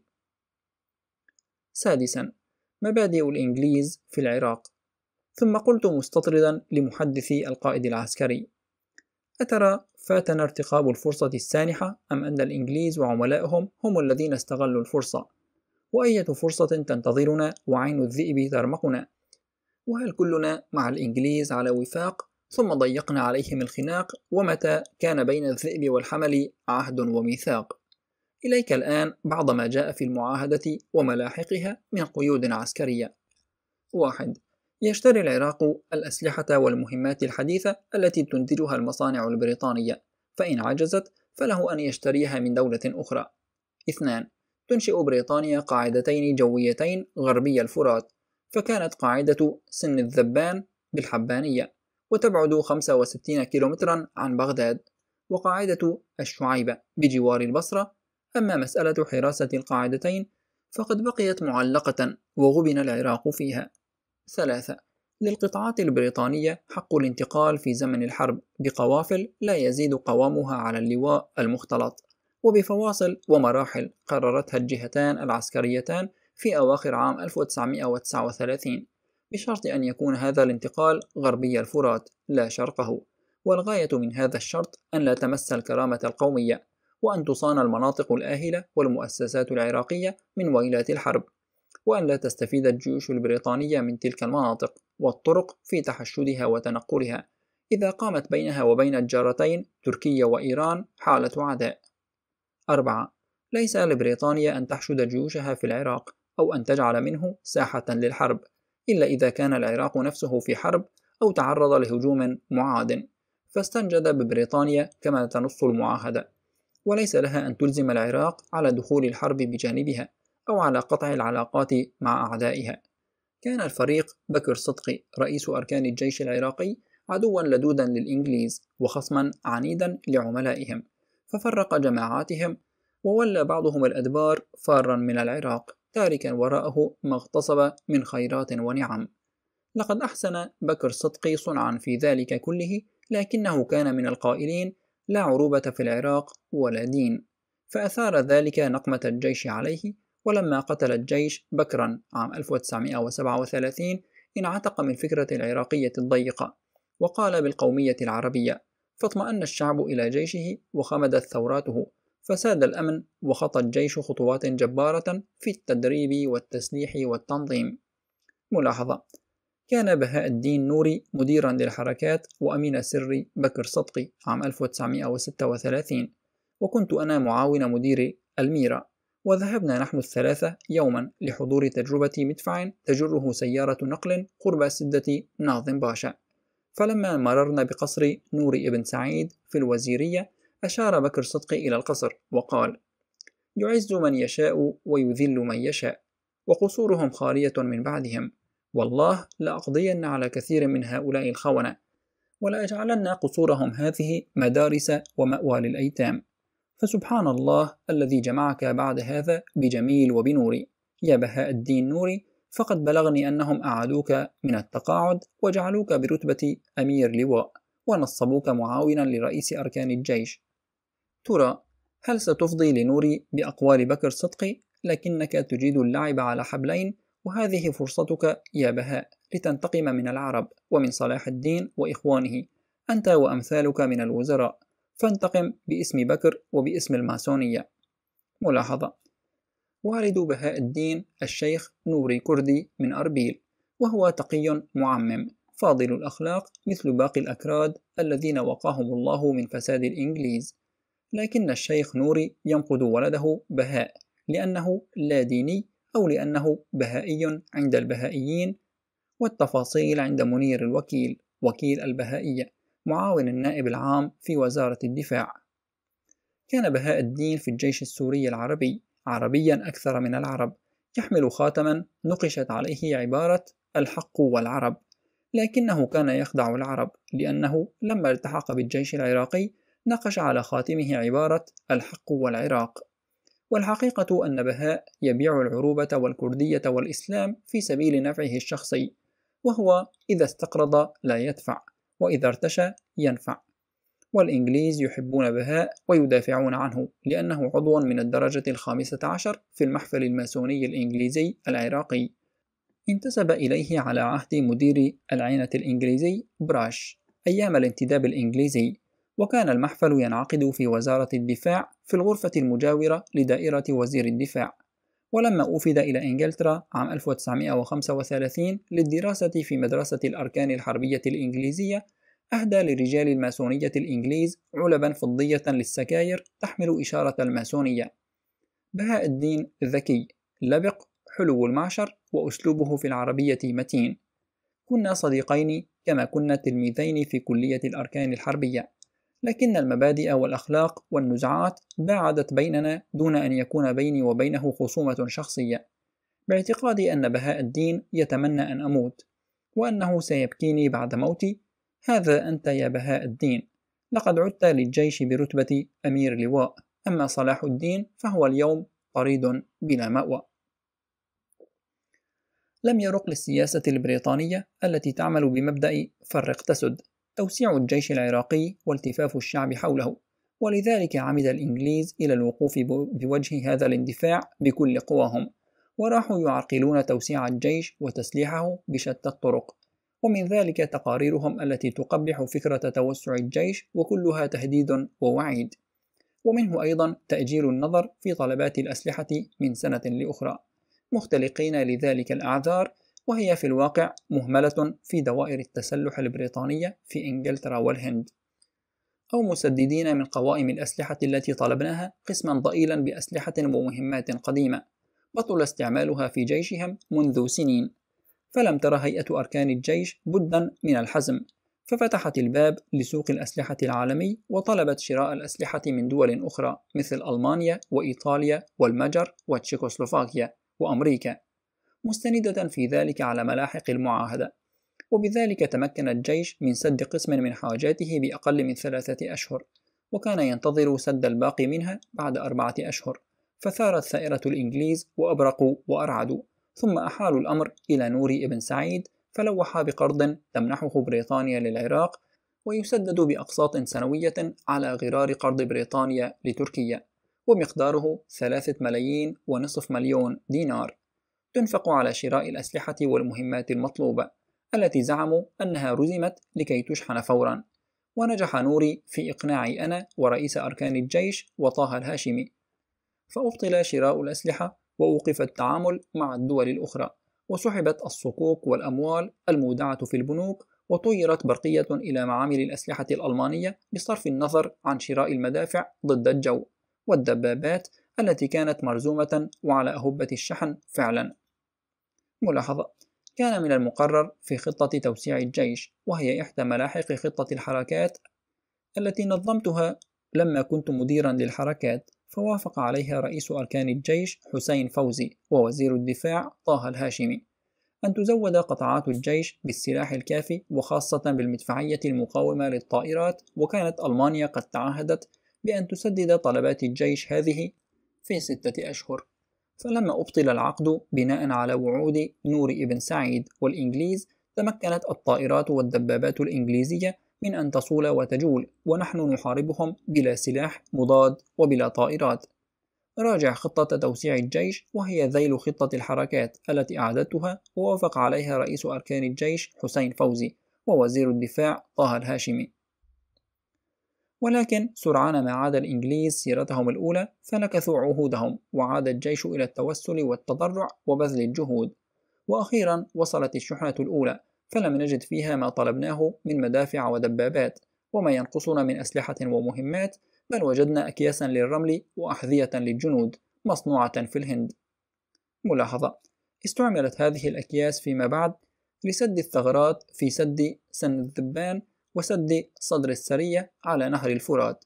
سادسا، مبادئ الإنجليز في العراق. ثم قلت مستطردا لمحدثي القائد العسكري: أترى فاتنا ارتقاب الفرصة السانحة، أم أن الإنجليز وعملائهم هم الذين استغلوا الفرصة؟ وأية فرصة تنتظرنا وعين الذئب ترمقنا؟ وهل كلنا مع الإنجليز على وفاق ثم ضيقنا عليهم الخناق؟ ومتى كان بين الذئب والحمل عهد وميثاق؟ إليك الآن بعض ما جاء في المعاهدة وملاحقها من قيود عسكرية. 1. يشتري العراق الأسلحة والمهمات الحديثة التي تنتجها المصانع البريطانية، فإن عجزت فله أن يشتريها من دولة أخرى. 2. تنشئ بريطانيا قاعدتين جويتين غربي الفرات، فكانت قاعدة سن الذبان بالحبانية وتبعد 65 كيلومترا عن بغداد، وقاعدة الشعيبة بجوار البصرة. أما مسألة حراسة القاعدتين فقد بقيت معلقة وغبن العراق فيها. 3. للقطاعات البريطانية حق الانتقال في زمن الحرب بقوافل لا يزيد قوامها على اللواء المختلط، وبفواصل ومراحل قررتها الجهتان العسكريتان في أواخر عام 1939، بشرط أن يكون هذا الانتقال غربي الفرات لا شرقه، والغاية من هذا الشرط أن لا تمس الكرامة القومية، وأن تصان المناطق الآهلة والمؤسسات العراقية من ويلات الحرب، وأن لا تستفيد الجيوش البريطانية من تلك المناطق والطرق في تحشدها وتنقلها إذا قامت بينها وبين الجارتين تركيا وإيران حالة عداء. 4. ليس لبريطانيا أن تحشد جيوشها في العراق أو أن تجعل منه ساحة للحرب إلا إذا كان العراق نفسه في حرب أو تعرض لهجوم معاد فاستنجد ببريطانيا كما تنص المعاهدة، وليس لها أن تلزم العراق على دخول الحرب بجانبها أو على قطع العلاقات مع أعدائها. كان الفريق بكر صدقي رئيس أركان الجيش العراقي عدوا لدودا للإنجليز وخصما عنيدا لعملائهم، ففرق جماعاتهم وولى بعضهم الأدبار فارا من العراق تاركا وراءه ما اغتصب من خيرات ونعم. لقد أحسن بكر صدقي صنعا في ذلك كله، لكنه كان من القائلين لا عروبة في العراق ولا دين، فأثار ذلك نقمة الجيش عليه. ولما قتل الجيش بكرا عام 1937 انعتق من فكرة العراقية الضيقة وقال بالقومية العربية، فاطمأن الشعب إلى جيشه وخمدت ثوراته، فساد الأمن وخطى الجيش خطوات جبارة في التدريب والتسليح والتنظيم. ملاحظة: كان بهاء الدين نوري مديرا للحركات وأمين سر بكر صدقي عام 1936، وكنت أنا معاون مدير الميرا، وذهبنا نحن الثلاثة يوما لحضور تجربة مدفع تجره سيارة نقل قرب سدة ناظم باشا، فلما مررنا بقصر نوري ابن سعيد في الوزيرية أشار بكر صدقي إلى القصر وقال: يعز من يشاء ويذل من يشاء، وقصورهم خالية من بعدهم، والله لأقضين على كثير من هؤلاء الخونة، ولأجعلن قصورهم هذه مدارس ومأوى للأيتام. فسبحان الله الذي جمعك بعد هذا بجميل وبنوري يا بهاء الدين نوري، فقد بلغني أنهم أعادوك من التقاعد وجعلوك برتبة أمير لواء ونصبوك معاونا لرئيس أركان الجيش. ترى هل ستفضي لنوري بأقوال بكر صدقي، لكنك تجيد اللعب على حبلين، وهذه فرصتك يا بهاء لتنتقم من العرب ومن صلاح الدين وإخوانه أنت وأمثالك من الوزراء، فانتقم باسم بكر وباسم الماسونية. ملاحظة: والد بهاء الدين الشيخ نوري كردي من أربيل، وهو تقي معمم فاضل الأخلاق مثل باقي الأكراد الذين وقاهم الله من فساد الإنجليز، لكن الشيخ نوري ينقد ولده بهاء لأنه لا ديني أو لأنه بهائي عند البهائيين، والتفاصيل عند منير الوكيل وكيل البهائية معاون النائب العام في وزارة الدفاع. كان بهاء الدين في الجيش السوري العربي عربيا أكثر من العرب، يحمل خاتما نقشت عليه عبارة الحق والعرب، لكنه كان يخدع العرب لأنه لما التحق بالجيش العراقي نقش على خاتمه عبارة الحق والعراق. والحقيقة أن بهاء يبيع العروبة والكردية والإسلام في سبيل نفعه الشخصي، وهو إذا استقرض لا يدفع، وإذا ارتشى ينفع. والإنجليز يحبون بهاء ويدافعون عنه لأنه عضو من الدرجة 15 في المحفل الماسوني الإنجليزي العراقي، انتسب إليه على عهد مدير العينة الإنجليزي براش أيام الانتداب الإنجليزي، وكان المحفل ينعقد في وزارة الدفاع في الغرفة المجاورة لدائرة وزير الدفاع. ولما أوفد إلى إنجلترا عام 1935 للدراسة في مدرسة الأركان الحربية الإنجليزية، أهدى لرجال الماسونية الإنجليز علبا فضية للسكاير تحمل إشارة الماسونية. بهاء الدين ذكي لبق حلو المعشر، وأسلوبه في العربية متين. كنا صديقين كما كنا تلميذين في كلية الأركان الحربية، لكن المبادئ والأخلاق والنزعات باعدت بيننا دون أن يكون بيني وبينه خصومة شخصية، باعتقادي أن بهاء الدين يتمنى أن أموت، وأنه سيبكيني بعد موتي. هذا أنت يا بهاء الدين، لقد عدت للجيش برتبة أمير لواء، أما صلاح الدين فهو اليوم طريد بلا مأوى. لم يرق للسياسة البريطانية التي تعمل بمبدأ فرق تسد توسيع الجيش العراقي والتفاف الشعب حوله، ولذلك عمد الإنجليز إلى الوقوف بوجه هذا الاندفاع بكل قواهم، وراحوا يعرقلون توسيع الجيش وتسليحه بشتى الطرق، ومن ذلك تقاريرهم التي تقبح فكرة توسع الجيش وكلها تهديد ووعيد، ومنه أيضا تأجيل النظر في طلبات الأسلحة من سنة لأخرى. مختلقين لذلك الأعذار، وهي في الواقع مهملة في دوائر التسلح البريطانية في إنجلترا والهند، أو مسددين من قوائم الأسلحة التي طلبناها قسما ضئيلا بأسلحة ومهمات قديمة بطل استعمالها في جيشهم منذ سنين. فلم تر هيئة أركان الجيش بدا من الحزم، ففتحت الباب لسوق الأسلحة العالمي وطلبت شراء الأسلحة من دول أخرى مثل ألمانيا وإيطاليا والمجر وتشيكوسلوفاكيا وأمريكا، مستندة في ذلك على ملاحق المعاهدة. وبذلك تمكن الجيش من سد قسم من حاجاته بأقل من 3 أشهر، وكان ينتظر سد الباقي منها بعد 4 أشهر، فثارت ثائرة الإنجليز وأبرقوا وأرعدوا، ثم أحالوا الأمر إلى نوري ابن سعيد فلوح بقرض تمنحه بريطانيا للعراق، ويسدد بأقساط سنوية على غرار قرض بريطانيا لتركيا، ومقداره 3.5 مليون دينار، تنفق على شراء الأسلحة والمهمات المطلوبة التي زعموا أنها رزمت لكي تشحن فورا. ونجح نوري في إقناعي أنا ورئيس أركان الجيش وطه الهاشمي، فأبطل شراء الأسلحة وأوقف التعامل مع الدول الأخرى، وسحبت الصكوك والأموال المودعة في البنوك، وطيرت برقية إلى معامل الأسلحة الألمانية بصرف النظر عن شراء المدافع ضد الجو والدبابات التي كانت مرزومة وعلى أهبة الشحن فعلا. ملاحظة: كان من المقرر في خطة توسيع الجيش، وهي إحدى ملاحق خطة الحركات التي نظمتها لما كنت مديرا للحركات، فوافق عليها رئيس أركان الجيش حسين فوزي ووزير الدفاع طه الهاشمي، أن تزود قطاعات الجيش بالسلاح الكافي وخاصة بالمدفعية المقاومة للطائرات، وكانت ألمانيا قد تعهدت بأن تسدد طلبات الجيش هذه في 6 أشهر. فلما أبطل العقد بناء على وعود نوري ابن سعيد والإنجليز، تمكنت الطائرات والدبابات الإنجليزية من أن تصول وتجول، ونحن نحاربهم بلا سلاح مضاد وبلا طائرات. راجع خطة توسيع الجيش، وهي ذيل خطة الحركات التي أعددتها ووافق عليها رئيس أركان الجيش حسين فوزي ووزير الدفاع طه الهاشمي. ولكن سرعان ما عاد الإنجليز سيرتهم الأولى فنكثوا عهودهم، وعاد الجيش إلى التوسل والتضرع وبذل الجهود. وأخيرا وصلت الشحنة الأولى، فلم نجد فيها ما طلبناه من مدافع ودبابات وما ينقصنا من أسلحة ومهمات، بل وجدنا أكياسا للرمل وأحذية للجنود مصنوعة في الهند. ملاحظة: استعملت هذه الأكياس فيما بعد لسد الثغرات في سد سن الذبان وسد صدر السرية على نهر الفرات،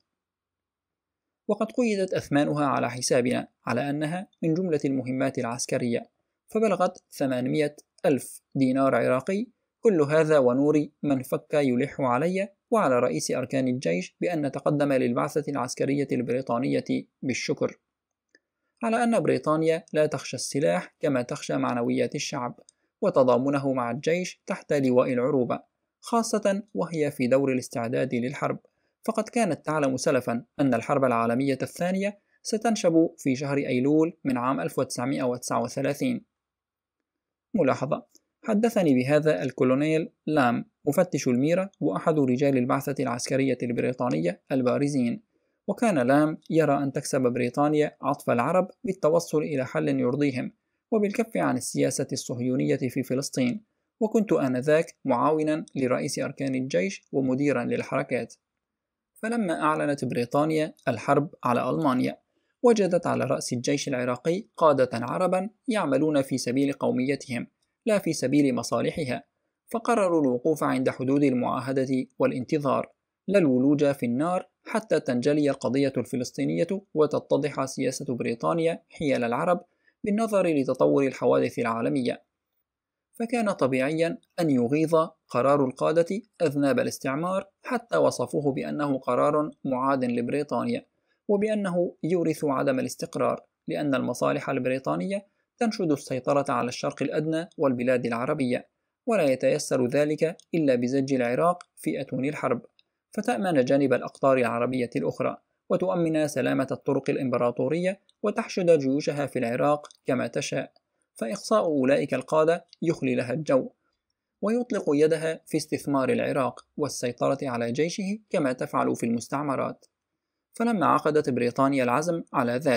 وقد قيدت أثمانها على حسابنا على أنها من جملة المهمات العسكرية، فبلغت 800,000 دينار عراقي. كل هذا ونوري من فك يلح علي وعلى رئيس أركان الجيش بأن نتقدم للبعثة العسكرية البريطانية بالشكر، على أن بريطانيا لا تخشى السلاح كما تخشى معنويات الشعب وتضامنه مع الجيش تحت لواء العروبة، خاصة وهي في دور الاستعداد للحرب، فقد كانت تعلم سلفا أن الحرب العالمية الثانية ستنشب في شهر أيلول من عام 1939. ملاحظة: حدثني بهذا الكولونيل لام مفتش الميرة وأحد رجال البعثة العسكرية البريطانية البارزين، وكان لام يرى أن تكسب بريطانيا عطف العرب بالتوصل إلى حل يرضيهم وبالكف عن السياسة الصهيونية في فلسطين، وكنت آنذاك معاونا لرئيس أركان الجيش ومديرا للحركات. فلما أعلنت بريطانيا الحرب على ألمانيا، وجدت على رأس الجيش العراقي قادة عربا يعملون في سبيل قوميتهم لا في سبيل مصالحها، فقرروا الوقوف عند حدود المعاهدة والانتظار، لا الولوج في النار حتى تنجلي القضية الفلسطينية وتتضح سياسة بريطانيا حيال العرب بالنظر لتطور الحوادث العالمية. فكان طبيعيا أن يغيظ قرار القادة أذناب الاستعمار، حتى وصفوه بأنه قرار معاد لبريطانيا، وبأنه يورث عدم الاستقرار، لأن المصالح البريطانية تنشد السيطرة على الشرق الأدنى والبلاد العربية، ولا يتيسر ذلك إلا بزج العراق في أتون الحرب، فتأمن جانب الأقطار العربية الأخرى، وتؤمن سلامة الطرق الإمبراطورية، وتحشد جيوشها في العراق كما تشاء، فإقصاء أولئك القادة يخلي لها الجو، ويطلق يدها في استثمار العراق والسيطرة على جيشه كما تفعل في المستعمرات. فلما عقدت بريطانيا العزم على ذلك،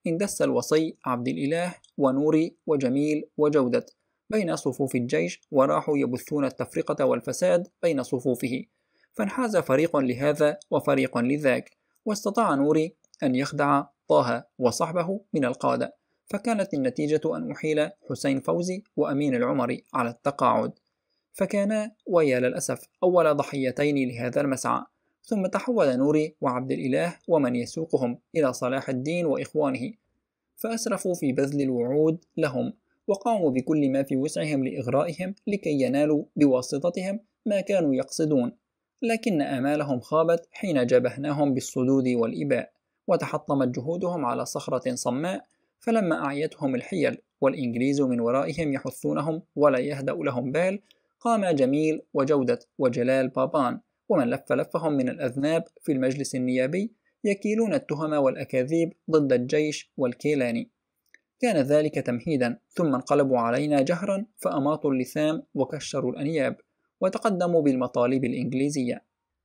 اندس الوصي عبد الإله ونوري وجميل وجودة بين صفوف الجيش، وراحوا يبثون التفرقة والفساد بين صفوفه، فانحاز فريق لهذا وفريق لذاك، واستطاع نوري أن يخدع طه وصحبه من القادة، فكانت النتيجة أن أحيل حسين فوزي وأمين العمري على التقاعد، فكانا ويا للأسف أول ضحيتين لهذا المسعى. ثم تحول نوري وعبد الإله ومن يسوقهم إلى صلاح الدين وإخوانه، فأسرفوا في بذل الوعود لهم، وقاموا بكل ما في وسعهم لإغرائهم لكي ينالوا بواسطتهم ما كانوا يقصدون، لكن آمالهم خابت حين جابهناهم بالصدود والإباء، وتحطمت جهودهم على صخرة صماء، فلما أعيتهم الحيل والإنجليز من ورائهم يحثونهم ولا يهدأ لهم بال، قام جميل وجودة وجلال بابان ومن لف لفهم من الأذناب في المجلس النيابي يكيلون التهم والأكاذيب ضد الجيش والكيلاني. كان ذلك تمهيدا، ثم انقلبوا علينا جهرا فأماطوا اللثام وكشروا الأنياب وتقدموا بالمطالب الإنجليزية.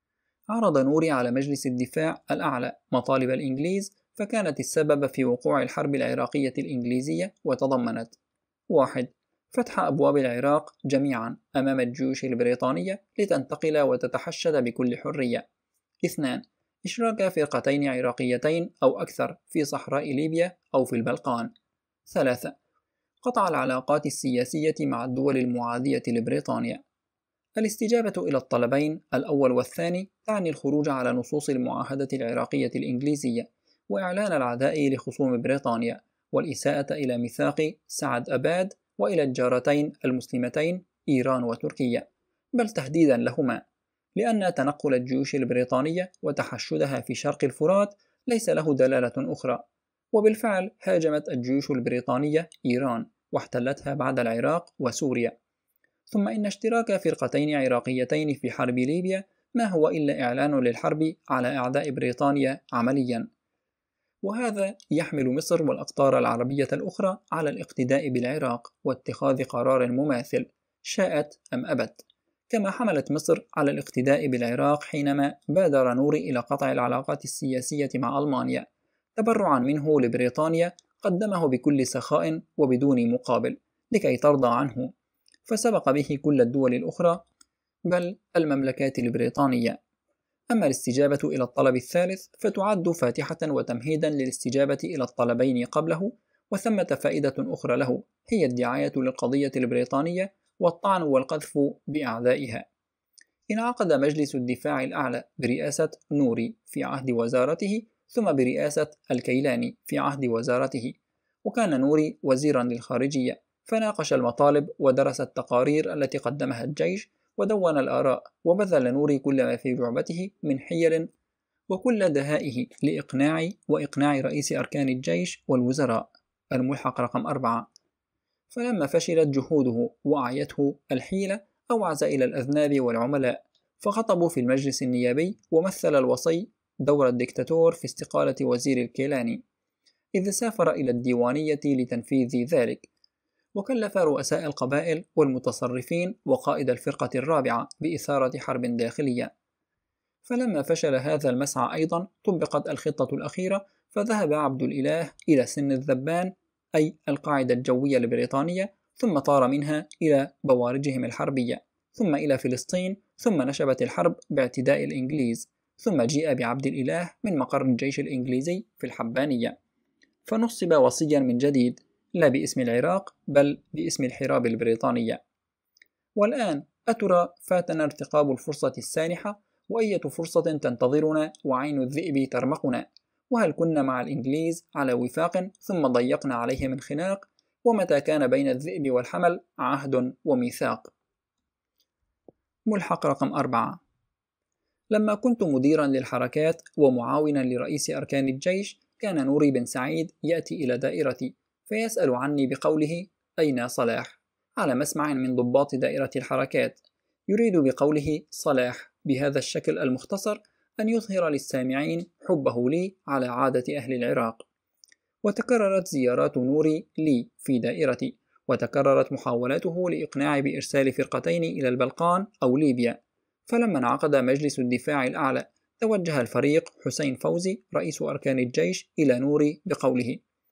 عرض نوري على مجلس الدفاع الأعلى مطالب الإنجليز، فكانت السبب في وقوع الحرب العراقية الإنجليزية، وتضمنت: 1. فتح أبواب العراق جميعا أمام الجيوش البريطانية لتنتقل وتتحشد بكل حرية. 2. إشراك فرقتين عراقيتين أو أكثر في صحراء ليبيا أو في البلقان. 3. قطع العلاقات السياسية مع الدول المعادية لبريطانيا. الاستجابة إلى الطلبين الأول والثاني تعني الخروج على نصوص المعاهدة العراقية الإنجليزية، وإعلان العداء لخصوم بريطانيا، والإساءة إلى ميثاق سعد أباد، وإلى الجارتين المسلمتين إيران وتركيا، بل تهديدا لهما، لأن تنقل الجيوش البريطانية وتحشدها في شرق الفرات ليس له دلالة أخرى. وبالفعل هاجمت الجيوش البريطانية إيران واحتلتها بعد العراق وسوريا. ثم إن اشتراك فرقتين عراقيتين في حرب ليبيا ما هو إلا إعلان للحرب على أعداء بريطانيا عمليا، وهذا يحمل مصر والأقطار العربية الأخرى على الاقتداء بالعراق واتخاذ قرار مماثل شاءت أم أبت، كما حملت مصر على الاقتداء بالعراق حينما بادر نوري إلى قطع العلاقات السياسية مع ألمانيا تبرعا منه لبريطانيا، قدمه بكل سخاء وبدون مقابل لكي ترضى عنه، فسبق به كل الدول الأخرى بل المملكات البريطانية. أما الاستجابة إلى الطلب الثالث فتعد فاتحة وتمهيدا للاستجابة إلى الطلبين قبله، وثمة فائدة أخرى له هي الدعاية للقضية البريطانية والطعن والقذف بأعدائها. انعقد مجلس الدفاع الأعلى برئاسة نوري في عهد وزارته، ثم برئاسة الكيلاني في عهد وزارته، وكان نوري وزيرا للخارجية، فناقش المطالب ودرس التقارير التي قدمها الجيش ودون الآراء، وبذل نوري كل ما في جعبته من حيل وكل دهائه لإقناع رئيس أركان الجيش والوزراء، الملحق رقم 4. فلما فشلت جهوده وأعيته الحيلة أوعز إلى الأذناب والعملاء، فخطبوا في المجلس النيابي، ومثل الوصي دور الدكتاتور في استقالة وزير الكيلاني، إذ سافر إلى الديوانية لتنفيذ ذلك، وكلف رؤساء القبائل والمتصرفين وقائد الفرقة الرابعة بإثارة حرب داخلية. فلما فشل هذا المسعى أيضا طبقت الخطة الأخيرة، فذهب عبد الإله إلى سن الذبان أي القاعدة الجوية البريطانية، ثم طار منها إلى بوارجهم الحربية، ثم إلى فلسطين، ثم نشبت الحرب باعتداء الإنجليز، ثم جيء بعبد الإله من مقر الجيش الإنجليزي في الحبانية، فنصب وصيا من جديد، لا باسم العراق بل باسم الحراب البريطانية. والآن أترى فاتنا ارتقاب الفرصة السانحة، وأية فرصة تنتظرنا وعين الذئب ترمقنا، وهل كنا مع الإنجليز على وفاق ثم ضيقنا عليهم الخناق، ومتى كان بين الذئب والحمل عهد وميثاق. ملحق رقم 4. لما كنت مديرا للحركات ومعاونا لرئيس أركان الجيش، كان نوري بن سعيد يأتي إلى دائرتي فيسأل عني بقوله: أين صلاح؟ على مسمع من ضباط دائرة الحركات، يريد بقوله صلاح بهذا الشكل المختصر أن يظهر للسامعين حبه لي على عادة أهل العراق. وتكررت زيارات نوري لي في دائرتي، وتكررت محاولاته لإقناعي بإرسال فرقتين إلى البلقان أو ليبيا. فلما انعقد مجلس الدفاع الأعلى توجه الفريق حسين فوزي رئيس أركان الجيش إلى نوري بقوله: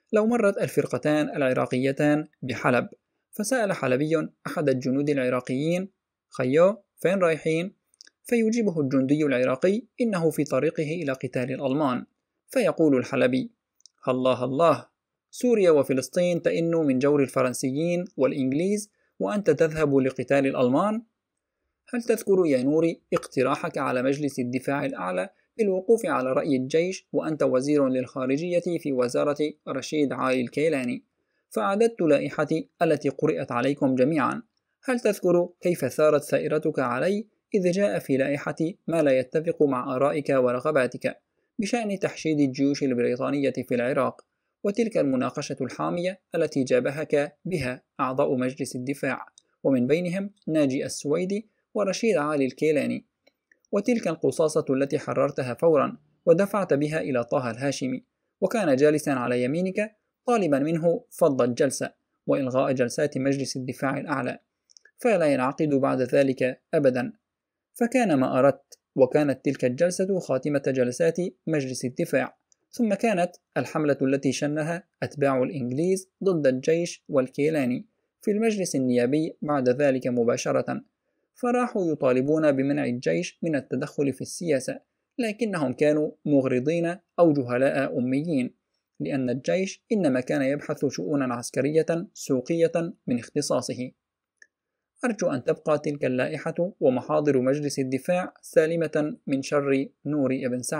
لو مرت الفرقتان العراقيتان بحلب، فسأل حلبي أحد الجنود العراقيين: خيو، فين رايحين؟ فيجيبه الجندي العراقي: إنه في طريقه إلى قتال الألمان. فيقول الحلبي: الله الله، سوريا وفلسطين تئن من جور الفرنسيين والإنجليز، وأنت تذهب لقتال الألمان؟ هل تذكر يا نوري اقتراحك على مجلس الدفاع الأعلى بالوقوف على رأي الجيش وأنت وزير للخارجية في وزارة رشيد علي الكيلاني؟ فأعددت لائحتي التي قرأت عليكم جميعا. هل تذكر كيف ثارت ثائرتك علي إذ جاء في لائحتي ما لا يتفق مع آرائك ورغباتك بشأن تحشيد الجيوش البريطانية في العراق، وتلك المناقشة الحامية التي جابهك بها أعضاء مجلس الدفاع، ومن بينهم ناجي السويدي ورشيد علي الكيلاني، وتلك القصاصة التي حررتها فورا ودفعت بها إلى طه الهاشمي، وكان جالسا على يمينك طالبا منه فض الجلسة وإلغاء جلسات مجلس الدفاع الأعلى، فلا ينعقد بعد ذلك أبدا. فكان ما أردت، وكانت تلك الجلسة خاتمة جلسات مجلس الدفاع. ثم كانت الحملة التي شنها أتباع الإنجليز ضد الجيش والكيلاني في المجلس النيابي بعد ذلك مباشرة، فراحوا يطالبون بمنع الجيش من التدخل في السياسة، لكنهم كانوا مغرضين أو جهلاء أميين، لأن الجيش إنما كان يبحث شؤونا عسكرية سوقية من اختصاصه. أرجو أن تبقى تلك اللائحة ومحاضر مجلس الدفاع سالمة من شر نور ابن سعد.